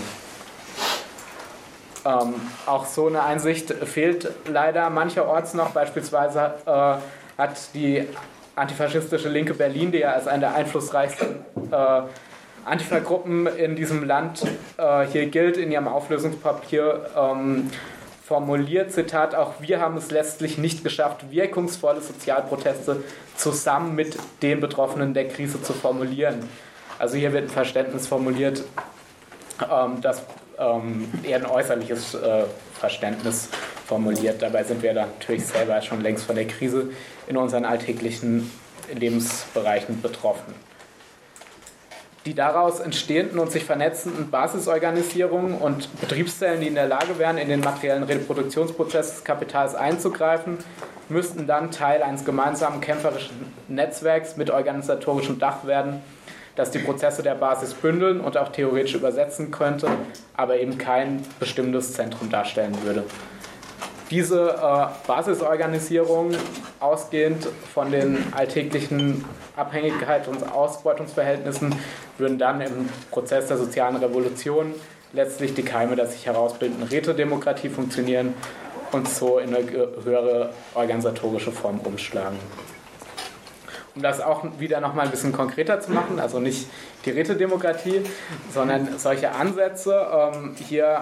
Ähm, auch so eine Einsicht fehlt leider mancherorts noch. Beispielsweise äh, hat die antifaschistische Linke Berlin, die ja als eine der einflussreichsten äh, Antifa-Gruppen in diesem Land äh, hier gilt, in ihrem Auflösungspapier ähm, formuliert, Zitat, auch wir haben es letztlich nicht geschafft, wirkungsvolle Sozialproteste zusammen mit den Betroffenen der Krise zu formulieren. Also hier wird ein Verständnis formuliert, ähm, das ähm, eher ein äußerliches äh, Verständnis formuliert. Dabei sind wir dann natürlich selber schon längst von der Krise in unseren alltäglichen Lebensbereichen betroffen. Die daraus entstehenden und sich vernetzenden Basisorganisierungen und Betriebszellen, die in der Lage wären, in den materiellen Reproduktionsprozess des Kapitals einzugreifen, müssten dann Teil eines gemeinsamen kämpferischen Netzwerks mit organisatorischem Dach werden, das die Prozesse der Basis bündeln und auch theoretisch übersetzen könnte, aber eben kein bestimmtes Zentrum darstellen würde. Diese äh, Basisorganisierung, ausgehend von den alltäglichen Abhängigkeits- und Ausbeutungsverhältnissen, würden dann im Prozess der sozialen Revolution letztlich die Keime der sich herausbildenden Rätedemokratie funktionieren und so in eine höhere organisatorische Form umschlagen. Um das auch wieder noch mal ein bisschen konkreter zu machen, also nicht die Rätedemokratie, sondern solche Ansätze. Ähm, hier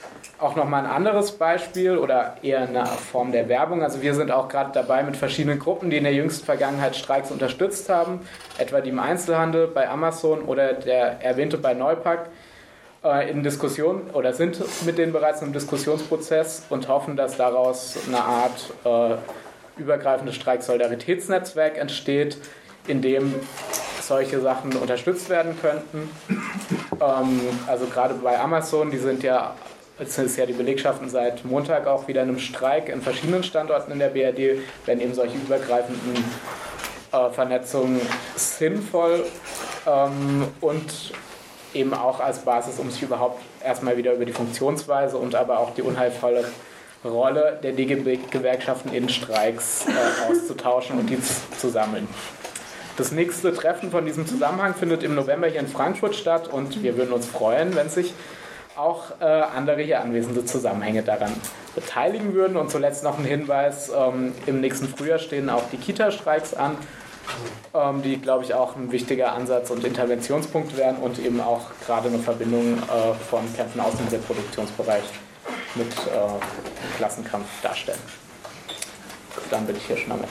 auch nochmal ein anderes Beispiel oder eher eine Form der Werbung. Also wir sind auch gerade dabei mit verschiedenen Gruppen, die in der jüngsten Vergangenheit Streiks unterstützt haben, etwa die im Einzelhandel, bei Amazon oder der erwähnte bei Neupack, äh, in Diskussion oder sind mit denen bereits im Diskussionsprozess und hoffen, dass daraus eine Art äh, übergreifendes Streik-Solidaritätsnetzwerk entsteht, in dem solche Sachen unterstützt werden könnten. Ähm, also gerade bei Amazon, die sind ja Es ist ja die Belegschaften seit Montag auch wieder in einem Streik in verschiedenen Standorten in der B R D, wenn eben solche übergreifenden äh, Vernetzungen sinnvoll ähm, und eben auch als Basis, um sich überhaupt erstmal wieder über die Funktionsweise und aber auch die unheilvolle Rolle der D G B-Gewerkschaften in Streiks äh, auszutauschen und die zu sammeln. Das nächste Treffen von diesem Zusammenhang findet im November hier in Frankfurt statt und wir würden uns freuen, wenn sich auch äh, andere hier anwesende Zusammenhänge daran beteiligen würden. Und zuletzt noch ein Hinweis, ähm, im nächsten Frühjahr stehen auch die Kita-Streiks an, ähm, die, glaube ich, auch ein wichtiger Ansatz und Interventionspunkt wären und eben auch gerade eine Verbindung äh, von Kämpfen aus dem Reproduktionsbereich mit äh, Klassenkampf darstellen. Dann bin ich hier schon am Ende.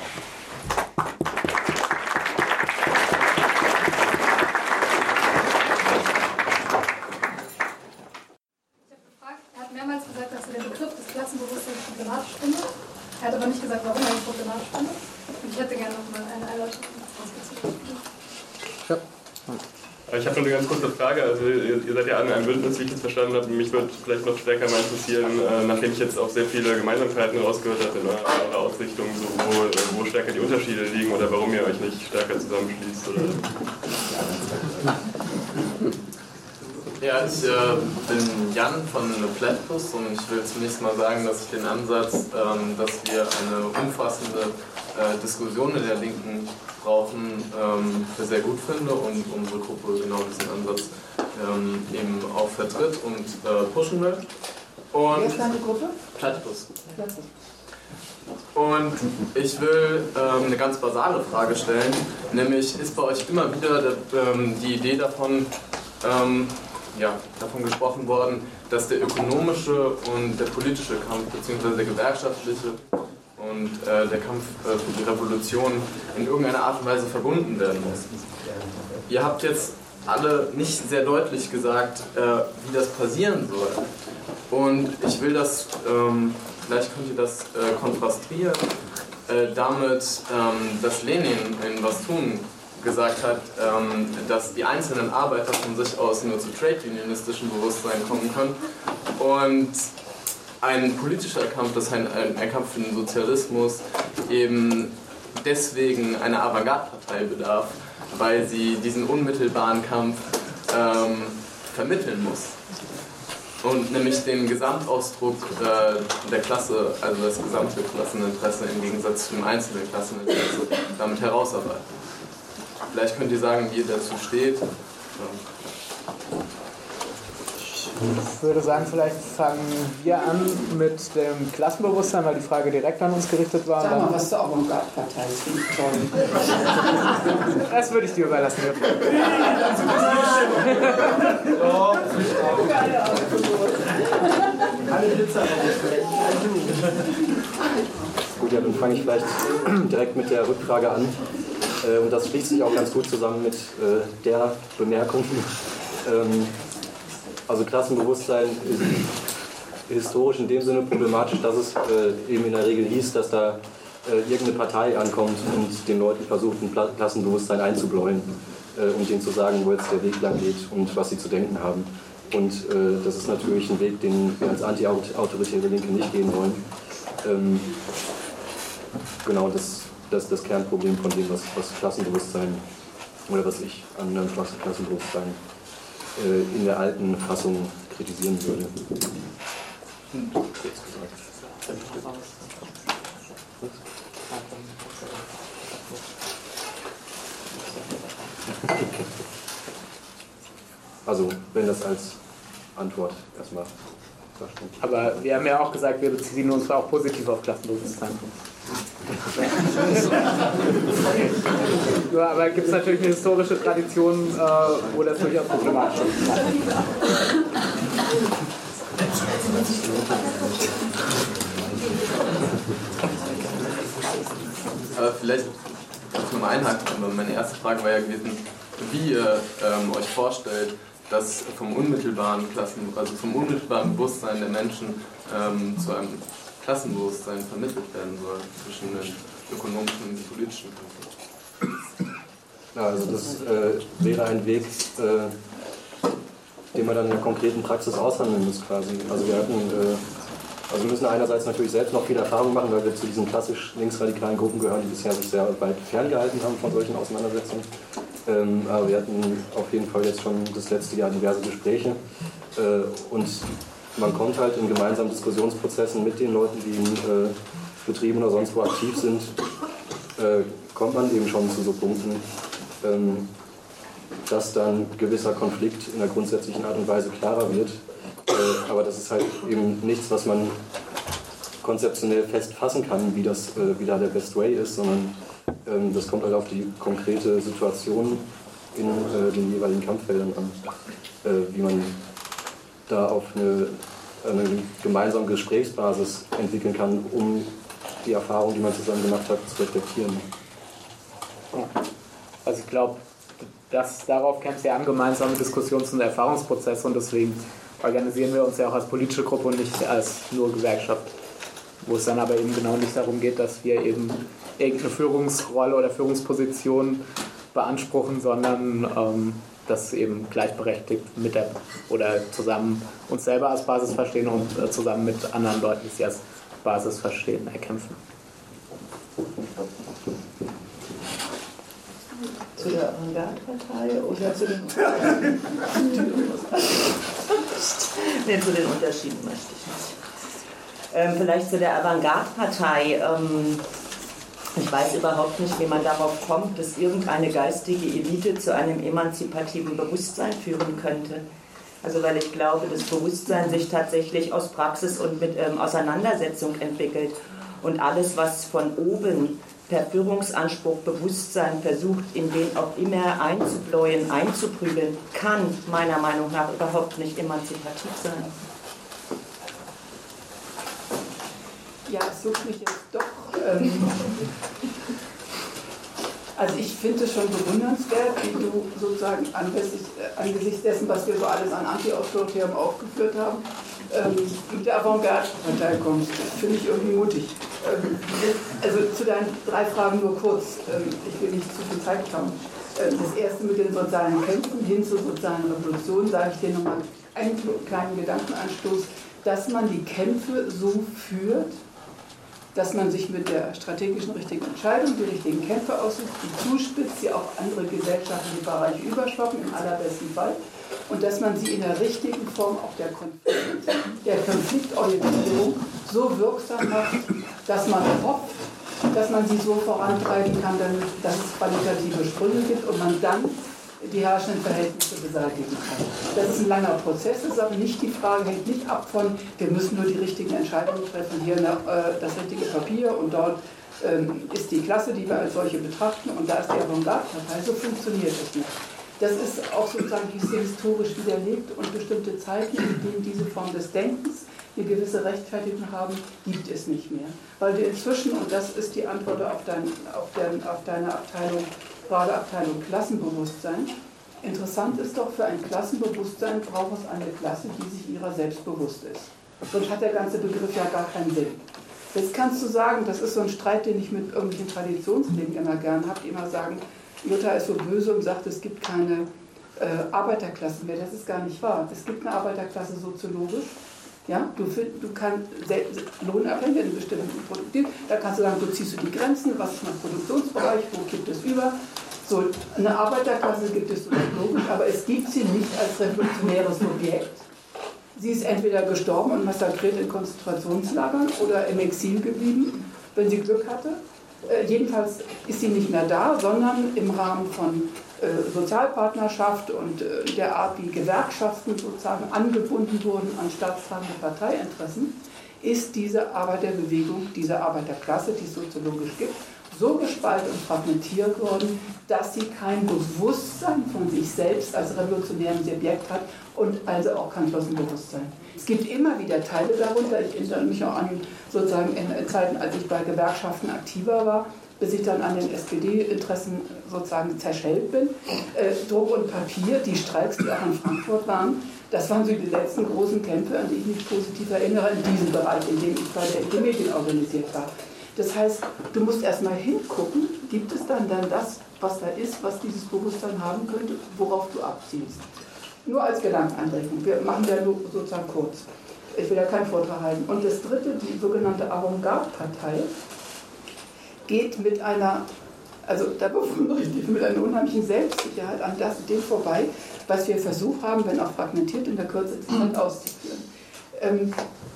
Gesagt, dass er den Begriff des Klassenbewusstseins problematisch findet. Er hat aber nicht gesagt, warum er es problematisch findet. Und ich hätte gerne noch mal eine Einleitung. Ja. Ich habe noch eine ganz kurze Frage. Also ihr, ihr seid ja an einem Bündnis, wie ich es verstanden habe. Mich würde vielleicht noch stärker mal interessieren, äh, nachdem ich jetzt auch sehr viele Gemeinsamkeiten rausgehört habe in eurer, eurer Ausrichtung, so wo, wo stärker die Unterschiede liegen oder warum ihr euch nicht stärker zusammenschließt. Oder Ja, ich äh, bin Jan von Platypus und ich will zunächst mal sagen, dass ich den Ansatz, ähm, dass wir eine umfassende äh, Diskussion in der Linken brauchen, ähm, für sehr gut finde und unsere Gruppe genau diesen Ansatz ähm, eben auch vertritt und äh, pushen will. Und Wer ist deine Gruppe? Platypus. Und ich will ähm, eine ganz basale Frage stellen, nämlich ist bei euch immer wieder der, ähm, die Idee davon, ähm, ja, davon gesprochen worden, dass der ökonomische und der politische Kampf bzw. der gewerkschaftliche und äh, der Kampf äh, für die Revolution in irgendeiner Art und Weise verbunden werden muss. Ihr habt jetzt alle nicht sehr deutlich gesagt, äh, wie das passieren soll. Und ich will das, ähm, vielleicht könnt ihr das äh, kontrastieren, äh, damit, ähm, dass Lenin in Was tun gesagt hat, ähm, dass die einzelnen Arbeiter von sich aus nur zu trade-unionistischen Bewusstsein kommen können und ein politischer Kampf, das heißt ein, ein Kampf für den Sozialismus, eben deswegen einer Avantgarde-Partei bedarf, weil sie diesen unmittelbaren Kampf ähm, vermitteln muss. Und nämlich den Gesamtausdruck äh, der Klasse, also das gesamte Klasseninteresse im Gegensatz zum einzelnen Klasseninteresse, damit herausarbeiten. Vielleicht könnt ihr sagen, wie ihr dazu steht. Ich würde sagen, vielleicht fangen wir an mit dem Klassenbewusstsein, weil die Frage direkt an uns gerichtet war. Sag mal, was zur Avantgarde-Partei ist, finde ich toll. Das würde ich dir überlassen. Gut, ja, dann fange ich vielleicht direkt mit der Rückfrage an. Und das schließt sich auch ganz gut zusammen mit der Bemerkung. Also Klassenbewusstsein ist historisch in dem Sinne problematisch, dass es eben in der Regel hieß, dass da irgendeine Partei ankommt und den Leuten versucht, ein Klassenbewusstsein einzubläuen und denen zu sagen, wo jetzt der Weg lang geht und was sie zu denken haben. Und das ist natürlich ein Weg, den wir als anti-autoritäre Linke nicht gehen wollen. Genau, das Das ist das Kernproblem von dem, was, was Klassenbewusstsein oder was ich an einem Klassenbewusstsein äh, in der alten Fassung kritisieren würde. Also, wenn das als Antwort erstmal verstanden. Aber wir haben ja auch gesagt, wir beziehen uns auch positiv auf Klassenbewusstsein. Ja, aber gibt es natürlich eine historische Tradition, äh, wo das durchaus problematisch ist. Aber vielleicht zum Einhaken, meine erste Frage war ja gewesen, wie ihr ähm, euch vorstellt, dass vom unmittelbaren Klassen, also vom unmittelbaren Bewusstsein der Menschen ähm, zu einem Klassenbewusstsein vermittelt werden soll zwischen den ökonomischen und den politischen Konflikten. Ja, also das äh, wäre ein Weg, äh, den man dann in der konkreten Praxis aushandeln muss quasi. Also wir hatten, äh, also wir müssen einerseits natürlich selbst noch viel Erfahrung machen, weil wir zu diesen klassisch linksradikalen Gruppen gehören, die bisher sich sehr weit ferngehalten haben von solchen Auseinandersetzungen. Ähm, aber wir hatten auf jeden Fall jetzt schon das letzte Jahr diverse Gespräche äh, und man kommt halt in gemeinsamen Diskussionsprozessen mit den Leuten, die in äh, Betrieben oder sonst wo aktiv sind, äh, kommt man eben schon zu so Punkten, ähm, dass dann gewisser Konflikt in der grundsätzlichen Art und Weise klarer wird. Äh, aber das ist halt eben nichts, was man konzeptionell fest fassen kann, wie das äh, wie da der Best Way ist, sondern ähm, das kommt halt auf die konkrete Situation in äh, den jeweiligen Kampffeldern an, äh, wie man da auf eine, eine gemeinsame Gesprächsbasis entwickeln kann, um die Erfahrung, die man zusammen gemacht hat, zu reflektieren. Also ich glaube, dass darauf kämpft ja an, gemeinsame Diskussions- und Erfahrungsprozesse, und deswegen organisieren wir uns ja auch als politische Gruppe und nicht als nur Gewerkschaft, wo es dann aber eben genau nicht darum geht, dass wir eben irgendeine Führungsrolle oder Führungsposition beanspruchen, sondern ähm, das eben gleichberechtigt mit der oder zusammen uns selber als Basis verstehen und äh, zusammen mit anderen Leuten, die sie als Basis verstehen, erkämpfen. Zu der Avantgarde-Partei oder zu den Nee, zu den Unterschieden möchte ich nicht. Ähm, vielleicht zu der Avantgarde-Partei. Ähm, ich weiß überhaupt nicht, wie man darauf kommt, dass irgendeine geistige Elite zu einem emanzipativen Bewusstsein führen könnte. Also weil ich glaube, das Bewusstsein sich tatsächlich aus Praxis und mit ähm, Auseinandersetzung entwickelt. Und alles, was von oben per Führungsanspruch Bewusstsein versucht, in wen auch immer einzubläuen, einzuprügeln, kann meiner Meinung nach überhaupt nicht emanzipativ sein. Ja, es sucht mich jetzt doch. Ähm, also ich finde es schon bewundernswert, wie du sozusagen angesichts, äh, angesichts dessen, was wir so alles an Anti-Autoritärem aufgeführt haben, ähm, mit der Avantgarde-Partei kommst. Das finde ich irgendwie mutig. Ähm, also zu deinen drei Fragen nur kurz. Ähm, ich will nicht zu viel Zeit klauen. Ähm, das erste mit den sozialen Kämpfen hin zur sozialen Revolution, sage ich dir nochmal einen kleinen Gedankenanstoß, dass man die Kämpfe so führt, dass man sich mit der strategischen richtigen Entscheidung die richtigen Kämpfe aussucht, die zuspitzt, die auf andere gesellschaftliche Bereiche überschwappen, im allerbesten Fall, und dass man sie in der richtigen Form auch der, Konflikt, der Konfliktorientierung so wirksam macht, dass man hofft, dass man sie so vorantreiben kann, dass es qualitative Sprünge gibt und man dann die herrschenden Verhältnisse beseitigen kann. Das ist ein langer Prozess, das ist aber nicht die Frage, hängt nicht ab von, wir müssen nur die richtigen Entscheidungen treffen, hier nach, äh, das richtige Papier und dort ähm, ist die Klasse, die wir als solche betrachten und da ist die Avantgarde-Partei, so funktioniert es nicht. Das ist auch sozusagen historisch widerlegt und bestimmte Zeiten, in denen diese Form des Denkens eine gewisse Rechtfertigung haben, gibt es nicht mehr. Weil du inzwischen, und das ist die Antwort auf, dein, auf, dein, auf deine Abteilung, gerade Abteilung Klassenbewusstsein. Interessant ist doch, für ein Klassenbewusstsein braucht es eine Klasse, die sich ihrer selbst bewusst ist. Sonst hat der ganze Begriff ja gar keinen Sinn. Jetzt kannst du sagen, das ist so ein Streit, den ich mit irgendwelchen Traditionsleben immer gern habe, die immer sagen, Luther ist so böse und sagt, es gibt keine äh, Arbeiterklassen mehr. Das ist gar nicht wahr. Es gibt eine Arbeiterklasse soziologisch. Ja, du, du kannst lohnabhängig in bestimmten Produkten, da kannst du sagen, du ziehst du die Grenzen, was ist mein Produktionsbereich, wo gibt es über. So, eine Arbeiterklasse gibt es soziologisch, aber es gibt sie nicht als revolutionäres Objekt. Sie ist entweder gestorben und massakriert in Konzentrationslagern oder im Exil geblieben, wenn sie Glück hatte. Äh, jedenfalls ist sie nicht mehr da, sondern im Rahmen von äh, Sozialpartnerschaft und äh, der Art, wie Gewerkschaften sozusagen angebunden wurden an staatstragende Parteiinteressen, ist diese Arbeiterbewegung, diese Arbeiterklasse, die es soziologisch gibt, so gespalten und fragmentiert worden, dass sie kein Bewusstsein von sich selbst als revolutionärem Subjekt hat und also auch kein Klassenbewusstsein. Es gibt immer wieder Teile darunter. Ich erinnere mich auch an sozusagen in Zeiten, als ich bei Gewerkschaften aktiver war, bis ich dann an den S P D-Interessen sozusagen zerschellt bin. Äh, Druck und Papier, die Streiks, die auch in Frankfurt waren, das waren so die letzten großen Kämpfe, an die ich mich positiv erinnere, in diesem Bereich, in dem ich bei der I G Medien organisiert war. Das heißt, du musst erstmal hingucken, gibt es dann, dann das, was da ist, was dieses Bewusstsein haben könnte, worauf du abziehst. Nur als Gedankenanregung. Wir machen ja nur sozusagen kurz. Ich will ja keinen Vortrag halten. Und das dritte, die sogenannte Avantgarde-Partei, geht mit einer, also da bewundere ich dich, mit einer unheimlichen Selbstsicherheit an das, dem vorbei, was wir versucht haben, wenn auch fragmentiert, in der Kürze des Zeit auszuführen. Ähm,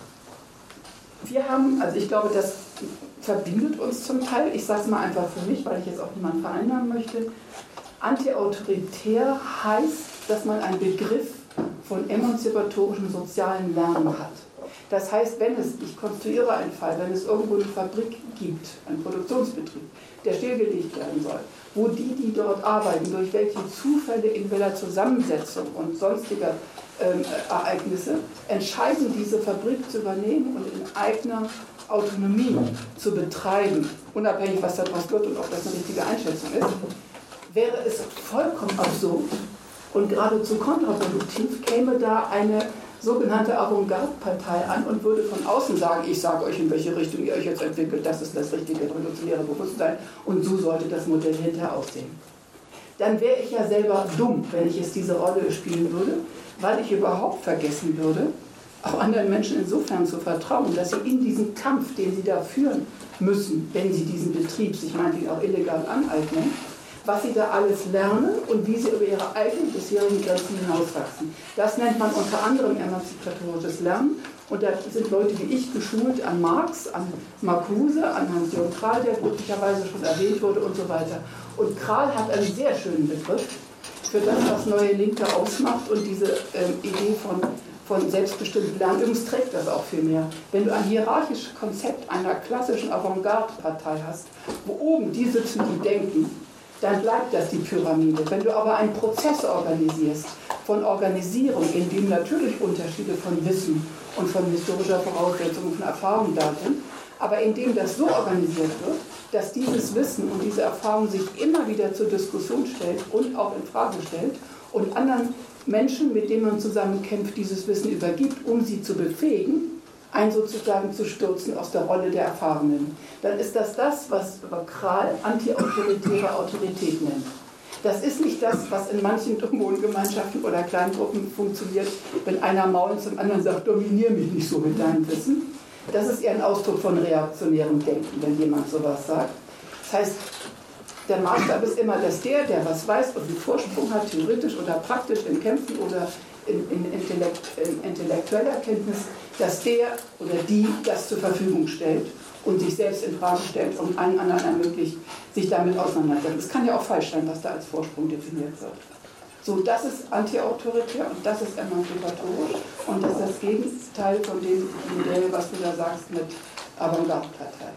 wir haben, also ich glaube, das verbindet uns zum Teil, ich sage es mal einfach für mich, weil ich jetzt auch niemanden vereinnahmen möchte, antiautoritär heißt, dass man einen Begriff von emanzipatorischem sozialen Lernen hat. Das heißt, wenn es, ich konstruiere einen Fall, wenn es irgendwo eine Fabrik gibt, einen Produktionsbetrieb, der stillgelegt werden soll, wo die, die dort arbeiten, durch welche Zufälle in welcher Zusammensetzung und sonstiger ähm, Ereignisse entscheiden, diese Fabrik zu übernehmen und in eigener Autonomie zu betreiben, unabhängig was daraus wird und ob das eine richtige Einschätzung ist, wäre es vollkommen absurd und geradezu kontraproduktiv, käme da eine sogenannte Avantgarde-Partei an und würde von außen sagen, ich sage euch, in welche Richtung ihr euch jetzt entwickelt, das ist das richtige revolutionäre Bewusstsein und so sollte das Modell hinterher aussehen. Dann wäre ich ja selber dumm, wenn ich jetzt diese Rolle spielen würde, weil ich überhaupt vergessen würde, auch anderen Menschen insofern zu vertrauen, dass sie in diesem Kampf, den sie da führen müssen, wenn sie diesen Betrieb sich meinetwegen auch illegal aneignen, was sie da alles lernen und wie sie über ihre eigenen bisherigen Grenzen hinauswachsen. Das nennt man unter anderem emanzipatorisches Lernen. Und da sind Leute wie ich geschult an Marx, an Marcuse, an Hans-Jürgen Krahl, der glücklicherweise schon erwähnt wurde und so weiter. Und Krahl hat einen sehr schönen Begriff für das, was Neue Linke ausmacht und diese ähm, Idee von, von selbstbestimmten Lernen. Übrigens trägt das auch viel mehr. Wenn du ein hierarchisches Konzept einer klassischen Avantgarde-Partei hast, wo oben die sitzen, die denken, dann bleibt das die Pyramide. Wenn du aber einen Prozess organisierst von Organisierung, in dem natürlich Unterschiede von Wissen und von historischer Voraussetzung und von Erfahrung da sind, aber in dem das so organisiert wird, dass dieses Wissen und diese Erfahrung sich immer wieder zur Diskussion stellt und auch in Frage stellt und anderen Menschen, mit denen man zusammen kämpft, dieses Wissen übergibt, um sie zu befähigen, ein sozusagen zu stürzen aus der Rolle der Erfahrenen. Dann ist das das, was Krahl anti-autoritäre Autorität nennt. Das ist nicht das, was in manchen Wohngemeinschaften oder Kleingruppen funktioniert, wenn einer maulend zum anderen sagt, dominier mich nicht so mit deinem Wissen. Das ist eher ein Ausdruck von reaktionärem Denken, wenn jemand sowas sagt. Das heißt, der Maßstab ist immer, dass der, der was weiß und einen Vorsprung hat, theoretisch oder praktisch in Kämpfen oder in, in, Intellekt, in intellektueller Kenntnis, dass der oder die das zur Verfügung stellt und sich selbst in Frage stellt und allen anderen ermöglicht, sich damit auseinanderzusetzen. Es kann ja auch falsch sein, was da als Vorsprung definiert wird. So, das ist antiautoritär und das ist emanzipatorisch und das ist das Gegenteil von dem Modell, was du da sagst mit Avantgarde-Partei.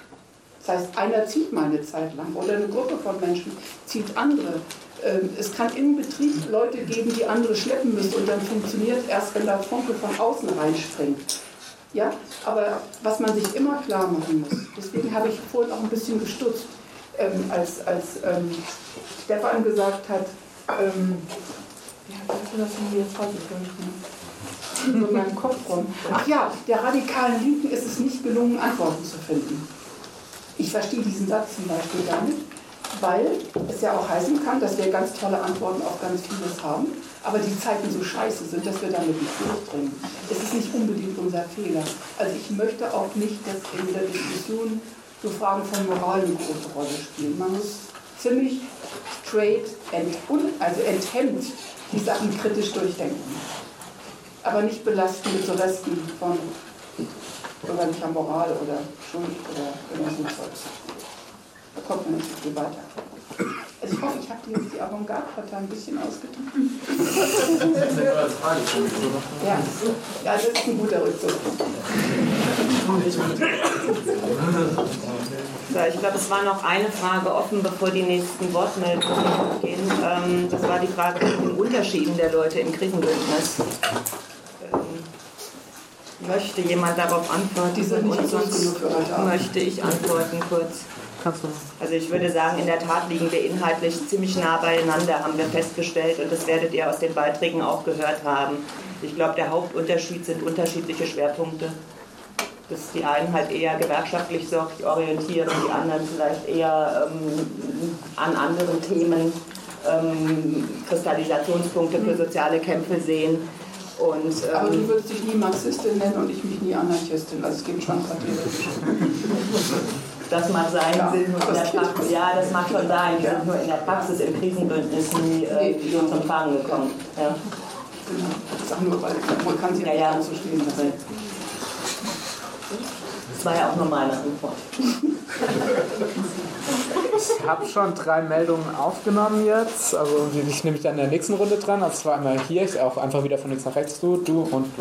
Das heißt, einer zieht mal eine Zeit lang oder eine Gruppe von Menschen zieht andere. Es kann im Betrieb Leute geben, die andere schleppen müssen und dann funktioniert erst, wenn der Funke von außen reinspringt. Ja, aber was man sich immer klar machen muss, deswegen habe ich vorhin auch ein bisschen gestutzt, ähm, als, als ähm, Stefan gesagt hat, ähm, ja, ich das mir jetzt rausgefunden, so in meinem Kopf rum. Ach ja, der radikalen Linken ist es nicht gelungen, Antworten zu finden. Ich verstehe diesen Satz zum Beispiel gar nicht, weil es ja auch heißen kann, dass wir ganz tolle Antworten auf ganz vieles haben, aber die Zeiten so scheiße sind, dass wir damit nicht durchdringen. Es ist nicht unbedingt unser Fehler. Also ich möchte auch nicht, dass in der Diskussion so Fragen von Moral eine große Rolle spielen. Man muss ziemlich straight, ent, also enthemmt die Sachen kritisch durchdenken. Aber nicht belasten mit so Resten von bürgerlicher Moral oder Schuld oder irgendwas so Zeugs. Da kommt man nicht viel weiter. Also ich hoffe, ich habe jetzt die Avantgarde-Partei ein bisschen ausgedrückt. Ja, ja, das ist ein guter Rückzug. So, ich glaube, es war noch eine Frage offen, bevor die nächsten Wortmeldungen gehen. Ähm, das war die Frage nach den Unterschieden der Leute im Krisenbündnis. Ähm, möchte jemand darauf antworten? Die sind nicht und sonst genug für heute Abend. Möchte ich antworten kurz. Also ich würde sagen, in der Tat liegen wir inhaltlich ziemlich nah beieinander, haben wir festgestellt, und das werdet ihr aus den Beiträgen auch gehört haben. Ich glaube, der Hauptunterschied sind unterschiedliche Schwerpunkte. Dass die einen halt eher gewerkschaftlich sich orientieren, die anderen vielleicht eher ähm, an anderen Themen ähm, Kristallisationspunkte für soziale Kämpfe sehen. Und, ähm, aber du würdest dich nie Marxistin nennen und ich mich nie Anarchistin, also es gibt schon Parteien. Das mag sein, ja, sind nur in der Praxis, ja, das mag schon sein, die ja. sind nur in der Praxis im Krisenbündnis nie äh, nee, so zum Tragen gekommen. Ja. Genau. Ich sage nur, weil man kann sie ja, ja so stehen lassen. Das war ja auch nur meine Antwort. Ich habe schon drei Meldungen aufgenommen jetzt, also ich nehme mich dann in der nächsten Runde dran. Also zwar einmal hier, ich auch einfach wieder von links nach rechts, du, du und du.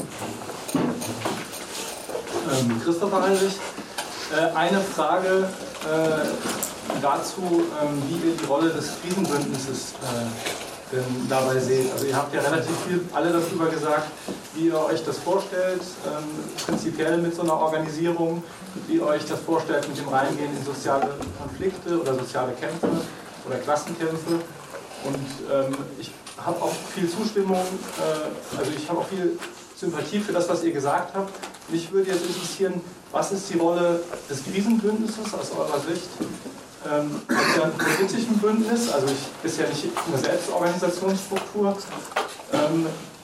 Ähm, Christopher Heinrich, äh, eine Frage äh, dazu, ähm, wie ihr die Rolle des Krisenbündnisses äh, denn dabei seht. Also ihr habt ja relativ viel alle darüber gesagt, wie ihr euch das vorstellt, ähm, prinzipiell mit so einer Organisierung, wie ihr euch das vorstellt mit dem Reingehen in soziale Konflikte oder soziale Kämpfe oder Klassenkämpfe. Und ähm, ich habe auch viel Zustimmung, äh, also ich habe auch viel Sympathie für das, was ihr gesagt habt. Mich würde jetzt interessieren, was ist die Rolle des Krisenbündnisses aus eurer Sicht? Ähm, habt ihr einen politischen Bündnis, also ich ist ja nicht eine Selbstorganisationsstruktur. Ähm,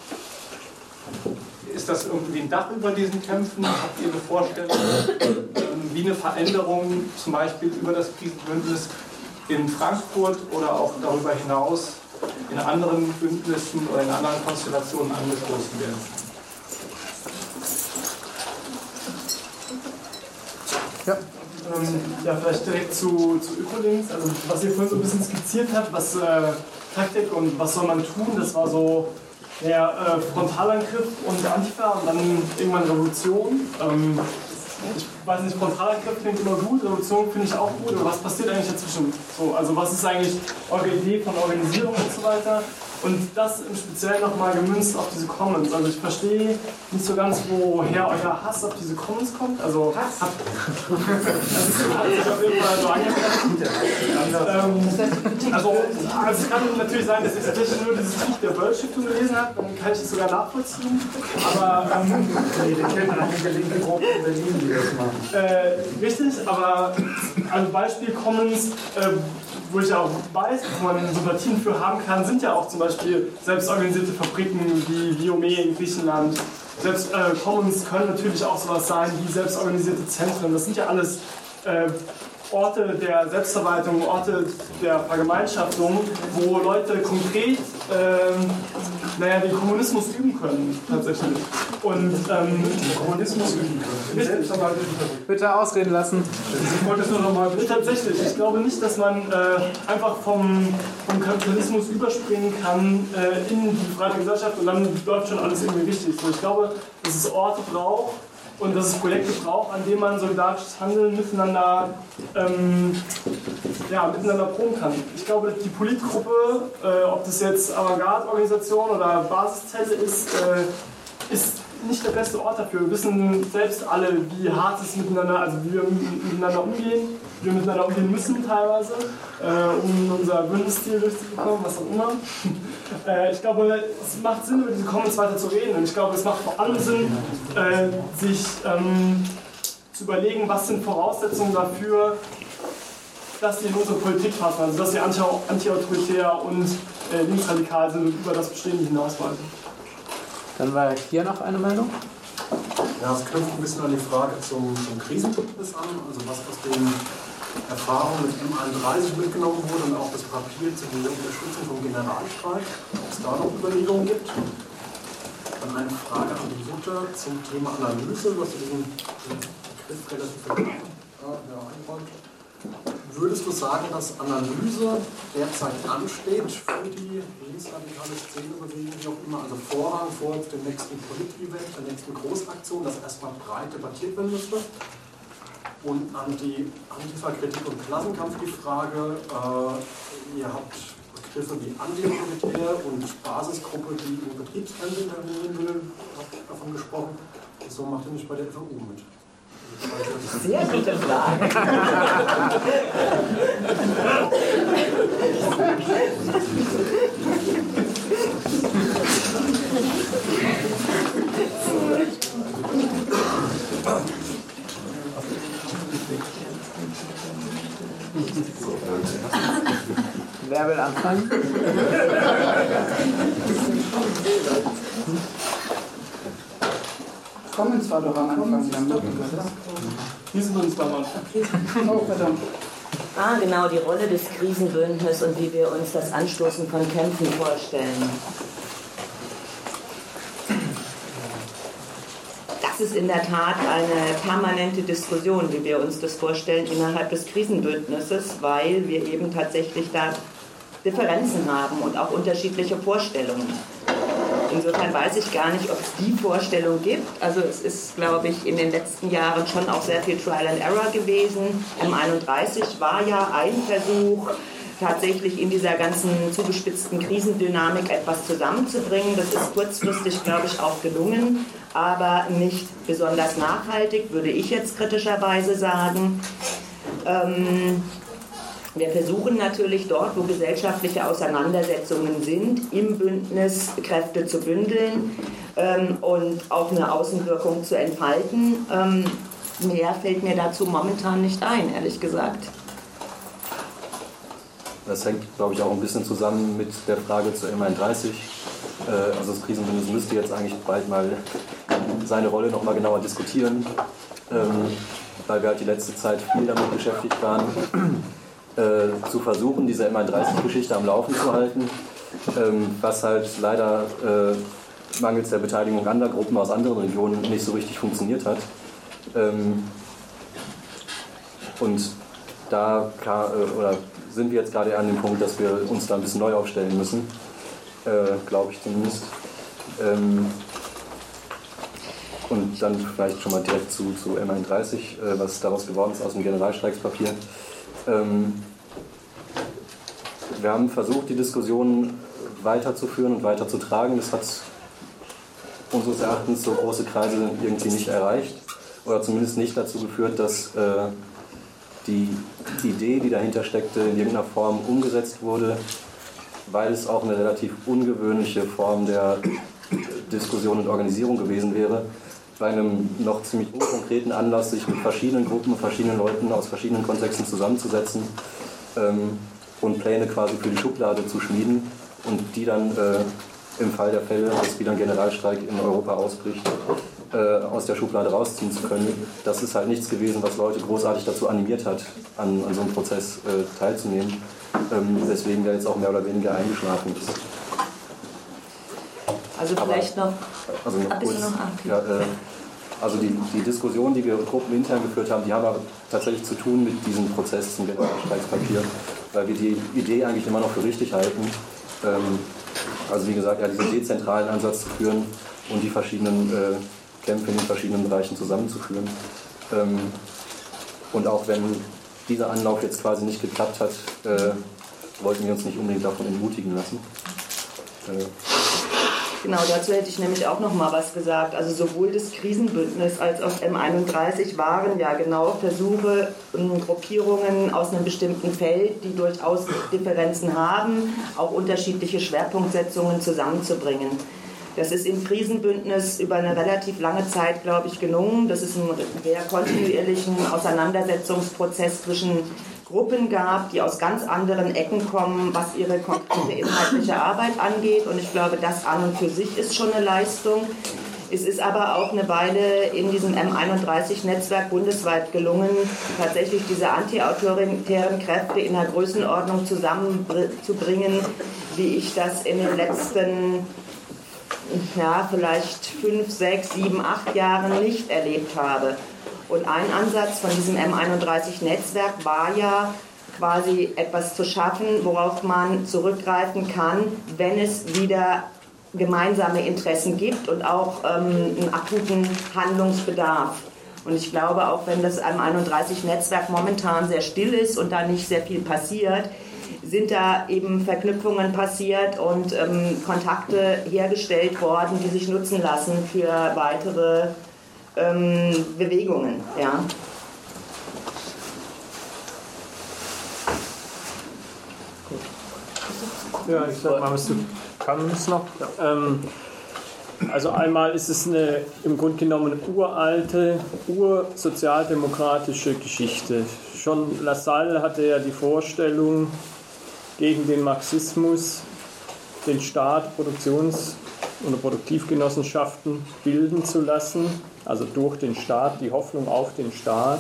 ist das irgendwie ein Dach über diesen Kämpfen? Habt ihr eine Vorstellung, ähm, wie eine Veränderung zum Beispiel über das Krisenbündnis in Frankfurt oder auch darüber hinaus in anderen Bündnissen oder in anderen Konstellationen angestoßen werden? Ja. Ähm, ja, vielleicht direkt zu, zu Ökolinks, also was ihr vorhin so ein bisschen skizziert habt, was äh, Taktik und was soll man tun, das war so der äh, Frontalangriff und Antifa und dann irgendwann Revolution. Ähm, ich weiß nicht, Frontalangriff klingt immer gut, Revolution finde ich auch gut, aber was passiert eigentlich dazwischen? So, also was ist eigentlich eure Idee von Organisierung und so weiter? Und das im Speziellen nochmal gemünzt auf diese Commons. Also ich verstehe nicht so ganz, woher euer Hass auf diese Commons kommt. Also Hass? Hat, das hat sich auf jeden Fall so angehört. Ähm, also, also es kann natürlich sein, dass ich tatsächlich nur dieses Buch der Böll-Stiftung gelesen habe, dann kann ich es sogar nachvollziehen. Aber ähm, nee, den kennt man auch in der linken Gruppe in Berlin, die das machen. Äh, richtig, aber also Beispiel Commons, äh, wo ich ja auch weiß, wo man Sympathien für haben kann, sind ja auch zum Beispiel selbstorganisierte Fabriken wie Viome in Griechenland. Selbst äh, Commons können natürlich auch sowas sein wie selbstorganisierte Zentren. Das sind ja alles äh, Orte der Selbstverwaltung, Orte der Vergemeinschaftung, wo Leute konkret ähm, naja, den Kommunismus üben können, tatsächlich. Und ähm, den Kommunismus üben können. Bitte ausreden lassen. Ich wollte es nur noch mal. Tatsächlich, ich glaube nicht, dass man äh, einfach vom, vom Kapitalismus überspringen kann äh, in die freie Gesellschaft und dann läuft schon alles irgendwie richtig. So, ich glaube, dass es Orte braucht und dass es Projekte braucht, an denen man solidarisches Handeln miteinander, ähm, ja, miteinander proben kann. Ich glaube, die Politgruppe, äh, ob das jetzt Avantgarde-Organisation oder Basiszelle ist, äh, ist nicht der beste Ort dafür. Wir wissen selbst alle, wie hart es miteinander, also wie wir miteinander umgehen, wie wir miteinander umgehen müssen teilweise, äh, um unser Bündnisziel durchzubekommen, was auch immer. äh, ich glaube, es macht Sinn, über diese Commons weiter zu reden, und ich glaube, es macht vor allem Sinn, äh, sich ähm, zu überlegen, was sind Voraussetzungen dafür, dass die in unsere Politik passen, also dass sie anti-autoritär und äh, linksradikal sind und über das Bestehende hinausweisen. Dann war hier noch eine Meldung. Ja, es knüpft ein bisschen an die Frage zum, zum Krisenbündnis an, also was aus den Erfahrungen mit M einunddreißig mitgenommen wurde und auch das Papier zur Unterstützung vom Generalstreik, ob es da noch Überlegungen gibt. Dann eine Frage an die Jutta zum Thema Analyse, was du diesen Begriff relativ ja, ja, einräumt. würdest du sagen, dass Analyse derzeit ansteht für die linksradikale Szenebewegung, wie auch immer, also Vorrang vor dem nächsten Polit-Event, der nächsten Großaktion, das erstmal breit debattiert werden müsste? Und an die Antifa-Kritik und Klassenkampf die Frage, äh, ihr habt Begriffe wie antiautoritär und Basisgruppe, die in Betriebskämpfe intervenieren will, habt davon gesprochen. So macht ihr nicht bei der F A U mit. Sehr gute Frage. Wer will anfangen? Commons war doch am Anfang. Krisenbündnis war am Anfang. Oh, verdammt. Ah, genau, die Rolle des Krisenbündnisses und wie wir uns das Anstoßen von Kämpfen vorstellen. Das ist in der Tat eine permanente Diskussion, wie wir uns das vorstellen innerhalb des Krisenbündnisses, weil wir eben tatsächlich da Differenzen haben und auch unterschiedliche Vorstellungen. Insofern weiß ich gar nicht, ob es die Vorstellung gibt. Also es ist, glaube ich, in den letzten Jahren schon auch sehr viel Trial and Error gewesen. M einunddreißig war ja ein Versuch, tatsächlich in dieser ganzen zugespitzten Krisendynamik etwas zusammenzubringen. Das ist kurzfristig, glaube ich, auch gelungen, aber nicht besonders nachhaltig, würde ich jetzt kritischerweise sagen. Ähm, Wir versuchen natürlich dort, wo gesellschaftliche Auseinandersetzungen sind, im Bündnis Kräfte zu bündeln ähm, und auch eine Außenwirkung zu entfalten. Ähm, mehr fällt mir dazu momentan nicht ein, ehrlich gesagt. Das hängt, glaube ich, auch ein bisschen zusammen mit der Frage zu M einunddreißig. Äh, also das Krisenbündnis müsste jetzt eigentlich bald mal seine Rolle noch mal genauer diskutieren, ähm, weil wir halt die letzte Zeit viel damit beschäftigt waren, Äh, zu versuchen, diese M einunddreißig-Geschichte am Laufen zu halten, ähm, was halt leider äh, mangels der Beteiligung anderer Gruppen aus anderen Regionen nicht so richtig funktioniert hat. Ähm, und da kann, äh, oder sind wir jetzt gerade an dem Punkt, dass wir uns da ein bisschen neu aufstellen müssen, äh, glaube ich zumindest. Ähm, und dann vielleicht schon mal direkt zu, zu M einunddreißig, äh, was daraus geworden ist aus dem Generalstreikspapier. Ähm, wir haben versucht, die Diskussion weiterzuführen und weiterzutragen. Das hat unseres Erachtens so große Kreise irgendwie nicht erreicht oder zumindest nicht dazu geführt, dass äh, die Idee, die dahinter steckte, in irgendeiner Form umgesetzt wurde, weil es auch eine relativ ungewöhnliche Form der Diskussion und Organisierung gewesen wäre, bei einem noch ziemlich unkonkreten Anlass, sich mit verschiedenen Gruppen, verschiedenen Leuten aus verschiedenen Kontexten zusammenzusetzen ähm, und Pläne quasi für die Schublade zu schmieden und die dann äh, im Fall der Fälle, dass wieder ein Generalstreik in Europa ausbricht, äh, aus der Schublade rausziehen zu können. Das ist halt nichts gewesen, was Leute großartig dazu animiert hat, an, an so einem Prozess äh, teilzunehmen, ähm, weswegen der jetzt auch mehr oder weniger eingeschlafen ist. Also vielleicht Aber, noch, also noch kurz, noch okay. ja, äh, also die, die Diskussion, die wir gruppenintern geführt haben, die haben aber tatsächlich zu tun mit diesem Prozess zum Generalstreikspapier, weil wir die Idee eigentlich immer noch für richtig halten. Ähm, also wie gesagt, ja, diesen dezentralen Ansatz zu führen und die verschiedenen äh, Kämpfe in den verschiedenen Bereichen zusammenzuführen. Ähm, und auch wenn dieser Anlauf jetzt quasi nicht geklappt hat, äh, wollten wir uns nicht unbedingt davon entmutigen lassen. Äh, Genau, dazu hätte ich nämlich auch noch mal was gesagt. Also sowohl das Krisenbündnis als auch M einunddreißig waren ja genau Versuche, Gruppierungen aus einem bestimmten Feld, die durchaus Differenzen haben, auch unterschiedliche Schwerpunktsetzungen zusammenzubringen. Das ist im Krisenbündnis über eine relativ lange Zeit, glaube ich, gelungen. Das ist ein sehr kontinuierlichen Auseinandersetzungsprozess zwischen Gruppen gab, die aus ganz anderen Ecken kommen, was ihre konkrete inhaltliche Arbeit angeht. Und ich glaube, das an und für sich ist schon eine Leistung. Es ist aber auch eine Weile in diesem M einunddreißig-Netzwerk bundesweit gelungen, tatsächlich diese antiautoritären Kräfte in einer Größenordnung zusammenzubringen, wie ich das in den letzten, ja, vielleicht fünf, sechs, sieben, acht Jahren nicht erlebt habe. Und ein Ansatz von diesem M einunddreißig-Netzwerk war ja, quasi etwas zu schaffen, worauf man zurückgreifen kann, wenn es wieder gemeinsame Interessen gibt und auch ähm, einen akuten Handlungsbedarf. Und ich glaube, auch wenn das am einunddreißig-Netzwerk momentan sehr still ist und da nicht sehr viel passiert, sind da eben Verknüpfungen passiert und ähm, Kontakte hergestellt worden, die sich nutzen lassen für weitere ähm, Bewegungen. Ja. Ja, ich sag mal, was du kannst noch. Ähm, also einmal ist es eine im Grunde genommen uralte, ursozialdemokratische Geschichte. Schon Lassalle hatte ja die Vorstellung, gegen den Marxismus den Staat Produktions- oder Produktivgenossenschaften bilden zu lassen, also durch den Staat, die Hoffnung auf den Staat,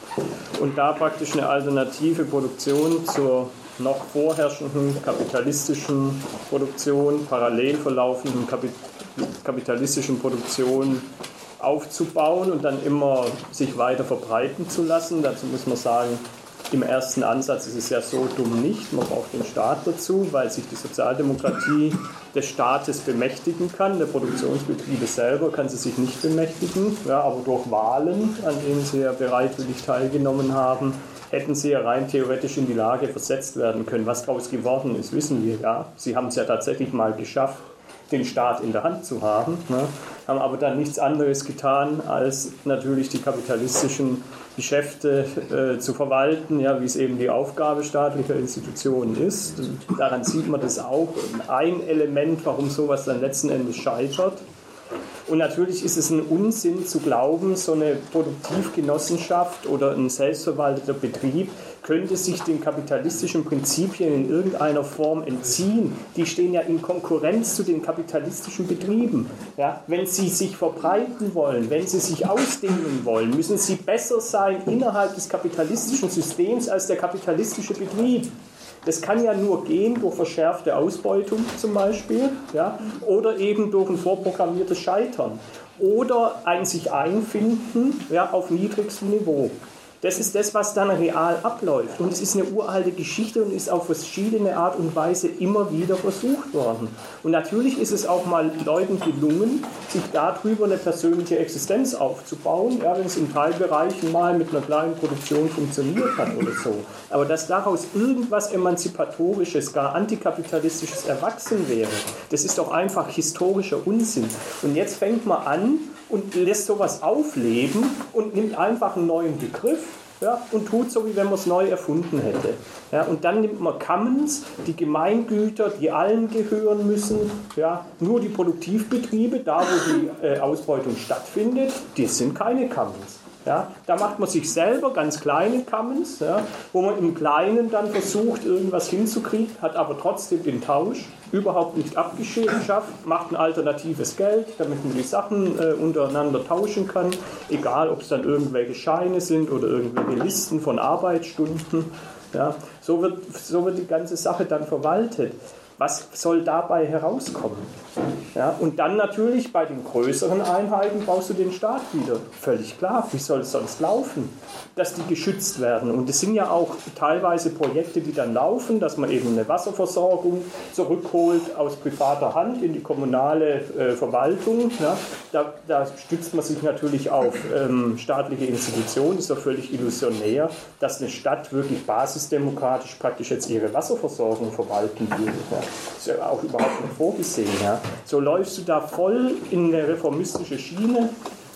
und da praktisch eine alternative Produktion zur noch vorherrschenden kapitalistischen Produktion, parallel verlaufenden kapitalistischen Produktion aufzubauen und dann immer sich weiter verbreiten zu lassen. Dazu muss man sagen, im ersten Ansatz ist es ja so dumm nicht. Man braucht den Staat dazu, weil sich die Sozialdemokratie des Staates bemächtigen kann. Der Produktionsbetriebe selber kann sie sich nicht bemächtigen, ja, aber durch Wahlen, an denen sie ja bereitwillig teilgenommen haben, hätten sie ja rein theoretisch in die Lage versetzt werden können. Was daraus geworden ist, wissen wir ja. Sie haben es ja tatsächlich mal geschafft, den Staat in der Hand zu haben, ne? Haben aber dann nichts anderes getan, als natürlich die kapitalistischen Geschäfte äh, zu verwalten, ja, wie es eben die Aufgabe staatlicher Institutionen ist. Und daran sieht man das auch, ein Element, warum sowas dann letzten Endes scheitert. Und natürlich ist es ein Unsinn zu glauben, so eine Produktivgenossenschaft oder ein selbstverwalteter Betrieb könnte sich den kapitalistischen Prinzipien in irgendeiner Form entziehen. Die stehen ja in Konkurrenz zu den kapitalistischen Betrieben. Ja, wenn sie sich verbreiten wollen, wenn sie sich ausdehnen wollen, müssen sie besser sein innerhalb des kapitalistischen Systems als der kapitalistische Betrieb. Das kann ja nur gehen durch verschärfte Ausbeutung zum Beispiel, ja, oder eben durch ein vorprogrammiertes Scheitern oder ein sich einfinden, ja, auf niedrigstem Niveau. Das ist das, was dann real abläuft. Und es ist eine uralte Geschichte und ist auf verschiedene Art und Weise immer wieder versucht worden. Und natürlich ist es auch mal Leuten gelungen, sich darüber eine persönliche Existenz aufzubauen, ja, wenn es in Teilbereichen mal mit einer kleinen Produktion funktioniert hat oder so. Aber dass daraus irgendwas Emanzipatorisches, gar Antikapitalistisches erwachsen wäre, das ist doch einfach historischer Unsinn. Und jetzt fängt man an und lässt sowas aufleben und nimmt einfach einen neuen Begriff, ja, und tut so, wie wenn man es neu erfunden hätte. Ja, und dann nimmt man Commons, die Gemeingüter, die allen gehören müssen, ja, nur die Produktivbetriebe, da wo die äh, Ausbeutung stattfindet, die sind keine Commons. Ja, da macht man sich selber ganz kleine Commons, ja, wo man im Kleinen dann versucht, irgendwas hinzukriegen, hat aber trotzdem den Tausch überhaupt nicht abgeschafft, macht ein alternatives Geld, damit man die Sachen äh, untereinander tauschen kann, egal ob es dann irgendwelche Scheine sind oder irgendwelche Listen von Arbeitsstunden. Ja, so wird, so wird die ganze Sache dann verwaltet. Was soll dabei herauskommen? Ja, und dann natürlich bei den größeren Einheiten brauchst du den Staat wieder. Völlig klar, wie soll es sonst laufen, dass die geschützt werden? Und es sind ja auch teilweise Projekte, die dann laufen, dass man eben eine Wasserversorgung zurückholt aus privater Hand in die kommunale äh, Verwaltung. Ja, da, da stützt man sich natürlich auf ähm, staatliche Institutionen, ist doch völlig illusionär, dass eine Stadt wirklich basisdemokratisch praktisch jetzt ihre Wasserversorgung verwalten würde. Ja. Das ist ja auch überhaupt nicht vorgesehen. Ja. So läufst du da voll in eine reformistische Schiene,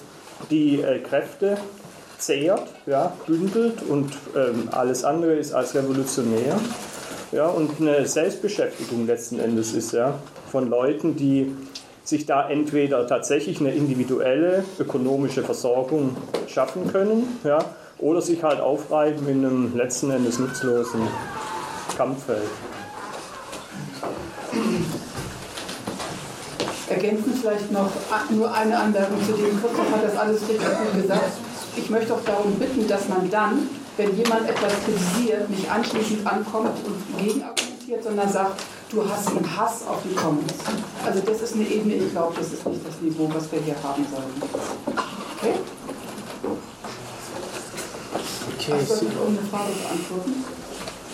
die äh, Kräfte zehrt, ja, bündelt und ähm, alles andere ist als revolutionär. Ja, und eine Selbstbeschäftigung letzten Endes ist, ja, von Leuten, die sich da entweder tatsächlich eine individuelle ökonomische Versorgung schaffen können, ja, oder sich halt aufreiben in einem letzten Endes nutzlosen Kampffeld. Ergänzend vielleicht noch nur eine Anmerkung zu dem. Christoph hat das alles richtig gut gesagt. Ich möchte auch darum bitten, dass man dann, wenn jemand etwas kritisiert, nicht anschließend ankommt und gegenargumentiert, sondern sagt, du hast einen Hass auf die Commons. Also das ist eine Ebene, ich glaube, das ist nicht das Niveau, was wir hier haben sollten. Okay? Okay. Ach, soll ich um eine Frage beantworten?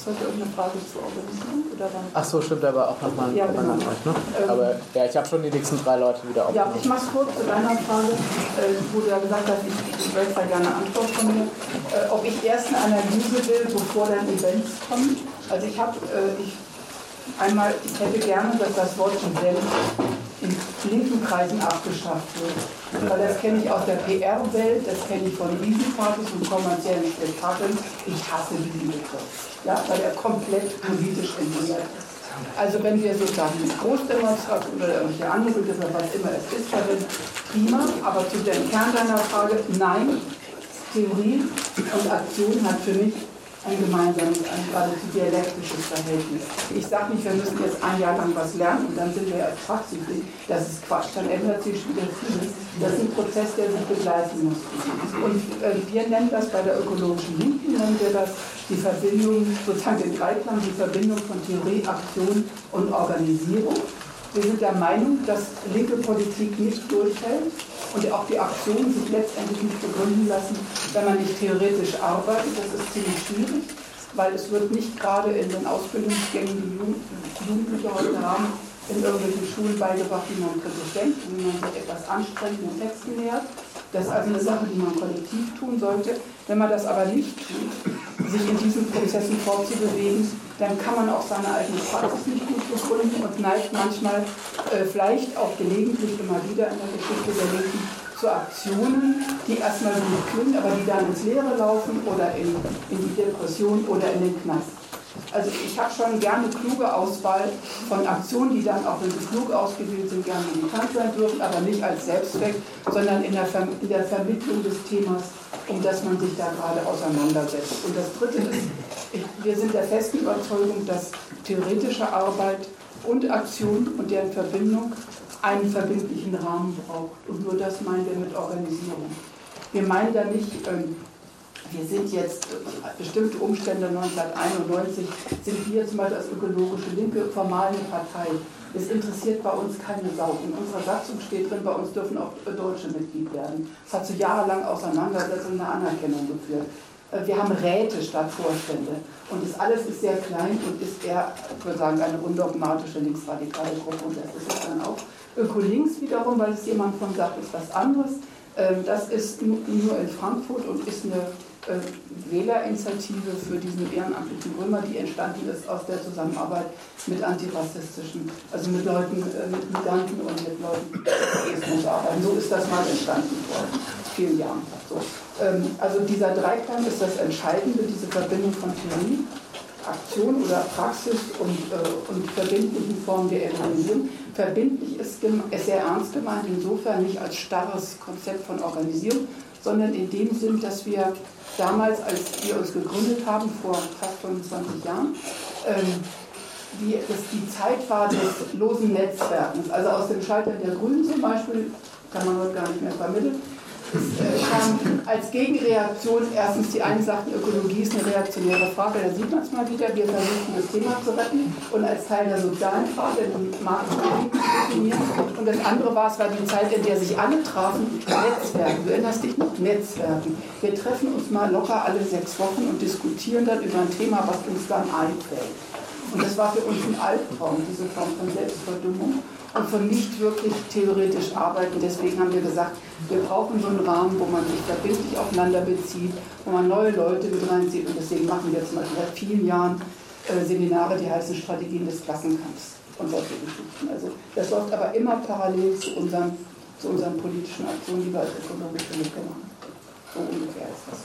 heute irgendeine Frage zur Organisation? Oder war Ach so, stimmt, aber auch nochmal ja, genau. ne? Aber ja, ich habe schon die nächsten drei Leute wieder aufgenommen. Ja, ich mache es kurz zu deiner Frage, äh, wo du ja gesagt hast, ich, ich möchte da gerne eine Antwort von mir. Äh, ob ich erst eine Analyse will, bevor dann Events kommen. Also ich habe, äh, ich einmal, ich hätte gerne, dass das Wort Event in linken Kreisen abgeschafft wird. Weil das kenne ich aus der P R-Welt, das kenne ich von Riesenpartys und kommerziellen Spektakeln. Ich hasse diesen Begriff, ja, weil er komplett politisch entwirrt ist. Also wenn wir sozusagen eine Großdemonstration oder irgendwelche andere Begriffe, was immer es ist, verwenden, prima, aber zu dem Kern deiner Frage, nein, Theorie und Aktion hat für mich ein gemeinsames, ein geradezu dialektisches Verhältnis. Ich sage nicht, wir müssen jetzt ein Jahr lang was lernen und dann sind wir als Praxis. Das ist Quatsch, dann ändert sich wieder vieles. Das ist ein Prozess, der sich begleiten muss. Und äh, wir nennen das bei der ökologischen Linken, nennen wir das die Verbindung, sozusagen den Dreiklang, die Verbindung von Theorie, Aktion und Organisierung. Wir sind der Meinung, dass linke Politik nicht durchhält und auch die Aktionen sich letztendlich nicht begründen lassen, wenn man nicht theoretisch arbeitet. Das ist ziemlich schwierig, weil es wird nicht gerade in den Ausbildungsgängen, die Jugendliche heute haben, in irgendwelchen Schulen beigebracht, wie man kritisch denkt und wie man sich etwas anstrengenden Texten nähert. Das ist also eine Sache, die man kollektiv tun sollte. Wenn man das aber nicht tut, sich in diesen Prozessen fortzubewegen, dann kann man auch seine eigene Praxis nicht gut begründen und neigt manchmal, äh, vielleicht auch gelegentlich immer wieder in der Geschichte der Linken, zu Aktionen, die erstmal gut klingen, aber die dann ins Leere laufen oder in, in die Depression oder in den Knast. Also ich habe schon gerne eine kluge Auswahl von Aktionen, die dann, auch wenn sie klug ausgewählt sind, gerne militant sein dürfen, aber nicht als Selbstzweck, sondern in der, Ver in der Vermittlung des Themas, um das man sich da gerade auseinandersetzt. Und das Dritte ist, ich, wir sind der festen Überzeugung, dass theoretische Arbeit und Aktion und deren Verbindung einen verbindlichen Rahmen braucht. Und nur das meinen wir mit Organisierung. Wir meinen da nicht, ähm, wir sind jetzt, bestimmte Umstände neunzehnhunderteinundneunzig, sind wir zum Beispiel als ökologische Linke formal eine Partei. Es interessiert bei uns keine Sau. In unserer Satzung steht drin, bei uns dürfen auch Deutsche Mitglied werden. Es hat zu jahrelang Auseinandersetzungen eine Anerkennung geführt. Wir haben Räte statt Vorstände. Und das alles ist sehr klein und ist eher, ich würde sagen, eine undogmatische linksradikale Gruppe. Und das ist es dann auch. Ökolinks wiederum, weil es jemand von sagt, ist was anderes. Das ist nur in Frankfurt und ist eine äh, Wählerinitiative für diesen ehrenamtlichen Römer, die entstanden ist aus der Zusammenarbeit mit antirassistischen, also mit Leuten, äh, mit Migranten und mit Leuten, die Esmus arbeiten. So ist das mal entstanden vor vielen Jahren. So. Ähm, also dieser Dreiklang ist das Entscheidende, diese Verbindung von Theorie, Aktion oder Praxis und, äh, und verbindlichen Formen der Evaluierung. Verbindlich ist, ist sehr ernst gemeint, insofern nicht als starres Konzept von Organisierung, sondern in dem Sinn, dass wir damals, als wir uns gegründet haben, vor fast fünfundzwanzig Jahren, ähm, die, dass die Zeit war des losen Netzwerkens. Also aus dem Scheitern der Grünen zum Beispiel, kann man heute gar nicht mehr vermitteln, es äh, kam als Gegenreaktion erstens, die einen sagten, Ökologie ist eine reaktionäre Frage, da sieht man es mal wieder, wir versuchen das Thema zu retten und als Teil der sozialen Frage, die Marketing zu definieren. Und das andere war, es war die Zeit, in der sich alle trafen, Netzwerken, du erinnerst dich noch, Netzwerken. Wir treffen uns mal locker alle sechs Wochen und diskutieren dann über ein Thema, was uns dann einfällt. Und das war für uns ein Albtraum, diese Form von Selbstverdummung und von nicht wirklich theoretisch arbeiten. Deswegen haben wir gesagt, wir brauchen so einen Rahmen, wo man sich verbindlich aufeinander bezieht, wo man neue Leute mit reinzieht. Und deswegen machen wir zum Beispiel seit vielen Jahren äh, Seminare, die heißen Strategien des Klassenkampfs und solche Geschichten. Also das läuft aber immer parallel zu unseren, zu unseren politischen Aktionen, die wir als ökologische Linke machen. So ungefähr ist das.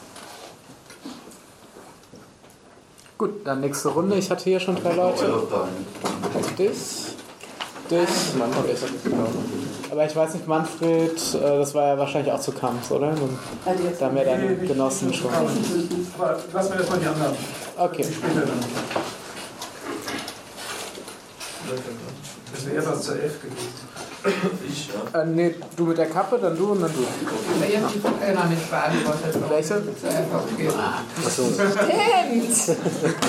Gut, dann nächste Runde. Ich hatte hier schon drei Leute. Dich, dich, Manfred. Aber ich weiß nicht, Manfred, das war ja wahrscheinlich auch zu Kampf, oder? Da haben ja deine Genossen schon. Aber lassen wir erstmal die anderen. Okay. Später dann. Müssen wir erst was zur F gewesen. Ich, ja. Äh, nee, du mit der Kappe, dann du und dann du. Ich habe die von Elna nicht beantwortet. Welche? Achso. Stimmt!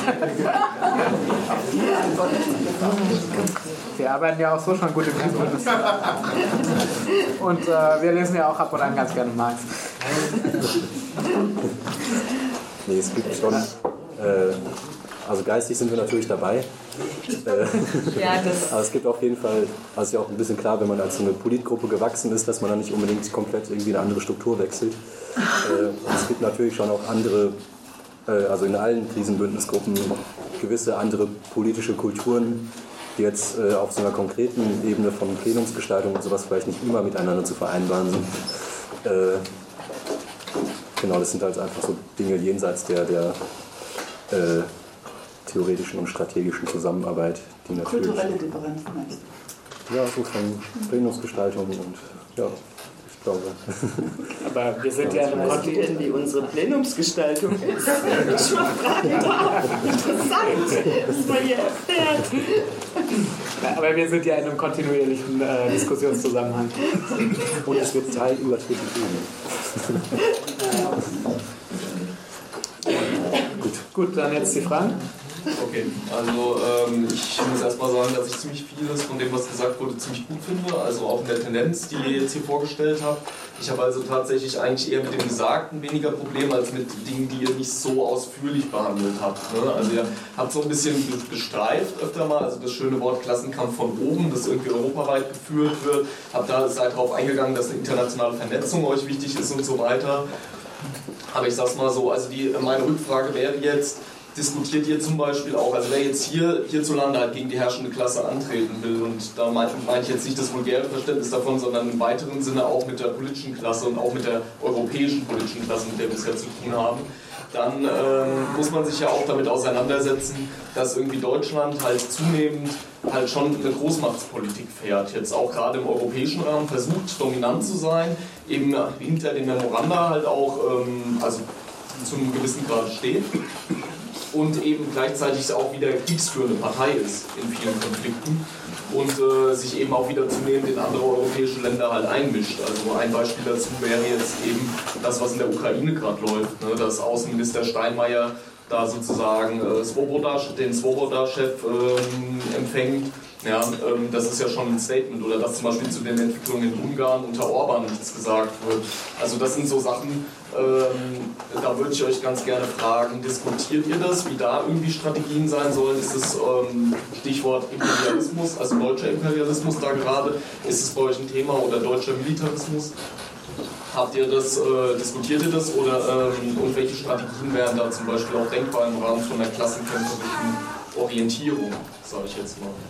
Wir arbeiten ja auch so schon gute Krisenbündnisse. Und äh, wir lesen ja auch ab und an ganz gerne Marx. Nee, es gibt schon. Äh, also geistig sind wir natürlich dabei. Äh, ja, das aber es gibt auf jeden Fall, also ja auch ein bisschen klar, wenn man als so eine Politgruppe gewachsen ist, dass man dann nicht unbedingt komplett irgendwie eine andere Struktur wechselt. Äh, es gibt natürlich schon auch andere, äh, also in allen Krisenbündnisgruppen gewisse andere politische Kulturen, die jetzt äh, auf so einer konkreten Ebene von Plenumsgestaltung und sowas vielleicht nicht immer miteinander zu vereinbaren sind. Äh, genau, das sind halt einfach so Dinge jenseits der, der äh, theoretischen und strategischen Zusammenarbeit, die natürlich... Kulturelle Differenzen meinst du? Ja, so von Plenumsgestaltung und ja, ich glaube... Aber wir sind ja, ja in weißt du denn, wie unsere Plenumsgestaltung ist? Ich mal fragen darf. Interessant, dass man hier erfährt. Aber wir sind ja in einem kontinuierlichen äh, Diskussionszusammenhang. Und es wird Teil übertrieben gehen. Gut. Gut, dann jetzt die Fragen. Okay, also ähm, ich muss erstmal sagen, dass ich ziemlich vieles von dem, was gesagt wurde, ziemlich gut finde, also auch in der Tendenz, die ihr jetzt hier vorgestellt habt. Ich habe also tatsächlich eigentlich eher mit dem Gesagten weniger Probleme als mit Dingen, die ihr nicht so ausführlich behandelt habt. Ne? Also ihr habt so ein bisschen gestreift öfter mal, also das schöne Wort Klassenkampf von oben, das irgendwie europaweit geführt wird. Habt da, seid darauf eingegangen, dass eine internationale Vernetzung euch wichtig ist und so weiter. Aber ich sag's mal so, also die, meine Rückfrage wäre jetzt, diskutiert ihr zum Beispiel auch, also wer jetzt hier hierzulande halt gegen die herrschende Klasse antreten will, und da meine mein ich jetzt nicht das vulgäre Verständnis davon, sondern im weiteren Sinne auch mit der politischen Klasse und auch mit der europäischen politischen Klasse, mit der wir bisher zu tun haben, dann ähm, muss man sich ja auch damit auseinandersetzen, dass irgendwie Deutschland halt zunehmend halt schon eine Großmachtspolitik fährt, jetzt auch gerade im europäischen Rahmen versucht, dominant zu sein, eben hinter den Memoranda halt auch, ähm, also zu einem gewissen Grad steht. Und eben gleichzeitig auch wieder kriegsführende Partei ist in vielen Konflikten und äh, sich eben auch wieder zunehmend in andere europäische Länder halt einmischt. Also ein Beispiel dazu wäre jetzt eben das, was in der Ukraine gerade läuft, ne? Dass Außenminister Steinmeier da sozusagen äh, Swoboda, den Swoboda-Chef ähm, empfängt. Ja, ähm, das ist ja schon ein Statement. Oder dass zum Beispiel zu den Entwicklungen in Ungarn unter Orban nichts gesagt wird. Also das sind so Sachen, ähm, da würde ich euch ganz gerne fragen, diskutiert ihr das, wie da irgendwie Strategien sein sollen? Ist das ähm, Stichwort Imperialismus, also deutscher Imperialismus da gerade? Ist es bei euch ein Thema, oder deutscher Militarismus? Habt ihr das, äh, diskutiert ihr das, oder ähm, und welche Strategien wären da zum Beispiel auch denkbar im Rahmen von der klassenkämpferischen Orientierung, sage ich jetzt mal?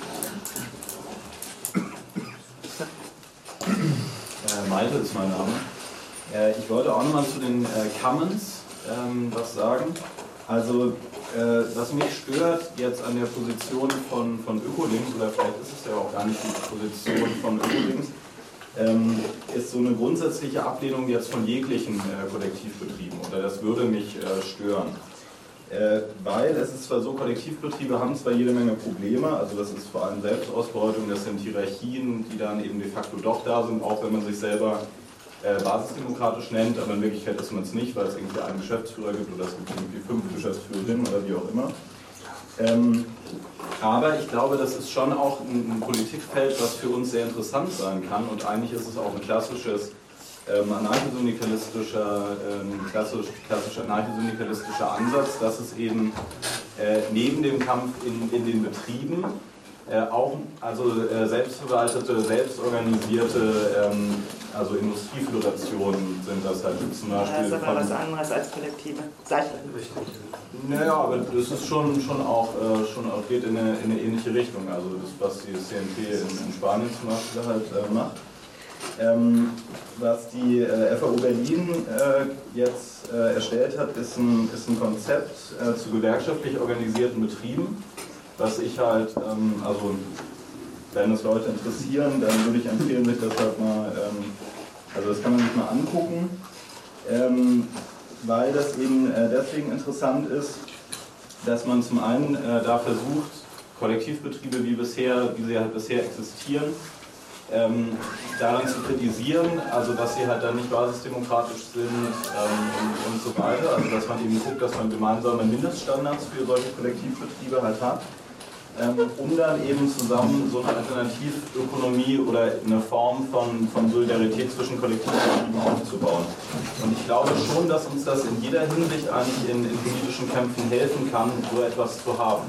Äh, Malte ist mein Name. Äh, ich wollte auch nochmal zu den äh, Commons ähm, was sagen. Also, äh, was mich stört jetzt an der Position von, von Ökolinks, oder vielleicht ist es ja auch gar nicht die Position von Ökolinks, ähm, ist so eine grundsätzliche Ablehnung jetzt von jeglichen äh, Kollektivbetrieben, oder das würde mich äh, stören. Äh, weil es ist zwar so, Kollektivbetriebe haben zwar jede Menge Probleme, also das ist vor allem Selbstausbeutung, das sind Hierarchien, die dann eben de facto doch da sind, auch wenn man sich selber äh, basisdemokratisch nennt, aber in Wirklichkeit ist man es nicht, weil es irgendwie einen Geschäftsführer gibt oder es gibt irgendwie fünf Geschäftsführerinnen oder wie auch immer. Ähm, aber ich glaube, das ist schon auch ein, ein Politikfeld, was für uns sehr interessant sein kann, und eigentlich ist es auch ein klassisches Ähm, anarchosyndikalistischer, ähm, klassisch, klassischer anarchosyndikalistischer Ansatz, dass es eben äh, neben dem Kampf in, in den Betrieben äh, auch also äh, selbstverwaltete, selbstorganisierte, ähm, also Industrieföderationen sind das halt zum Beispiel. Das ist aber was anderes als Kollektive. Seite. Naja, aber das ist schon, schon auch, äh, schon auch geht in eine, in eine ähnliche Richtung, also das, was die C N T in, in Spanien zum Beispiel halt äh, macht. Ähm, was die äh, F A U Berlin äh, jetzt äh, erstellt hat, ist ein, ist ein Konzept äh, zu gewerkschaftlich organisierten Betrieben, was ich halt, ähm, also wenn es Leute interessieren, dann würde ich empfehlen, sich das halt mal, ähm, also das kann man sich mal angucken, ähm, weil das eben äh, deswegen interessant ist, dass man zum einen äh, da versucht, Kollektivbetriebe wie bisher, wie sie halt bisher existieren, Ähm, daran zu kritisieren, also dass sie halt dann nicht basisdemokratisch sind ähm, und, und so weiter, also dass man eben guckt, dass man gemeinsame Mindeststandards für solche Kollektivbetriebe halt hat. ähm, um dann eben zusammen so eine Alternativökonomie oder eine Form von, von Solidarität zwischen Kollektivbetrieben aufzubauen. Und ich glaube schon, dass uns das in jeder Hinsicht eigentlich in, in politischen Kämpfen helfen kann, so etwas zu haben.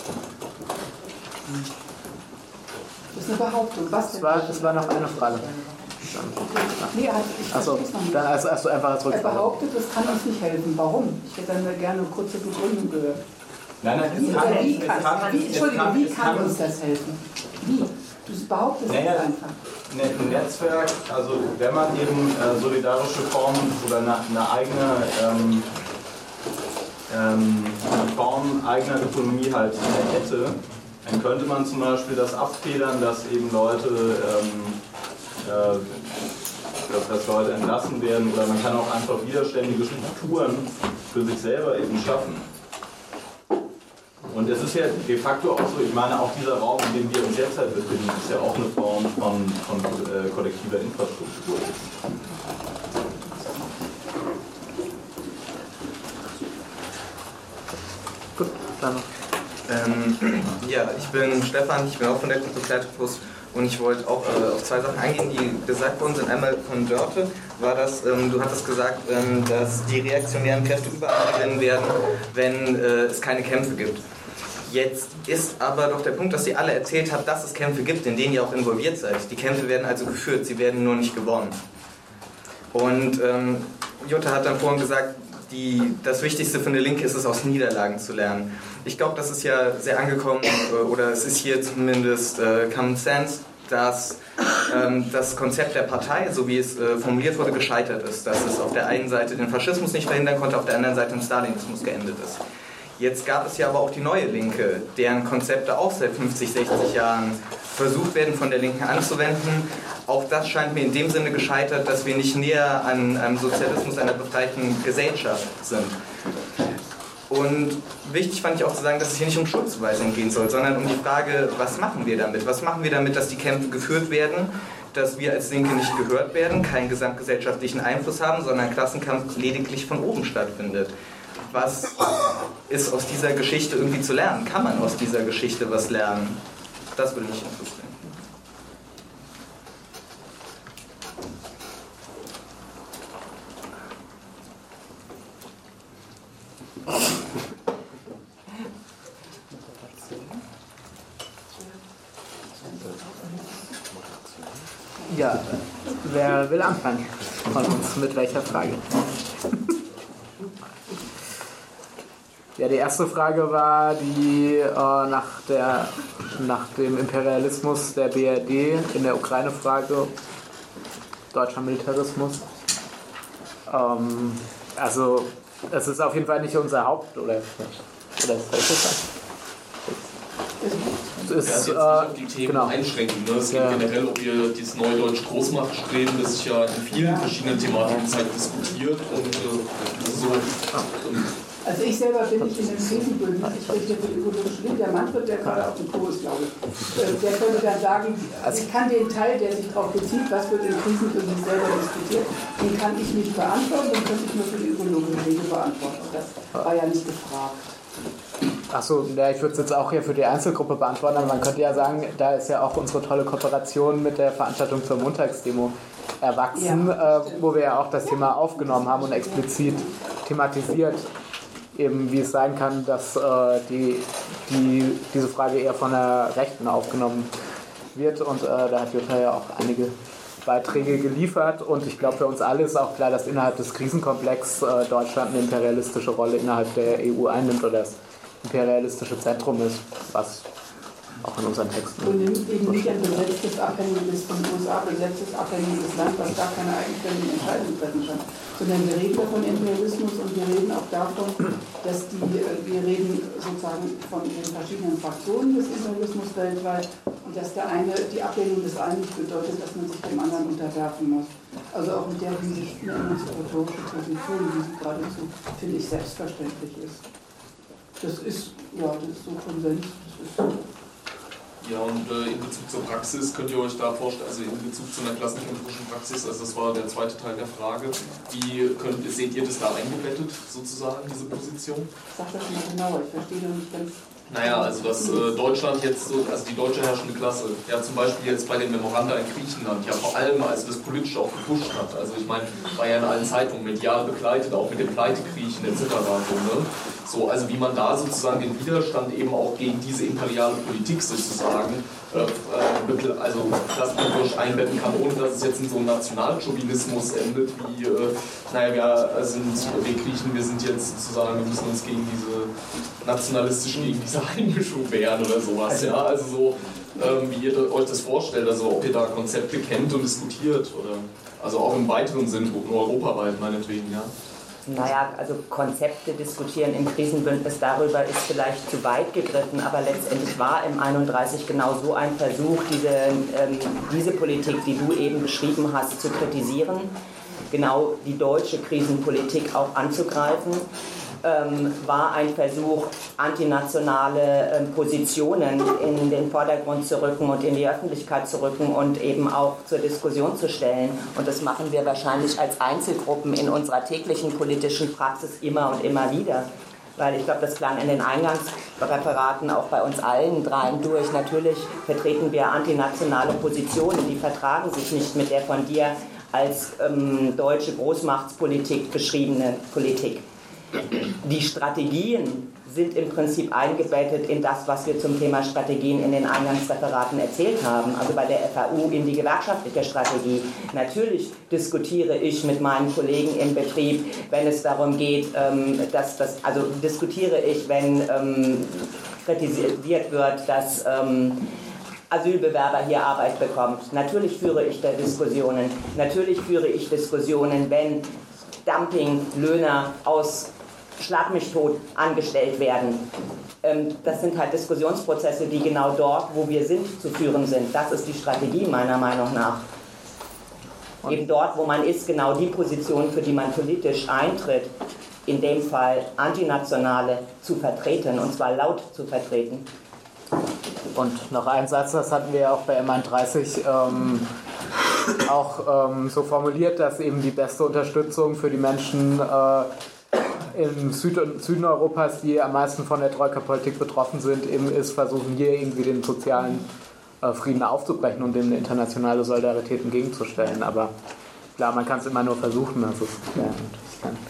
Das ist eine Behauptung. Was das, war, das war noch eine Frage. Nee, ich Achso, dann hast, hast du einfach als Rückfrage. Er behauptet, das kann uns nicht helfen. Warum? Ich hätte dann gerne eine kurze Begründung gehört. Nein, nein, wie, es kann, wie, es kann, kann, wie, Entschuldigung, kann, wie es kann kann uns das helfen? Wie? Du behauptest naja, es einfach. Ein Netzwerk, also wenn man eben äh, solidarische Formen oder eine, eine eigene ähm, ähm, eine Form eigener Ökonomie halt hätte, dann könnte man zum Beispiel das abfedern, dass eben Leute ähm, äh, dass, dass Leute entlassen werden, oder man kann auch einfach widerständige Strukturen für sich selber eben schaffen. Und es ist ja de facto auch so, ich meine, auch dieser Raum, in dem wir uns jetzt halt befinden, ist ja auch eine Form von, von äh, kollektiver Infrastruktur. Gut, dann noch. Ähm, ja, ich bin Stefan, ich bin auch von der Gruppe Platypus und ich wollte auch äh, auf zwei Sachen eingehen, die gesagt worden sind. Einmal von Dörte war das, ähm, du hattest gesagt, ähm, dass die reaktionären Kräfte überall gewinnen werden, wenn äh, es keine Kämpfe gibt. Jetzt ist aber doch der Punkt, dass ihr alle erzählt habt, dass es Kämpfe gibt, in denen ihr auch involviert seid. Die Kämpfe werden also geführt, sie werden nur nicht gewonnen. Und ähm, Jutta hat dann vorhin gesagt, die, das Wichtigste für eine Linke ist es, aus Niederlagen zu lernen. Ich glaube, das ist ja sehr angekommen, oder es ist hier zumindest äh, Common Sense, dass ähm, das Konzept der Partei, so wie es äh, formuliert wurde, gescheitert ist. Dass es auf der einen Seite den Faschismus nicht verhindern konnte, auf der anderen Seite den Stalinismus geendet ist. Jetzt gab es ja aber auch die neue Linke, deren Konzepte auch seit fünfzig, sechzig Jahren versucht werden, von der Linken anzuwenden. Auch das scheint mir in dem Sinne gescheitert, dass wir nicht näher an einem Sozialismus einer befreiten Gesellschaft sind. Und wichtig fand ich auch zu sagen, dass es hier nicht um Schuldzuweisung gehen soll, sondern um die Frage, was machen wir damit? Was machen wir damit, dass die Kämpfe geführt werden, dass wir als Linke nicht gehört werden, keinen gesamtgesellschaftlichen Einfluss haben, sondern ein Klassenkampf lediglich von oben stattfindet? Was ist aus dieser Geschichte irgendwie zu lernen? Kann man aus dieser Geschichte was lernen? Das würde mich interessieren. Ja, wer will anfangen von uns? Mit welcher Frage? Ja, die erste Frage war die äh, nach, der, nach dem Imperialismus der B R D in der Ukraine-Frage, deutscher Militarismus. Ähm, also es ist auf jeden Fall nicht unser Haupt- oder, oder ist das Ich werde jetzt nicht auf die Themen genau. einschränken. Ne? Es geht ja. generell, ob ihr dieses Neudeutsche Großmachtstreben, das sich ja in vielen verschiedenen Thematiken Zeit diskutiert und äh, so. Ähm, Also ich selber bin nicht in dem Krisenbündnis, ich rede hier für ökologische Linke, der Manfred, der gerade auf dem Kurs ist, glaube ich, der könnte dann sagen, also ich kann den Teil, der sich darauf bezieht, was wird im Krisenbündnis selber diskutiert, den kann ich nicht beantworten, den könnte ich nur für die ökologische Linke beantworten. Das war ja nicht gefragt. Achso, ja, ich würde es jetzt auch hier für die Einzelgruppe beantworten, aber man könnte ja sagen, da ist ja auch unsere tolle Kooperation mit der Veranstaltung zur Montagsdemo erwachsen, ja, äh, wo wir ja auch das Thema aufgenommen haben und explizit thematisiert, eben wie es sein kann, dass äh, die, die, diese Frage eher von der Rechten aufgenommen wird, und äh, da hat Jutta ja auch einige Beiträge geliefert, und ich glaube, für uns alle ist auch klar, dass innerhalb des Krisenkomplexes äh, Deutschland eine imperialistische Rolle innerhalb der E U einnimmt oder das imperialistische Zentrum ist, was auch in unseren Texten. Und eben nicht ein besetztes, abhängiges, von den U S A besetztes, abhängiges Land, was gar keine eigenständigen Entscheidungen treffen kann. Sondern wir reden von Imperialismus und wir reden auch davon, dass die, wir reden sozusagen von den verschiedenen Fraktionen des Imperialismus weltweit, und dass der eine, die Ablehnung des einen nicht bedeutet, dass man sich dem anderen unterwerfen muss. Also auch mit der Hinsicht eine emanzipatorische Position, die sie geradezu, finde ich, selbstverständlich ist. Das ist, ja, das ist so Konsens, das ist so. Ja, und äh, in Bezug zur Praxis könnt ihr euch da vorstellen, also in Bezug zu einer klassenkämpferischen Praxis, also das war der zweite Teil der Frage, wie könnt, seht ihr das da eingebettet, sozusagen, diese Position? Sag das mal genauer, ich verstehe noch nicht ganz. Naja, also dass äh, Deutschland jetzt so, also die deutsche herrschende Klasse, ja zum Beispiel jetzt bei den Memoranda in Griechenland, ja vor allem als das politisch auch gepusht hat, also ich meine, war ja in allen Zeitungen medial begleitet, auch mit den Pleitegriechen et cetera. So, ne? So, also wie man da sozusagen den Widerstand eben auch gegen diese imperiale Politik sozusagen äh, äh, also das man durch einbetten kann, ohne dass es jetzt in so einem Nationalchauvinismus endet, wie, äh, naja, wir sind, wir Griechen, wir sind jetzt sozusagen, wir müssen uns gegen diese nationalistisch gegen diese Einmischung wehren oder sowas, ja, also so, ähm, wie ihr euch das vorstellt, also ob ihr da Konzepte kennt und diskutiert, oder, also auch im weiteren Sinn, nur europaweit meinetwegen, ja. Naja, also Konzepte diskutieren im Krisenbündnis darüber ist vielleicht zu weit gegriffen, aber letztendlich war im einunddreißig genau so ein Versuch, diese, ähm, diese Politik, die du eben beschrieben hast, zu kritisieren, genau die deutsche Krisenpolitik auch anzugreifen. Ähm, war ein Versuch, antinationale ähm, Positionen in den Vordergrund zu rücken und in die Öffentlichkeit zu rücken und eben auch zur Diskussion zu stellen. Und das machen wir wahrscheinlich als Einzelgruppen in unserer täglichen politischen Praxis immer und immer wieder. Weil ich glaube, das klang in den Eingangsreferaten auch bei uns allen dreien durch. Natürlich vertreten wir antinationale Positionen, die vertragen sich nicht mit der von dir als ähm, deutsche Großmachtspolitik beschriebene Politik. Die Strategien sind im Prinzip eingebettet in das, was wir zum Thema Strategien in den Eingangsreferaten erzählt haben. Also bei der F A U in die gewerkschaftliche Strategie. Natürlich diskutiere ich mit meinen Kollegen im Betrieb, wenn es darum geht, dass das, also diskutiere ich, wenn ähm, kritisiert wird, dass ähm, Asylbewerber hier Arbeit bekommt. Natürlich führe ich da Diskussionen. Natürlich führe ich Diskussionen, wenn Dumpinglöhner aus Schlag mich tot angestellt werden. Das sind halt Diskussionsprozesse, die genau dort, wo wir sind, zu führen sind. Das ist die Strategie meiner Meinung nach. Und eben dort, wo man ist, genau die Position, für die man politisch eintritt, in dem Fall antinationale, zu vertreten, und zwar laut zu vertreten. Und noch ein Satz, das hatten wir ja auch bei M einunddreißig ähm, auch ähm, so formuliert, dass eben die beste Unterstützung für die Menschen äh, im Süd- Süden Europas, die am meisten von der Troika-Politik betroffen sind, eben ist, versuchen hier irgendwie den sozialen äh, Frieden aufzubrechen und dem eine internationale Solidarität entgegenzustellen. Aber klar, man kann es immer nur versuchen, das ist ja, natürlich kein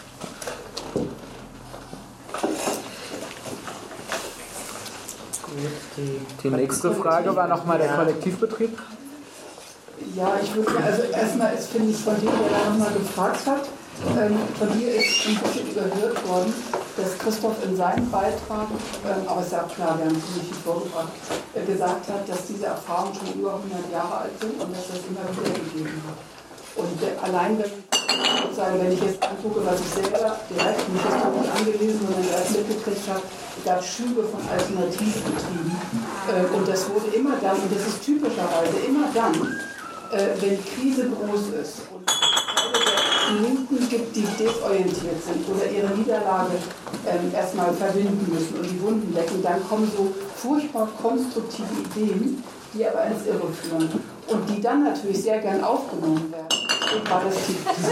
Die nächste Frage war nochmal der Kollektivbetrieb. Ja, ich würde also erstmal ist, finde ich, von dem, der da nochmal gefragt hat, ähm, von dir ist ein bisschen überhört worden, dass Christoph in seinem Beitrag, ähm, aber ist ja auch klar, wir haben es nicht viel vorgebracht, äh, gesagt hat, dass diese Erfahrungen schon über hundert Jahre alt sind und dass das immer wieder gegeben hat. Und äh, allein, wenn, sozusagen, wenn ich jetzt angucke, was ich selber direkt nicht historisch angelesen, sondern erst mitgekriegt habe, gab Schübe von Alternativbetrieben. Äh, und das wurde immer dann, und das ist typischerweise immer dann, äh, wenn Krise groß ist und Teile der Linken gibt, die desorientiert sind oder ihre Niederlage äh, erstmal verwinden müssen und die Wunden lecken, dann kommen so furchtbar konstruktive Ideen, die aber ins Irre führen und die dann natürlich sehr gern aufgenommen werden. War das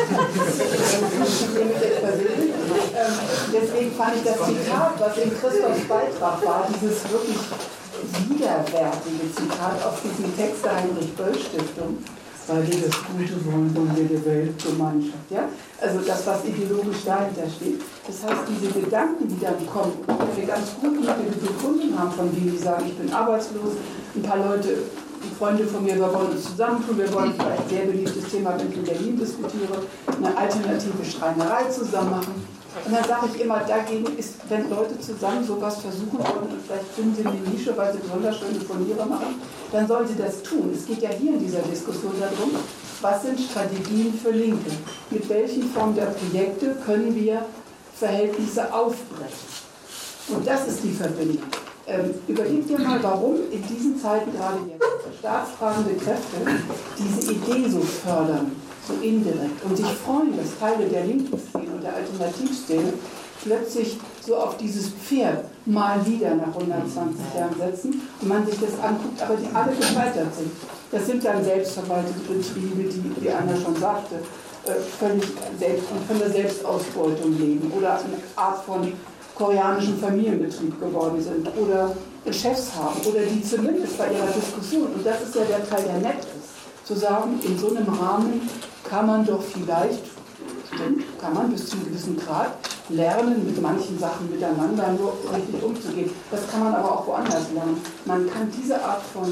Deswegen fand ich das Zitat, was in Christophs Beitrag war, dieses wirklich widerwärtige Zitat auf diesen Text der Heinrich-Böll-Stiftung, weil wir das Gute wollen, wollen wir der Weltgemeinschaft. Ja? Also das, was ideologisch dahinter steht. Das heißt, diese Gedanken, die dann kommen, die wir ganz gut gefunden haben, von denen die sagen, ich bin arbeitslos, ein paar Leute, Freunde von mir, wir wollen uns zusammentun, wir wollen vielleicht ein sehr beliebtes Thema, wenn ich in Berlin diskutiere, eine alternative Schreinerei zusammen machen. Und dann sage ich immer, dagegen ist, wenn Leute zusammen sowas versuchen wollen und vielleicht finden sie eine Nische, weil sie besonders schöne Furniere machen, dann sollen sie das tun. Es geht ja hier in dieser Diskussion darum, was sind Strategien für Linke? Mit welchen Formen der Projekte können wir Verhältnisse aufbrechen? Und das ist die Verbindung. Ähm, überleg dir mal, warum in diesen Zeiten gerade jetzt staatstragende Kräfte diese Idee so fördern, so indirekt, und sich freuen, dass Teile der linken Szene und der Alternativszene plötzlich so auf dieses Pferd mal wieder nach hundertzwanzig Jahren setzen und man sich das anguckt, aber die alle gescheitert sind. Das sind dann selbstverwaltete Betriebe, die, wie Anna schon sagte, völlig selbst, von der Selbstausbeutung leben oder eine Art von koreanischen Familienbetrieb geworden sind oder Chefs haben oder die zumindest bei ihrer Diskussion, und das ist ja der Teil, der nett ist, zu sagen, in so einem Rahmen kann man doch vielleicht, stimmt, kann man bis zu einem gewissen Grad lernen, mit manchen Sachen miteinander nur richtig umzugehen. Das kann man aber auch woanders lernen. Man kann diese Art von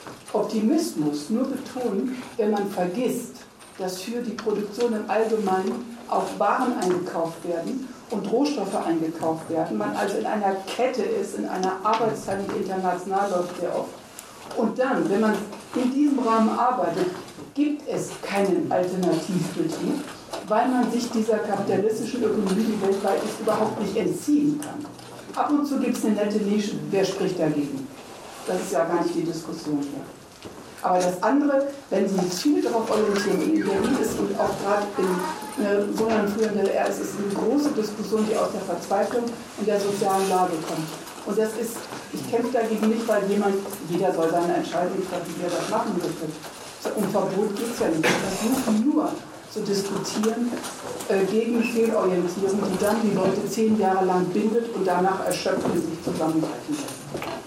Optimismus nur betonen, wenn man vergisst, dass für die Produktion im Allgemeinen auch Waren eingekauft werden und Rohstoffe eingekauft werden. Man also in einer Kette ist, in einer Arbeitsteilung, die international läuft sehr oft. Und dann, wenn man in diesem Rahmen arbeitet, gibt es keinen Alternativbetrieb, weil man sich dieser kapitalistischen Ökonomie, die weltweit ist, überhaupt nicht entziehen kann. Ab und zu gibt es eine nette Nische, wer spricht dagegen? Das ist ja gar nicht die Diskussion hier. Aber das andere, wenn Sie sich viel darauf orientieren, in Berlin ist und auch gerade in äh, so einer früheren D D R, es ist eine große Diskussion, die aus der Verzweiflung und der sozialen Lage kommt. Und das ist, ich kämpfe dagegen nicht, weil jemand, jeder soll seine Entscheidung treffen, wie er das machen möchte. Um Verbot geht es ja nicht. Wir versuchen nur zu diskutieren äh, gegen Fehlorientierung, die dann die Leute zehn Jahre lang bindet und danach erschöpft und sich zusammenbrechen lässt.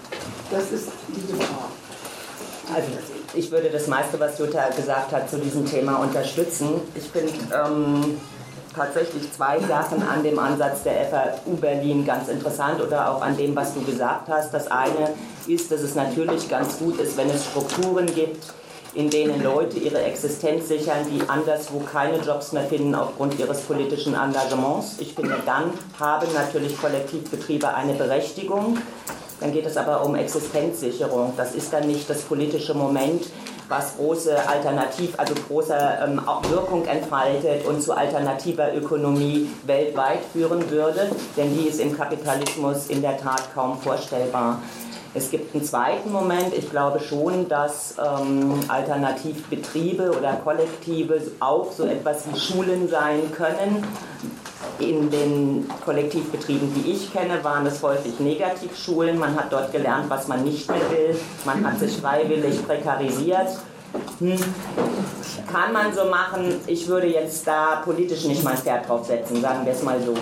Das ist die Gefahr. Also ich würde das meiste, was Jutta gesagt hat, zu diesem Thema unterstützen. Ich finde ähm, tatsächlich zwei Sachen an dem Ansatz der F A U Berlin ganz interessant oder auch an dem, was du gesagt hast. Das eine ist, dass es natürlich ganz gut ist, wenn es Strukturen gibt, in denen Leute ihre Existenz sichern, die anderswo keine Jobs mehr finden aufgrund ihres politischen Engagements. Ich finde, dann haben natürlich Kollektivbetriebe eine Berechtigung. Dann geht es aber um Existenzsicherung. Das ist dann nicht das politische Moment, was große Alternativ, also große ähm, Wirkung entfaltet und zu alternativer Ökonomie weltweit führen würde, denn die ist im Kapitalismus in der Tat kaum vorstellbar. Es gibt einen zweiten Moment, ich glaube schon, dass ähm, Alternativbetriebe oder Kollektive auch so etwas wie Schulen sein können. In den Kollektivbetrieben, die ich kenne, waren es häufig Negativschulen. Man hat dort gelernt, was man nicht mehr will. Man hat sich freiwillig prekarisiert. Hm. Kann man so machen. Ich würde jetzt da politisch nicht mein Pferd draufsetzen, sagen wir es mal so.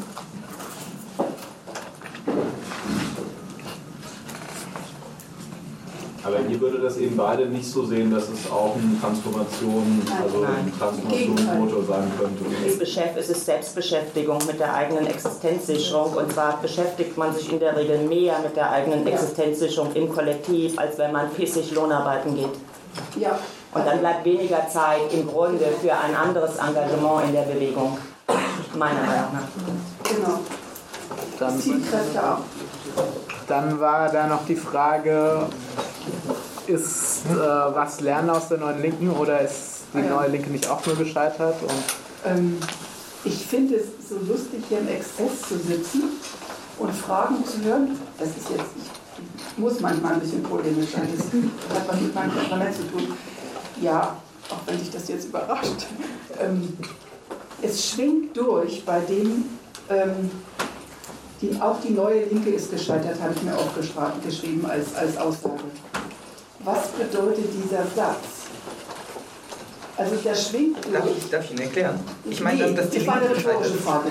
Aber ihr würdet das eben beide nicht so sehen, dass es auch eine Transformation, also ein Transformationsmotor sein könnte. Es ist Selbstbeschäftigung mit der eigenen Existenzsicherung, und zwar beschäftigt man sich in der Regel mehr mit der eigenen Existenzsicherung im Kollektiv, als wenn man pissig Lohnarbeiten geht. Ja. Und dann bleibt weniger Zeit im Grunde für ein anderes Engagement in der Bewegung, meiner Meinung nach. Genau. Dann, Zielkräfte ab. Dann war da noch die Frage, ist äh, was Lernen aus der Neuen Linken oder ist die ja. Neue Linke nicht auch nur gescheitert? Und ähm, ich finde es so lustig, hier im Exzess zu sitzen und Fragen zu hören. Das ist jetzt, ich muss manchmal ein bisschen polemisch sein, das hat was mit meinem Temperament zu tun. Ja, auch wenn dich das jetzt überrascht. Ähm, es schwingt durch bei dem, ähm, die, auch die Neue Linke ist gescheitert, habe ich mir aufgeschrieben als, als Aussage. Was bedeutet dieser Satz? Also der schwingt durch. Darf ich, darf ich ihn erklären? Ich meine, nee, dass das die das war eine Linke rhetorische Frage.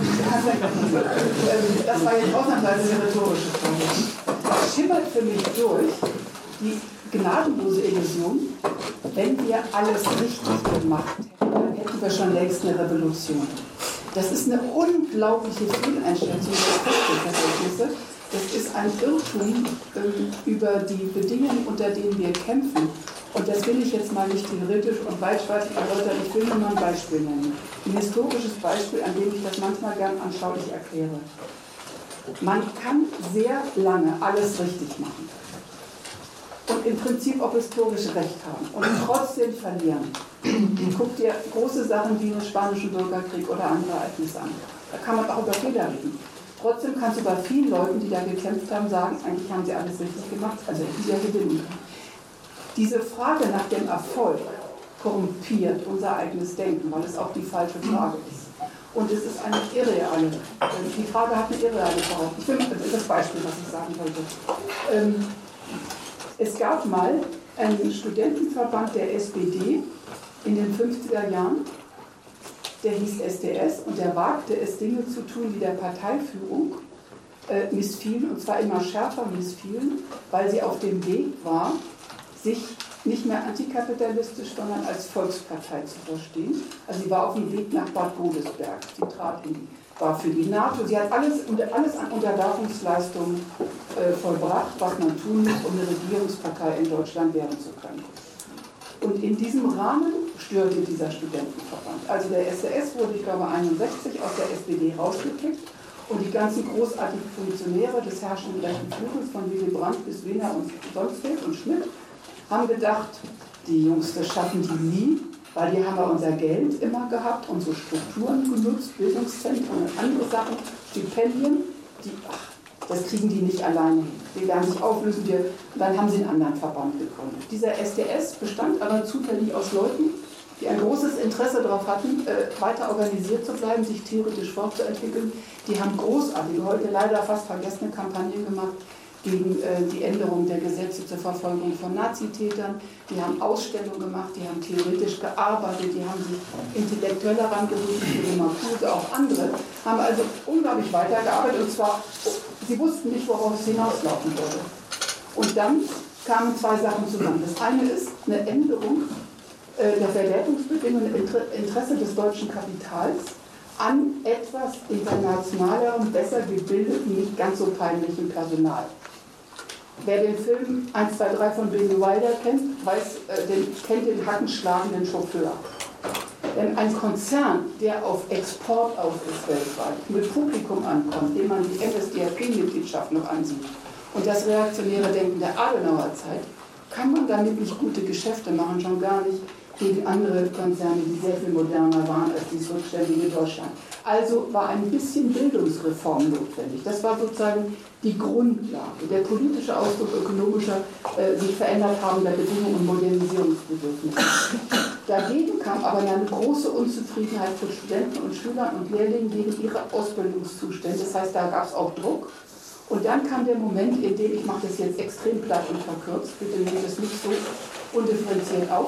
Das war jetzt ausnahmsweise eine rhetorische Frage. Das schimmert für mich durch, die gnadenlose Illusion, wenn wir alles richtig gemacht hätten, dann hätten wir schon längst eine Revolution. Das ist eine unglaubliche Fehleinschätzung der Kräfteverhältnisse. Das ist ein Irrtum ähm, über die Bedingungen, unter denen wir kämpfen. Und das will ich jetzt mal nicht theoretisch und weitschweifig erläutern. Ich will nur mal ein Beispiel nennen. Ein historisches Beispiel, an dem ich das manchmal gern anschaulich erkläre. Man kann sehr lange alles richtig machen. Und im Prinzip auch historisch Recht haben und trotzdem verlieren. Guck dir große Sachen wie den Spanischen Bürgerkrieg oder andere Ereignisse an. Da kann man auch über Fehler reden. Trotzdem kannst du bei vielen Leuten, die da gekämpft haben, sagen, eigentlich haben sie alles richtig gemacht, also hätten sie ja gewinnen können. Diese Frage nach dem Erfolg korrumpiert unser eigenes Denken, weil es auch die falsche Frage ist. Und es ist eine irreale, die Frage hat eine irreale Behauptung. Ich will das Beispiel, was ich sagen wollte. Es gab mal einen Studentenverband der S P D in den fünfziger Jahren, der hieß S D S und der wagte es, Dinge zu tun, die der Parteiführung äh, missfielen, und zwar immer schärfer missfielen, weil sie auf dem Weg war, sich nicht mehr antikapitalistisch, sondern als Volkspartei zu verstehen. Also sie war auf dem Weg nach Bad Godesberg. Sie trat in die, war für die NATO. Sie hat alles, alles an Unterwerfungsleistungen äh, vollbracht, was man tun muss, um eine Regierungspartei in Deutschland werden zu können. Und in diesem Rahmen störte dieser Studentenverband. Also der S D S wurde, ich glaube, einundsechzig aus der S P D rausgekickt und die ganzen großartigen Funktionäre des herrschenden rechten Flügels von Willy Brandt bis Wiener und Sonsfeld und Schmidt haben gedacht, die Jungs, das schaffen die nie, weil die haben ja unser Geld immer gehabt, unsere Strukturen genutzt, Bildungszentren und andere Sachen, Stipendien, die, ach, das kriegen die nicht alleine hin. Die werden sich auflösen, wir, und dann haben sie einen anderen Verband gegründet. Dieser S D S bestand aber zufällig aus Leuten, die ein großes Interesse darauf hatten, äh, weiter organisiert zu bleiben, sich theoretisch fortzuentwickeln. Die haben großartige, heute leider fast vergessene Kampagnen gemacht gegen äh, die Änderung der Gesetze zur Verfolgung von Nazitätern. Die haben Ausstellungen gemacht, die haben theoretisch gearbeitet, die haben sich intellektuell herangerufen, für Marcuse, auch andere, haben also unglaublich weitergearbeitet, und zwar, sie wussten nicht, worauf es hinauslaufen würde. Und dann kamen zwei Sachen zusammen. Das eine ist eine Änderung äh, der Verwertungsbedingungen im Interesse des deutschen Kapitals an etwas internationalerem, besser gebildeten, nicht ganz so peinlichen Personal. Wer den Film eins, zwei, drei von Billy Wilder kennt, weiß, äh, den, kennt den hackenschlagenden Chauffeur. Denn ein Konzern, der auf Export aus ist weltweit, mit Publikum ankommt, dem man die N S D A P-Mitgliedschaft noch ansieht, und das reaktionäre Denken der Adenauerzeit, kann man damit nicht gute Geschäfte machen, schon gar nicht gegen andere Konzerne, die sehr viel moderner waren als dieses rückständige Deutschland. Also war ein bisschen Bildungsreform notwendig. Das war sozusagen die Grundlage, der politische Ausdruck ökonomischer, äh, sich verändert habender Bedingungen und Modernisierungsbedürfnisse. Dagegen kam aber eine große Unzufriedenheit von Studenten und Schülern und Lehrlingen gegen ihre Ausbildungszustände. Das heißt, da gab es auch Druck. Und dann kam der Moment, in dem, ich mache das jetzt extrem platt und verkürzt, bitte nehmt es nicht so undifferenziert auf,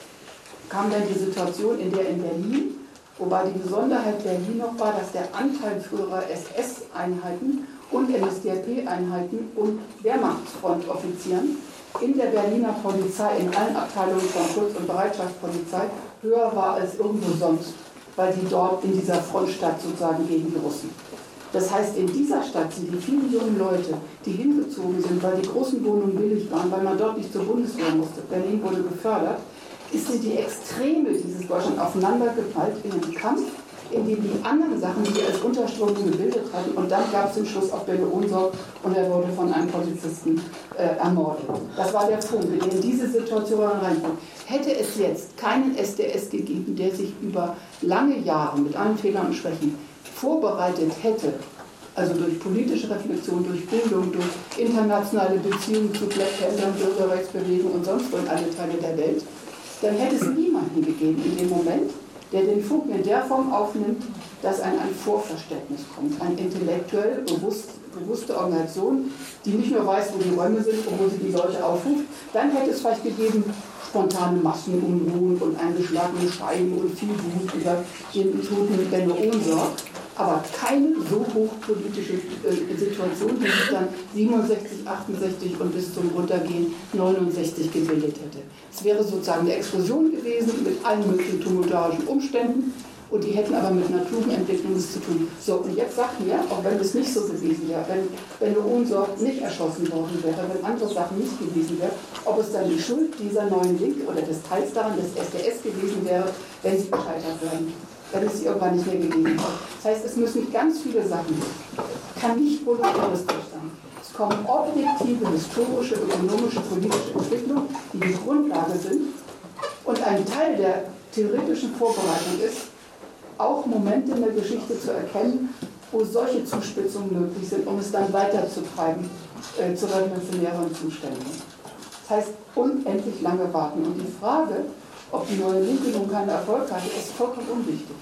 kam dann die Situation, in der in Berlin, wobei die Besonderheit Berlin noch war, dass der Anteil früherer S S-Einheiten und N S D A P-Einheiten und Wehrmachtsfrontoffizieren in der Berliner Polizei, in allen Abteilungen von Schutz- und Bereitschaftspolizei, höher war als irgendwo sonst, weil sie dort in dieser Frontstadt sozusagen gegen die Russen. Das heißt, in dieser Stadt sind die vielen jungen Leute, die hingezogen sind, weil die großen Wohnungen billig waren, weil man dort nicht zur Bundeswehr musste, Berlin wurde gefördert, ist sind die Extreme dieses Deutschland aufeinandergeprallt in einem Kampf, in dem die anderen Sachen, die als Unterströmung gebildet hatten, und dann gab es den Schluss auf Benno Unsorg und er wurde von einem Polizisten äh, ermordet. Das war der Funke, der in diese Situation reinkommt. Hätte es jetzt keinen S D S gegeben, der sich über lange Jahre mit allen Fehlern und Schwächen vorbereitet hätte, also durch politische Reflexion, durch Bildung, durch internationale Beziehungen zu Black Panthern, Bürgerrechtsbewegung und sonst wo in alle Teile der Welt, dann hätte es niemanden gegeben in dem Moment, der den Funken in der Form aufnimmt, dass ein, ein Vorverständnis kommt, eine intellektuell bewusst, bewusste Organisation, die nicht nur weiß, wo die Räume sind und wo sie die Seuche aufruft. Dann hätte es vielleicht gegeben spontane Massenunruhen und eingeschlagene Scheiben und viel Wut über den toten Benno Unsorg, aber keine so hochpolitische äh, Situation, die sich dann siebenundsechzig, achtundsechzig und bis zum Runtergehen neunundsechzig gebildet hätte. Es wäre sozusagen eine Explosion gewesen mit allen möglichen tumultuarischen Umständen, und die hätten aber mit einer klugen Entwicklung nichts zu tun. So, und jetzt sagt mir, auch wenn es nicht so gewesen wäre, wenn Benno Unsorg nicht erschossen worden wäre, wenn andere Sachen nicht gewesen wären, ob es dann die Schuld dieser neuen Linke oder des Teils daran des S D S gewesen wäre, wenn sie gescheitert wären, wenn es sie irgendwann nicht mehr gegeben hat. Das heißt, es müssen ganz viele Sachen, kann nicht voluntaristisch sein. Es kommen objektive, historische, ökonomische, politische Entwicklungen, die die Grundlage sind, und ein Teil der theoretischen Vorbereitung ist, auch Momente in der Geschichte zu erkennen, wo solche Zuspitzungen möglich sind, um es dann weiterzutreiben äh, zu revolutionären Zuständen. Das heißt, unendlich lange warten. Und die Frage, ob die neue Linke nun keinen Erfolg hatte, ist vollkommen unwichtig.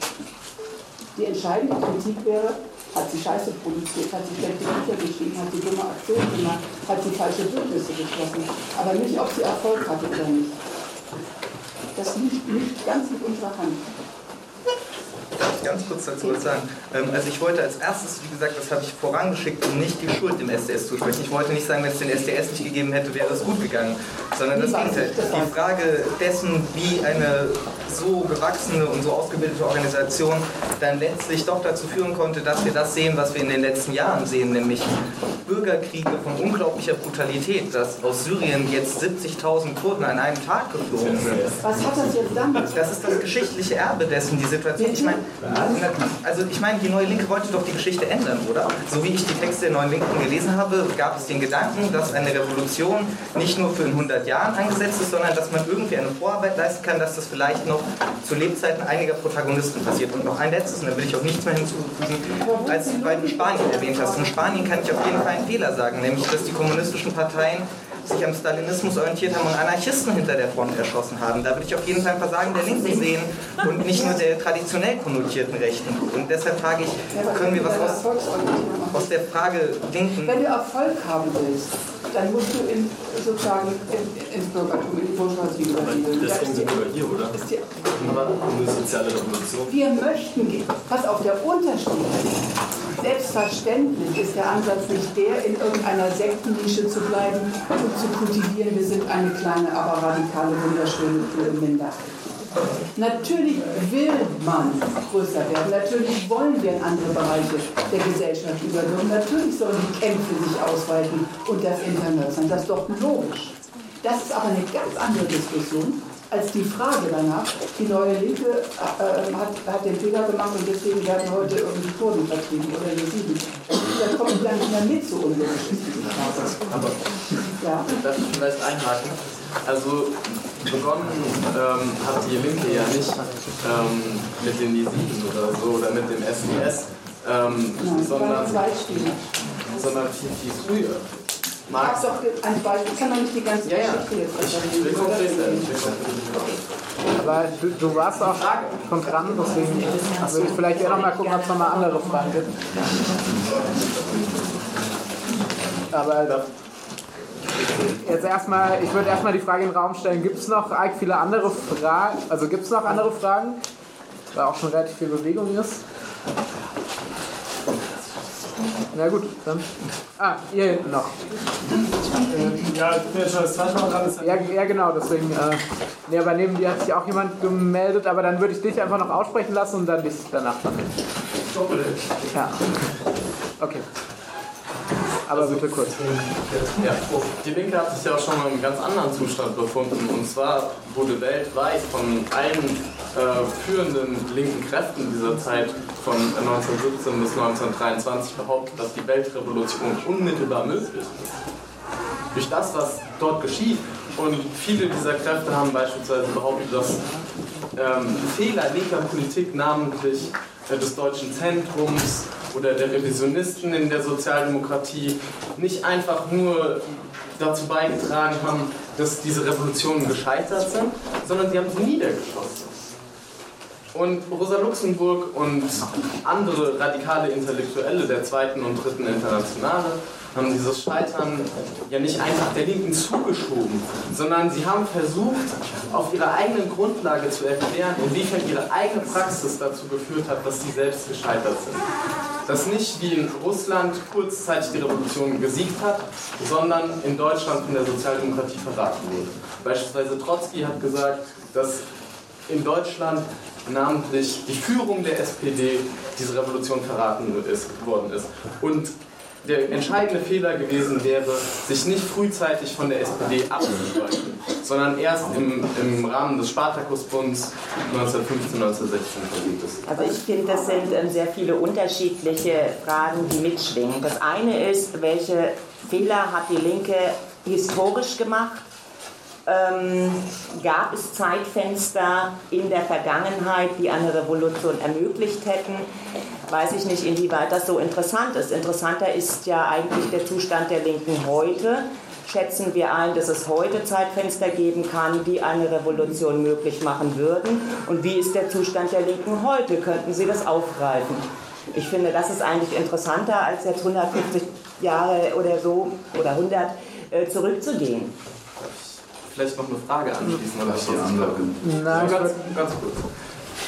Die entscheidende Kritik wäre, hat sie Scheiße produziert, hat sie schlechte Bücher geschrieben, hat sie dumme Aktionen gemacht, hat sie falsche Bündnisse geschlossen. Aber nicht, ob sie Erfolg hatte oder nicht. Das liegt nicht ganz in unserer Hand. darf ich ganz kurz dazu was sagen? Ähm, also ich wollte als erstes, wie gesagt, das habe ich vorangeschickt, um nicht die Schuld dem S D S zusprechen. Ich wollte nicht sagen, wenn es den S D S nicht gegeben hätte, wäre es gut gegangen, sondern das Gegenteil. Die Frage dessen, wie eine so gewachsene und so ausgebildete Organisation dann letztlich doch dazu führen konnte, dass wir das sehen, was wir in den letzten Jahren sehen, nämlich Bürgerkriege von unglaublicher Brutalität, dass aus Syrien jetzt siebzigtausend Kurden an einem Tag geflohen sind. Was hat das jetzt damit? Das ist das geschichtliche Erbe dessen, die Situation. Ich meine, also ich meine, die Neue Linke wollte doch die Geschichte ändern, oder? So wie ich die Texte der Neuen Linken gelesen habe, gab es den Gedanken, dass eine Revolution nicht nur für in hundert Jahren angesetzt ist, sondern dass man irgendwie eine Vorarbeit leisten kann, dass das vielleicht noch zu Lebzeiten einiger Protagonisten passiert. Und noch ein letztes, und da will ich auch nichts mehr hinzufügen, als weil du Spanien erwähnt hast. In Spanien kann ich auf jeden Fall einen Fehler sagen, nämlich dass die kommunistischen Parteien sich am Stalinismus orientiert haben und Anarchisten hinter der Front erschossen haben. Da würde ich auf jeden Fall ein Versagen der Linken sehen und nicht nur der traditionell konnotierten Rechten. Und deshalb frage ich, können wir was aus, aus der Frage Linken... Wenn du Erfolg haben willst, dann musst du in, sozusagen in, ins Bürgertum, in die Bourgeoisie übergehen. Deswegen sind wir hier, oder? Ist die, Aber eine soziale Revolution. wir möchten, pass auf, der Unterschied. Selbstverständlich ist der Ansatz nicht der, in irgendeiner Sektennische zu bleiben und zu kultivieren, wir sind eine kleine, aber radikale, wunderschöne Minderheit. Natürlich will man größer werden, natürlich wollen wir in andere Bereiche der Gesellschaft überwirken, natürlich sollen die Kämpfe sich ausweiten und das international. Das ist doch logisch. Das ist aber eine ganz andere Diskussion als die Frage danach. Die Neue Linke äh, hat, hat den Fehler gemacht und deswegen werden heute irgendwie Kurden vertrieben oder Jesiden. Da kommt ich gar nicht mehr mit so unlogisch. Aber ja. darf ich vielleicht einhaken? Also begonnen ähm, hat die Linke ja nicht ähm, mit den Jesiden oder so oder mit dem S D S, ähm, Nein, sondern, sondern viel, viel früher. Ich habe doch ein Beispiel, ich kann doch nicht die ganze ja, ja. Geschichte jetzt Ich will konkret werden. Aber du, du warst auch schon dran, deswegen würde ich vielleicht eher noch mal gucken, ob es noch mal andere Fragen gibt. Aber jetzt erstmal, ich würde erstmal die Frage in den Raum stellen, gibt es noch eigentlich viele andere Fragen, also gibt es noch andere Fragen, weil auch schon relativ viel Bewegung ist? Na gut, dann. Ah, ihr hinten noch. Ja, ich bin jetzt schon das zweite Mal dran. Ja, ja, genau, deswegen. Äh, nee, aber neben dir hat sich auch jemand gemeldet, aber dann würde ich dich einfach noch aussprechen lassen und dann dich danach dann. Ja. Okay. Aber bitte kurz. Ja, die Linke hat sich ja auch schon mal in einem ganz anderen Zustand befunden. Und zwar wurde weltweit von allen äh, führenden linken Kräften dieser Zeit von neunzehnhundertsiebzehn bis neunzehnhundertdreiundzwanzig behauptet, dass die Weltrevolution unmittelbar möglich ist. Durch das, was dort geschieht. Und viele dieser Kräfte haben beispielsweise behauptet, dass ähm, Fehler linker Politik, namentlich äh, des deutschen Zentrums oder der Revisionisten in der Sozialdemokratie, nicht einfach nur dazu beigetragen haben, dass diese Revolutionen gescheitert sind, sondern sie haben sie niedergeschossen. Und Rosa Luxemburg und andere radikale Intellektuelle der zweiten und dritten Internationale haben dieses Scheitern ja nicht einfach der Linken zugeschoben, sondern sie haben versucht, auf ihrer eigenen Grundlage zu erklären, inwiefern ihre eigene Praxis dazu geführt hat, dass sie selbst gescheitert sind. Dass nicht wie in Russland kurzzeitig die Revolution gesiegt hat, sondern in Deutschland von der Sozialdemokratie verraten wurde. Beispielsweise Trotzki hat gesagt, dass in Deutschland namentlich die Führung der S P D diese Revolution verraten ist, worden ist. Und der entscheidende Fehler gewesen wäre, sich nicht frühzeitig von der S P D abzuspalten, sondern erst im, im Rahmen des Spartakusbunds neunzehnhundertfünfzehn, neunzehnhundertsechzehn passiert ist. Also ich finde, das sind ähm, sehr viele unterschiedliche Fragen, die mitschwingen. Das eine ist, welche Fehler hat die Linke historisch gemacht? Ähm, gab es Zeitfenster in der Vergangenheit, die eine Revolution ermöglicht hätten? Weiß ich nicht, inwieweit das so interessant ist. Interessanter ist ja eigentlich der Zustand der Linken heute. Schätzen wir ein, dass es heute Zeitfenster geben kann, die eine Revolution möglich machen würden? Und wie ist der Zustand der Linken heute? Könnten Sie das aufgreifen? Ich finde, das ist eigentlich interessanter, als jetzt hundertfünfzig Jahre oder so oder hundert äh, zurückzugehen. Vielleicht noch eine Frage anschließen oder Nein, ganz, ganz kurz.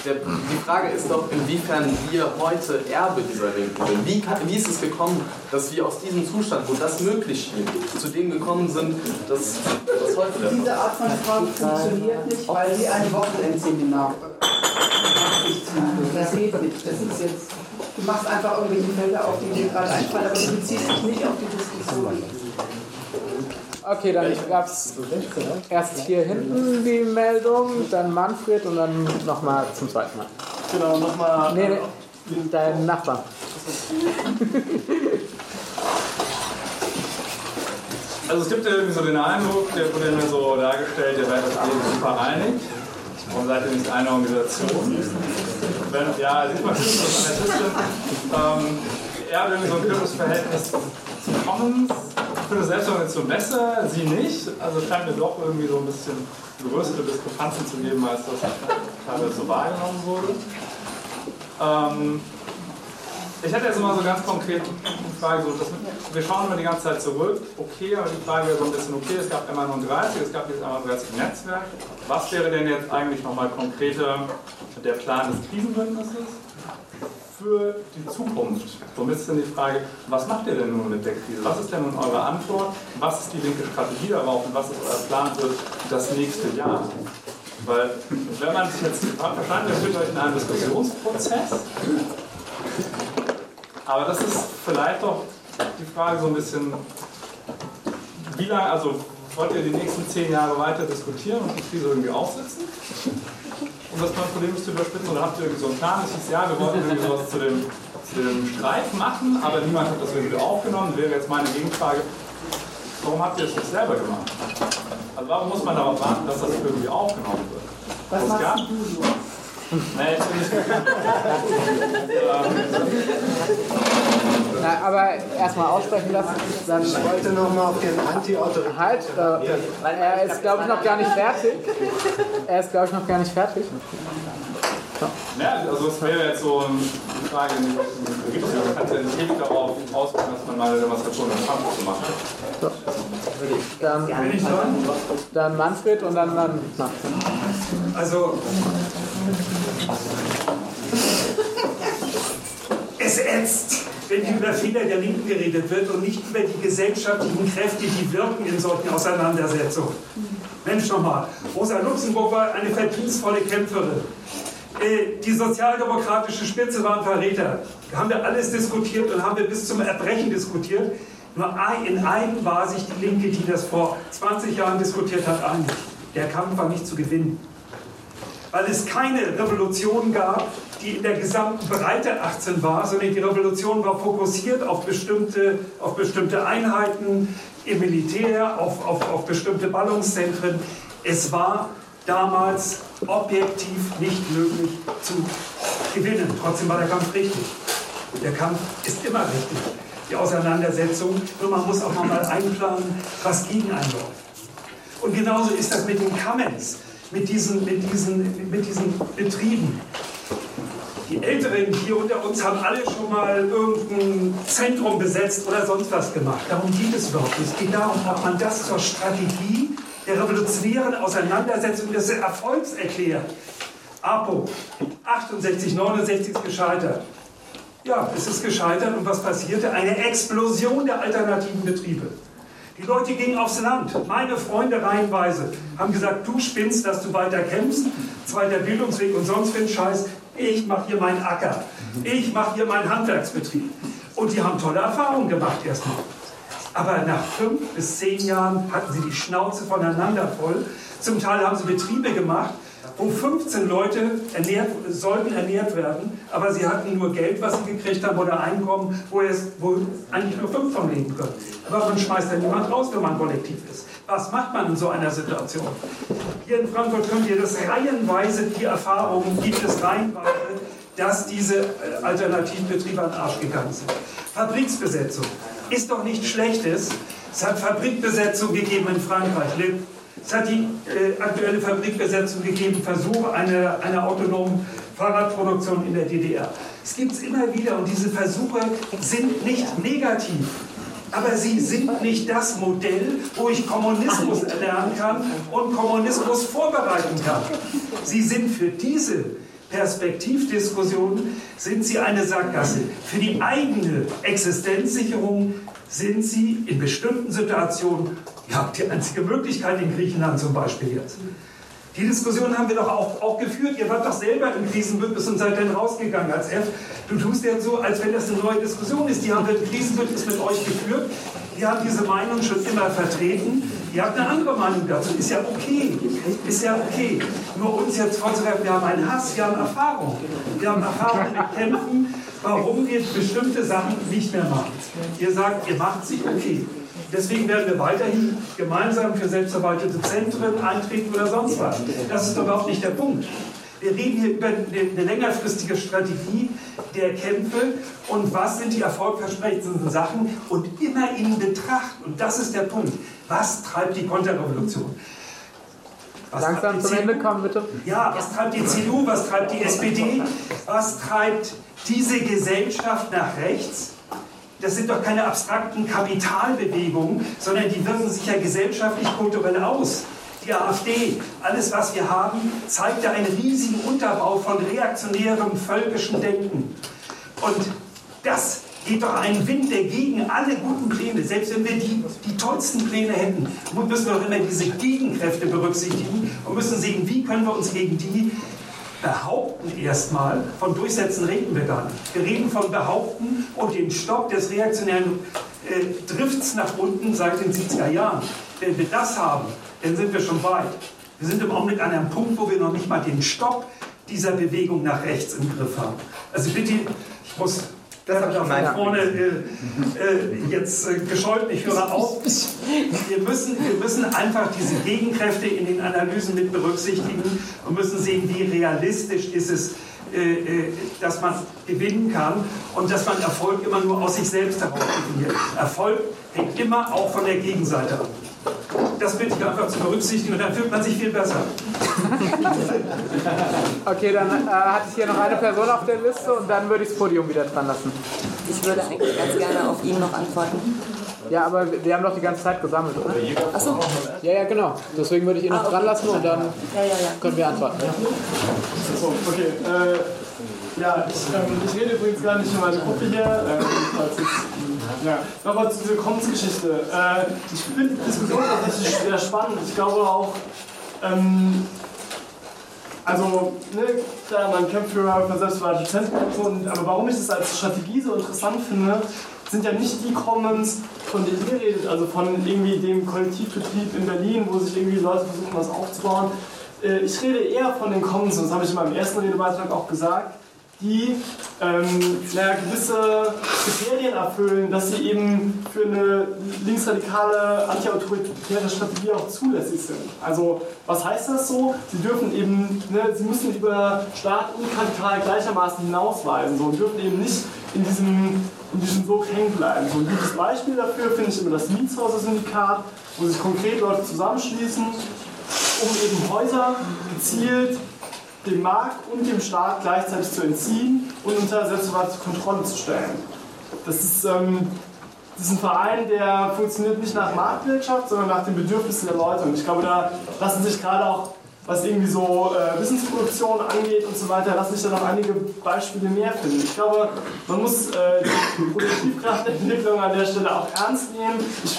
der, die Frage ist doch, inwiefern wir heute Erbe dieser Linken sind. Wie, kann, wie ist es gekommen, dass wir aus diesem Zustand, wo das möglich schien, zu dem gekommen sind, dass das heute der Fall ist? Diese Art von Frage funktioniert nicht, weil sie ein Wochenendseminar macht. Das geht nicht. Das ist jetzt, du machst einfach irgendwelche Felder auf, die dir gerade einfallen, aber du beziehst dich nicht auf die Diskussion. Okay, dann gab es erst hier hinten die Meldung, dann Manfred und dann nochmal zum zweiten Mal. Genau, nochmal. Nee, nee, dein Nachbar. Also es gibt ja irgendwie so den Eindruck, der wurde mir so dargestellt, ihr werdet alle super einig und seid ihr nicht eine Organisation. Wenn, ja, sieht man schon das an der Liste. Ähm, er hat irgendwie so ein gutes Verhältnis zu Commons. Ich finde Selbstorganisation besser, sie nicht. Also es scheint mir doch irgendwie so ein bisschen größere Diskrepanzen zu geben, als das teilweise so wahrgenommen wurde. Ähm, ich hätte jetzt immer so ganz konkret die Frage, so, dass wir schauen immer die ganze Zeit zurück, okay, aber die Frage wäre so ein bisschen, okay, es gab M einunddreißig, es gab jetzt M einunddreißig Netzwerk. Was wäre denn jetzt eigentlich nochmal konkreter der Plan des Krisenbündnisses für die Zukunft? So ein bisschen die Frage, was macht ihr denn nun mit der Krise? Was ist denn nun eure Antwort? Was ist die linke Strategie darauf und was ist euer Plan für das nächste Jahr? Weil, wenn man sich jetzt verstanden, wir führt euch in einen Diskussionsprozess, aber das ist vielleicht doch die Frage so ein bisschen, wie lange, also wollt ihr die nächsten zehn Jahre weiter diskutieren und die Krise irgendwie aufsitzen? Um das Problem zu überspitzen, oder habt ihr irgendwie so einen Plan? Es hieß, ja, wir wollten irgendwie sowas zu dem, zu dem Streik machen, aber niemand hat das irgendwie aufgenommen. Wäre jetzt meine Gegenfrage, warum habt ihr es nicht selber gemacht? Also warum muss man darauf warten, dass das irgendwie aufgenommen wird? Was machst gab? du so? Nee, ich bin nicht Na, aber erstmal aussprechen lassen. Dann ich wollte nochmal auf den Anti-Autor. Halt, äh, er ist, glaube ich, noch gar nicht fertig. Er ist, glaube ich, noch gar nicht fertig. So. Ja, also es wäre jetzt so eine Frage, man kann ja nicht ewig darauf ausgehen, dass man mal eine Demonstration im Kampf zu machen. So. Dann, dann Manfred und dann, dann Manfred. Also, es ätzt, wenn über Fehler der Linken geredet wird und nicht über die gesellschaftlichen Kräfte, die wirken in solchen Auseinandersetzungen. Mensch nochmal, Rosa Luxemburg war eine verdienstvolle Kämpferin. Die sozialdemokratische Spitze waren Verräter. Haben wir alles diskutiert und haben wir bis zum Erbrechen diskutiert. Nur in einem war sich die Linke, die das vor zwanzig Jahren diskutiert hat, einig. Der Kampf war nicht zu gewinnen. Weil es keine Revolution gab, die in der gesamten Breite achtzehn war, sondern die Revolution war fokussiert auf bestimmte, auf bestimmte Einheiten im Militär, auf, auf, auf bestimmte Ballungszentren. Es war damals objektiv nicht möglich zu gewinnen. Trotzdem war der Kampf richtig. Der Kampf ist immer richtig, die Auseinandersetzung. Nur man muss auch noch mal einplanen, was gegen einen läuft. Und genauso ist das mit den Commons, mit diesen, mit diesen, mit diesen Betrieben. Die Älteren hier unter uns haben alle schon mal irgendein Zentrum besetzt oder sonst was gemacht. Darum geht es überhaupt nicht. Es geht darum, ob man das zur Strategie der revolutionären Auseinandersetzung des Erfolgs erklärt. APO, achtundsechzig, neunundsechzig ist gescheitert. Ja, es ist gescheitert und was passierte? Eine Explosion der alternativen Betriebe. Die Leute gingen aufs Land. Meine Freunde reihenweise haben gesagt, du spinnst, dass du weiter kämpfst, zweiter Bildungsweg und sonst für Scheiß. Ich mache hier meinen Acker. Ich mache hier meinen Handwerksbetrieb. Und die haben tolle Erfahrungen gemacht erstmal. Aber nach fünf bis zehn Jahren hatten sie die Schnauze voneinander voll. Zum Teil haben sie Betriebe gemacht, wo fünfzehn Leute ernährt, sollten ernährt werden, aber sie hatten nur Geld, was sie gekriegt haben, oder Einkommen, wo, es, wo eigentlich nur fünf von leben können. Aber man schmeißt ja niemand raus, wenn man kollektiv ist. Was macht man in so einer Situation? Hier in Frankfurt könnt ihr das reihenweise, die Erfahrungen gibt es reihenweise, dass diese Alternativbetriebe an den Arsch gegangen sind. Fabriksbesetzung ist doch nichts Schlechtes. Es hat Fabrikbesetzung gegeben in Frankreich. Es hat die äh, aktuelle Fabrikbesetzung gegeben, Versuche einer, einer autonomen Fahrradproduktion in der D D R. Es gibt es immer wieder und diese Versuche sind nicht negativ. Aber sie sind nicht das Modell, wo ich Kommunismus erlernen kann und Kommunismus vorbereiten kann. Sie sind für diese Perspektivdiskussionen sind sie eine Sackgasse. Für die eigene Existenzsicherung sind sie in bestimmten Situationen ja, die einzige Möglichkeit in Griechenland zum Beispiel jetzt. Die Diskussion haben wir doch auch, auch geführt. Ihr wart doch selber im Krisenbündnis und seid dann rausgegangen als F. Du tust ja so, als wenn das eine neue Diskussion ist. Die haben wir im Krisenbündnis mit euch geführt. Die haben diese Meinung schon immer vertreten. Ihr habt eine andere Meinung dazu. Ist ja okay. Ist ja okay. Nur uns jetzt vorzuwerfen, wir haben einen Hass, wir haben Erfahrung. Wir haben Erfahrung mit Kämpfen, warum wir bestimmte Sachen nicht mehr machen. Ihr sagt, ihr macht sie, okay. Deswegen werden wir weiterhin gemeinsam für selbstverwaltete Zentren eintreten oder sonst was. Das ist überhaupt nicht der Punkt. Wir reden hier über eine längerfristige Strategie der Kämpfe und was sind die erfolgversprechenden Sachen und immer in Betracht, und das ist der Punkt, was treibt die Konterrevolution? Was Langsam zum Ende kommen, bitte. Ja, was treibt die C D U, was treibt die S P D, was treibt diese Gesellschaft nach rechts? Das sind doch keine abstrakten Kapitalbewegungen, sondern die wirken sich ja gesellschaftlich-kulturell aus. Die AfD, alles was wir haben, zeigt ja einen riesigen Unterbau von reaktionärem völkischen Denken. Und das geht doch einen Wind, der gegen alle guten Pläne, selbst wenn wir die, die tollsten Pläne hätten, müssen wir doch immer diese Gegenkräfte berücksichtigen und müssen sehen, wie können wir uns gegen die behaupten erstmal, von Durchsetzen reden wir gar nicht. Wir reden von behaupten und den Stopp des reaktionären äh, Drifts nach unten seit den siebziger Jahren. Wenn wir das haben, dann sind wir schon weit. Wir sind im Augenblick an einem Punkt, wo wir noch nicht mal den Stopp dieser Bewegung nach rechts im Griff haben. Also bitte, ich muss das da von vorne äh, äh, jetzt äh, gescheut, ich höre auf. Wir müssen, wir müssen einfach diese Gegenkräfte in den Analysen mit berücksichtigen und müssen sehen, wie realistisch ist es, äh, äh, dass man gewinnen kann und dass man Erfolg immer nur aus sich selbst heraus definiert. Erfolg hängt immer auch von der Gegenseite ab. Das bitte ich einfach zu berücksichtigen und dann fühlt man sich viel besser. Okay, dann äh, hatte ich hier noch eine Person auf der Liste und dann würde ich das Podium wieder dran lassen. Ich würde eigentlich ganz gerne auf ihn noch antworten. Ja, aber wir haben doch die ganze Zeit gesammelt, oder? Achso. Ja, ja, genau. Deswegen würde ich ihn noch ah, okay. dran lassen und dann ja, ja, ja. können wir antworten. Ja. So, okay. Äh, ja, ich, ähm, ich rede übrigens gar nicht für meine Gruppe hier. Ähm, ja. Nochmal zu dieser Commons-Geschichte. Äh, ich finde die Diskussion tatsächlich sehr spannend. Ich glaube auch, ähm, also, ne, klar, man kämpft für, für selbstverwaltete Zentren, aber warum ich das als Strategie so interessant finde, sind ja nicht die Commons, von denen ihr redet, also von irgendwie dem Kollektivbetrieb in Berlin, wo sich irgendwie Leute versuchen, was aufzubauen. Äh, ich rede eher von den Commons, und das habe ich in meinem ersten Redebeitrag auch gesagt, die ähm, naja, gewisse Kriterien erfüllen, dass sie eben für eine linksradikale, antiautoritäre Strategie auch zulässig sind. Also, was heißt das so? Sie dürfen eben, ne, sie müssen über Staat und Kapital gleichermaßen hinausweisen so, und dürfen eben nicht in diesem, in diesem Sog hängen bleiben. So ein gutes Beispiel dafür finde ich immer das Mietshäuser-Syndikat, wo sich konkret Leute zusammenschließen, um eben Häuser gezielt dem Markt und dem Staat gleichzeitig zu entziehen und unter selbstverwaltete Kontrolle zu stellen. Das ist, ähm, das ist ein Verein, der funktioniert nicht nach Marktwirtschaft, sondern nach den Bedürfnissen der Leute. Und ich glaube, da lassen sich gerade auch, was irgendwie so äh, Wissensproduktion angeht und so weiter, lassen sich da noch einige Beispiele mehr finden. Ich glaube, man muss äh, die Produktivkraftentwicklung an der Stelle auch ernst nehmen. Ich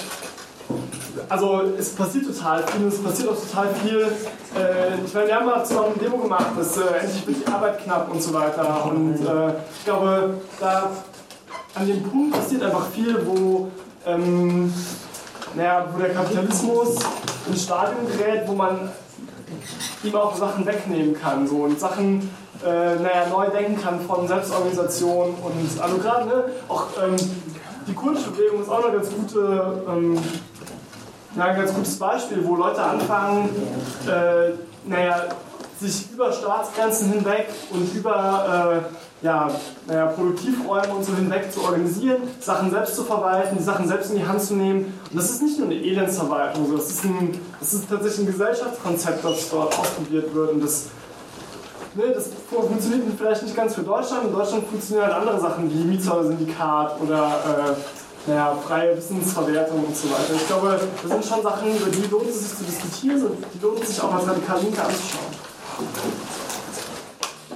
Also es passiert total viel und es passiert auch total viel. Äh, ich meine, wir haben mal zusammen eine Demo gemacht, dass äh, endlich wird die Arbeit knapp und so weiter. Und äh, ich glaube, da an dem Punkt passiert einfach viel, wo, ähm, naja, wo der Kapitalismus ins Stadium gerät, wo man ihm auch Sachen wegnehmen kann so, und Sachen äh, naja, neu denken kann von Selbstorganisation. Und also gerade ne, auch ähm, die kurdische Bewegung ist auch eine ganz gute. Ähm, Ja, ein ganz gutes Beispiel, wo Leute anfangen, äh, naja, sich über Staatsgrenzen hinweg und über äh, ja, naja, Produktivräume und so hinweg zu organisieren, Sachen selbst zu verwalten, die Sachen selbst in die Hand zu nehmen. Und das ist nicht nur eine Elendsverwaltung, das ist, ein, das ist tatsächlich ein Gesellschaftskonzept, das dort ausprobiert wird. Und das, ne, das funktioniert vielleicht nicht ganz für Deutschland. In Deutschland funktionieren halt andere Sachen wie Mietshäuser-Syndikat oder äh, naja, freie Wissensverwertung und so weiter. Ich glaube, das sind schon Sachen, über die lohnt es sich zu diskutieren und die lohnt es sich auch als radikal Linke anzuschauen.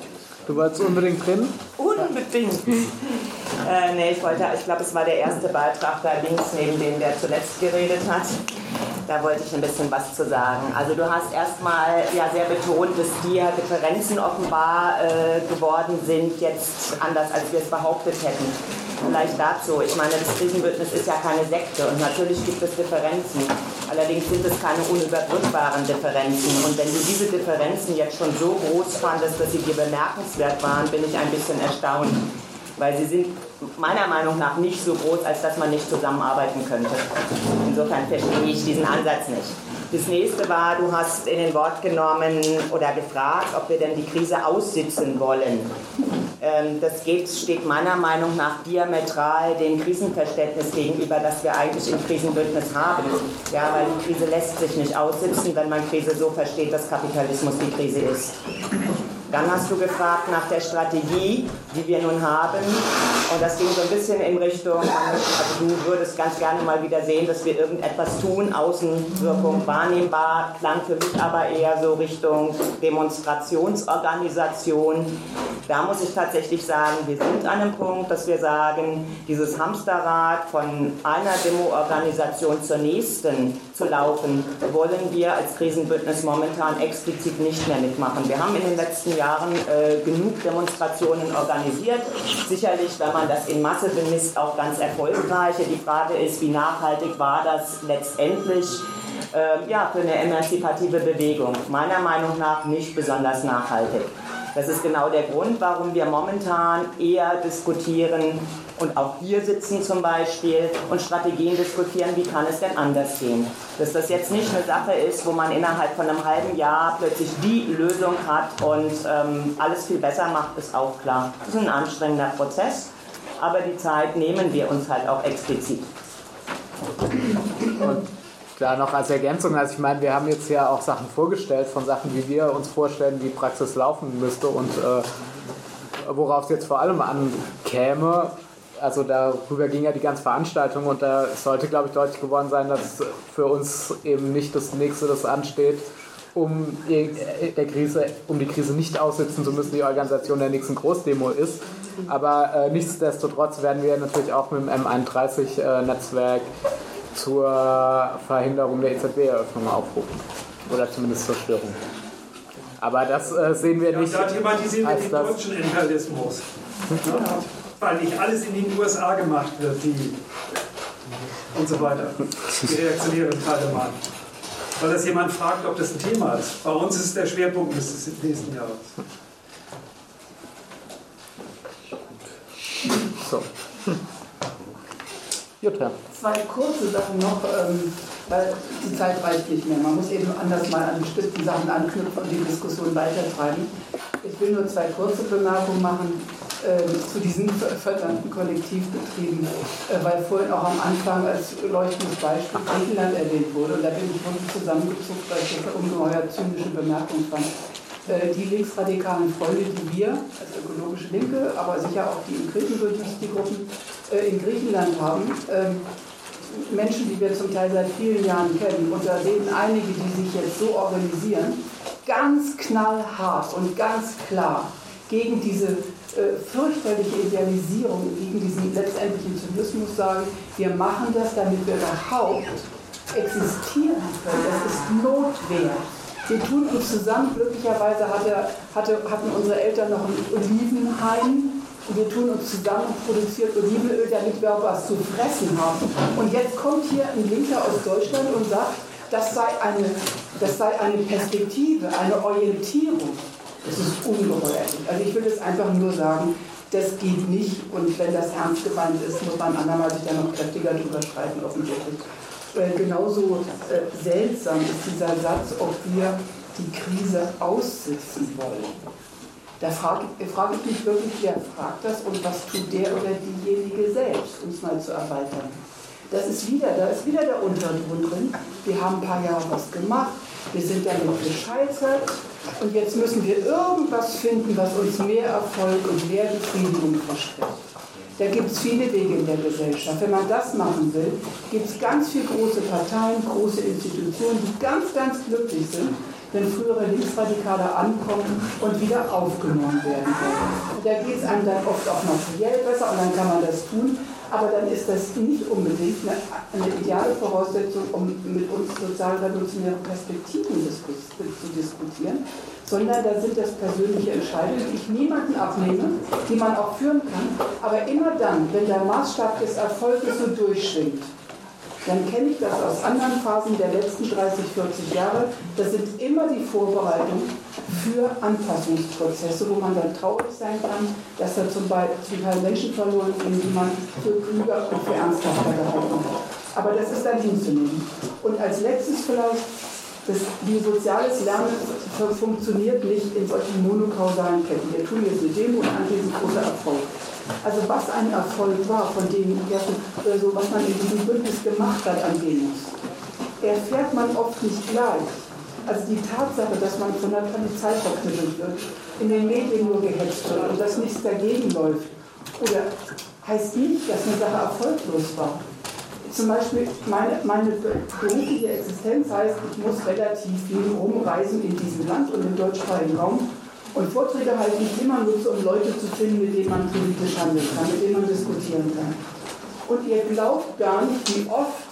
Du wolltest unbedingt drin? Unbedingt. äh, nee, ich wollte, ich glaube, es war der erste Beitrag da links neben dem, der zuletzt geredet hat. Da wollte ich ein bisschen was zu sagen. Also du hast erstmal ja sehr betont, dass die Differenzen offenbar äh, geworden sind, jetzt anders, als wir es behauptet hätten. Vielleicht dazu. Ich meine, das Krisenbündnis ist ja keine Sekte und natürlich gibt es Differenzen. Allerdings sind es keine unüberbrückbaren Differenzen. Und wenn du diese Differenzen jetzt schon so groß fandest, dass sie dir bemerkenswert waren, bin ich ein bisschen erstaunt. Weil sie sind meiner Meinung nach nicht so groß, als dass man nicht zusammenarbeiten könnte. Insofern verstehe ich diesen Ansatz nicht. Das nächste war, du hast in den Wort genommen oder gefragt, ob wir denn die Krise aussitzen wollen. Ähm, das geht, steht meiner Meinung nach diametral dem Krisenverständnis gegenüber, das wir eigentlich im Krisenbündnis haben. Ja, weil die Krise lässt sich nicht aussitzen, wenn man Krise so versteht, dass Kapitalismus die Krise ist. Dann hast du gefragt nach der Strategie, die wir nun haben. Und das ging so ein bisschen in Richtung, also du würdest ganz gerne mal wieder sehen, dass wir irgendetwas tun, Außenwirkung wahrnehmbar, klang für mich aber eher so Richtung Demonstrationsorganisation. Da muss ich tatsächlich sagen, wir sind an einem Punkt, dass wir sagen, dieses Hamsterrad von einer Demo-Organisation zur nächsten zu laufen, wollen wir als Krisenbündnis momentan explizit nicht mehr mitmachen. Wir haben in den letzten Jahren äh, genug Demonstrationen organisiert. Sicherlich, wenn man das in Masse bemisst, auch ganz erfolgreiche. Die Frage ist, wie nachhaltig war das letztendlich äh, ja, für eine emanzipative Bewegung? Meiner Meinung nach nicht besonders nachhaltig. Das ist genau der Grund, warum wir momentan eher diskutieren und auch hier sitzen zum Beispiel und Strategien diskutieren, wie kann es denn anders gehen. Dass das jetzt nicht eine Sache ist, wo man innerhalb von einem halben Jahr plötzlich die Lösung hat und ähm, alles viel besser macht, ist auch klar. Das ist ein anstrengender Prozess, aber die Zeit nehmen wir uns halt auch explizit. Und da noch als Ergänzung, also ich meine, wir haben jetzt ja auch Sachen vorgestellt von Sachen, wie wir uns vorstellen, wie Praxis laufen müsste und äh, worauf es jetzt vor allem ankäme. Also darüber ging ja die ganze Veranstaltung und da sollte, glaube ich, deutlich geworden sein, dass für uns eben nicht das Nächste, das ansteht, um die, der Krise, um die Krise nicht aussitzen zu müssen, die Organisation der nächsten Großdemo ist. Aber äh, nichtsdestotrotz werden wir natürlich auch mit dem M einunddreißig-Netzwerk zur Verhinderung der E Z B-Eröffnung aufrufen. Oder zumindest zur Störung. Aber das äh, sehen wir nicht. Ja, da thematisieren wir den deutschen Imperialismus. Ja, weil nicht alles in den U S A gemacht wird, die und so weiter. Die reaktionären Teilnehmer. Weil das jemand fragt, ob das ein Thema ist. Bei uns ist es der Schwerpunkt des nächsten Jahres. So. Jutta. Zwei kurze Sachen noch, ähm, weil die Zeit reicht nicht mehr. Man muss eben anders mal an bestimmten Sachen anknüpfen und die Diskussion weitertreiben. Ich will nur zwei kurze Bemerkungen machen äh, zu diesen verdammten Kollektivbetrieben, äh, weil vorhin auch am Anfang als leuchtendes Beispiel Griechenland erwähnt wurde. Und da bin ich wirklich zusammengezuckt, weil ich das eine ungeheuer zynische Bemerkung fand. Äh, die linksradikalen Freunde, die wir als ökologische Linke, aber sicher auch die im Krisenbündnis, die Gruppen äh, in Griechenland haben, äh, Menschen, die wir zum Teil seit vielen Jahren kennen, und da sehen einige, die sich jetzt so organisieren, ganz knallhart und ganz klar gegen diese äh, fürchterliche Idealisierung, gegen diesen letztendlichen Zynismus sagen, wir machen das, damit wir überhaupt existieren können. Das ist Notwehr. Wir tun uns zusammen, glücklicherweise hatte, hatte, hatten unsere Eltern noch ein Olivenhain. Wir tun uns zusammen und produzieren Olivenöl, damit wir auch was zu fressen haben. Und jetzt kommt hier ein Linker aus Deutschland und sagt, das sei eine, das sei eine Perspektive, eine Orientierung. Das ist ungeheuerlich. Also ich will es einfach nur sagen, das geht nicht. Und wenn das ernst gemeint ist, muss man andermal sich da noch kräftiger drüber streiten, offensichtlich. Äh, genauso äh, seltsam ist dieser Satz, ob wir die Krise aussitzen wollen. Da frage, frage ich mich wirklich, wer fragt das und was tut der oder diejenige selbst, um es mal zu erweitern. Das ist wieder, da ist wieder der Untergrund drin. Wir haben ein paar Jahre was gemacht, wir sind damit gescheitert und jetzt müssen wir irgendwas finden, was uns mehr Erfolg und mehr Befriedigung verspricht. Da gibt es viele Wege in der Gesellschaft. Wenn man das machen will, gibt es ganz viele große Parteien, große Institutionen, die ganz, ganz glücklich sind, wenn frühere Linksradikale ankommen und wieder aufgenommen werden wollen. Und da geht es einem dann oft auch materiell besser und dann kann man das tun, aber dann ist das nicht unbedingt eine, eine ideale Voraussetzung, um mit uns sozialrevolutionäre Perspektiven diskus, zu diskutieren, sondern da sind das persönliche Entscheidungen, die ich niemanden abnehme, die man auch führen kann, aber immer dann, wenn der Maßstab des Erfolges so durchschwingt, dann kenne ich das aus anderen Phasen der letzten dreißig, vierzig Jahre. Das sind immer die Vorbereitungen für Anpassungsprozesse, wo man dann traurig sein kann, dass da zum Teil Menschen verloren gehen, die man für klüger und für ernsthafter gehalten hat. Aber das ist dann hinzunehmen. Und als letztes vielleicht, das, wie soziales Lernen funktioniert nicht in solchen monokausalen Ketten. Wir tun jetzt eine Demo und anschließend großer Erfolg. Also was ein Erfolg war, von dem also was man in diesem Bündnis gemacht hat an Demos, erfährt man oft nicht gleich. Also die Tatsache, dass man von der Polizei verknüppelt wird, in den Medien nur gehetzt wird und dass nichts dagegen läuft, oder heißt nicht, dass eine Sache erfolglos war. Zum Beispiel meine, meine berufliche Existenz heißt, ich muss relativ viel rumreisen in diesem Land und im deutschsprachigen Raum. Und Vorträge halte ich immer nutze, um Leute zu finden, mit denen man politisch handeln kann, mit denen man diskutieren kann. Und ihr glaubt gar nicht, wie oft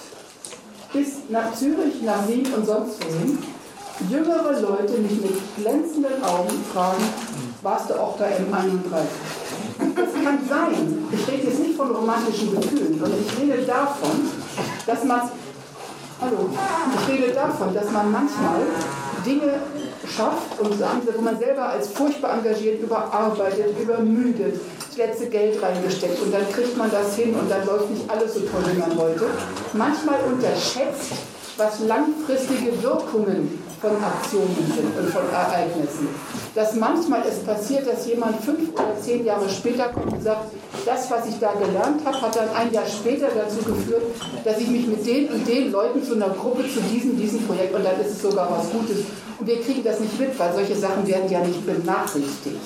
bis nach Zürich, nach Wien und sonst wohin jüngere Leute mich mit glänzenden Augen fragen, warst du auch da im einunddreißig? Das kann sein. Ich rede jetzt nicht von romantischen Gefühlen, sondern ich rede davon, dass man, hallo, ich rede davon, dass man manchmal Dinge schafft und sagen, wo man selber als furchtbar engagiert, überarbeitet, übermüdet, das letzte Geld reingesteckt und dann kriegt man das hin und dann läuft nicht alles so toll, wie man wollte. Manchmal unterschätzt, was langfristige Wirkungen von Aktionen sind und von Ereignissen. Dass manchmal es passiert, dass jemand fünf oder zehn Jahre später kommt und sagt, das, was ich da gelernt habe, hat dann ein Jahr später dazu geführt, dass ich mich mit den und den Leuten zu einer Gruppe, zu diesem, diesem Projekt, und dann ist es sogar was Gutes. Und wir kriegen das nicht mit, weil solche Sachen werden ja nicht benachrichtigt.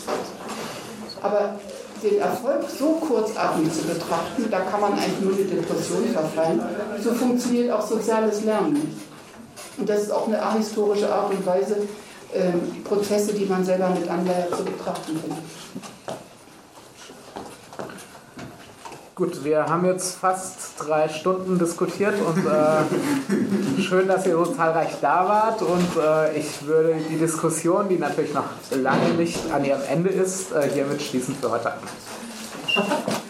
Aber den Erfolg so kurzatmig zu betrachten, da kann man eigentlich nur eine Depression verfallen. So funktioniert auch soziales Lernen nicht. Und das ist auch eine ahistorische Art und Weise, ähm, Prozesse, die man selber mit Anleihe zu betrachten findet. Gut, wir haben jetzt fast drei Stunden diskutiert und äh, schön, dass ihr so zahlreich da wart, und äh, ich würde die Diskussion, die natürlich noch lange nicht an ihrem Ende ist, äh, hiermit schließen für heute ab.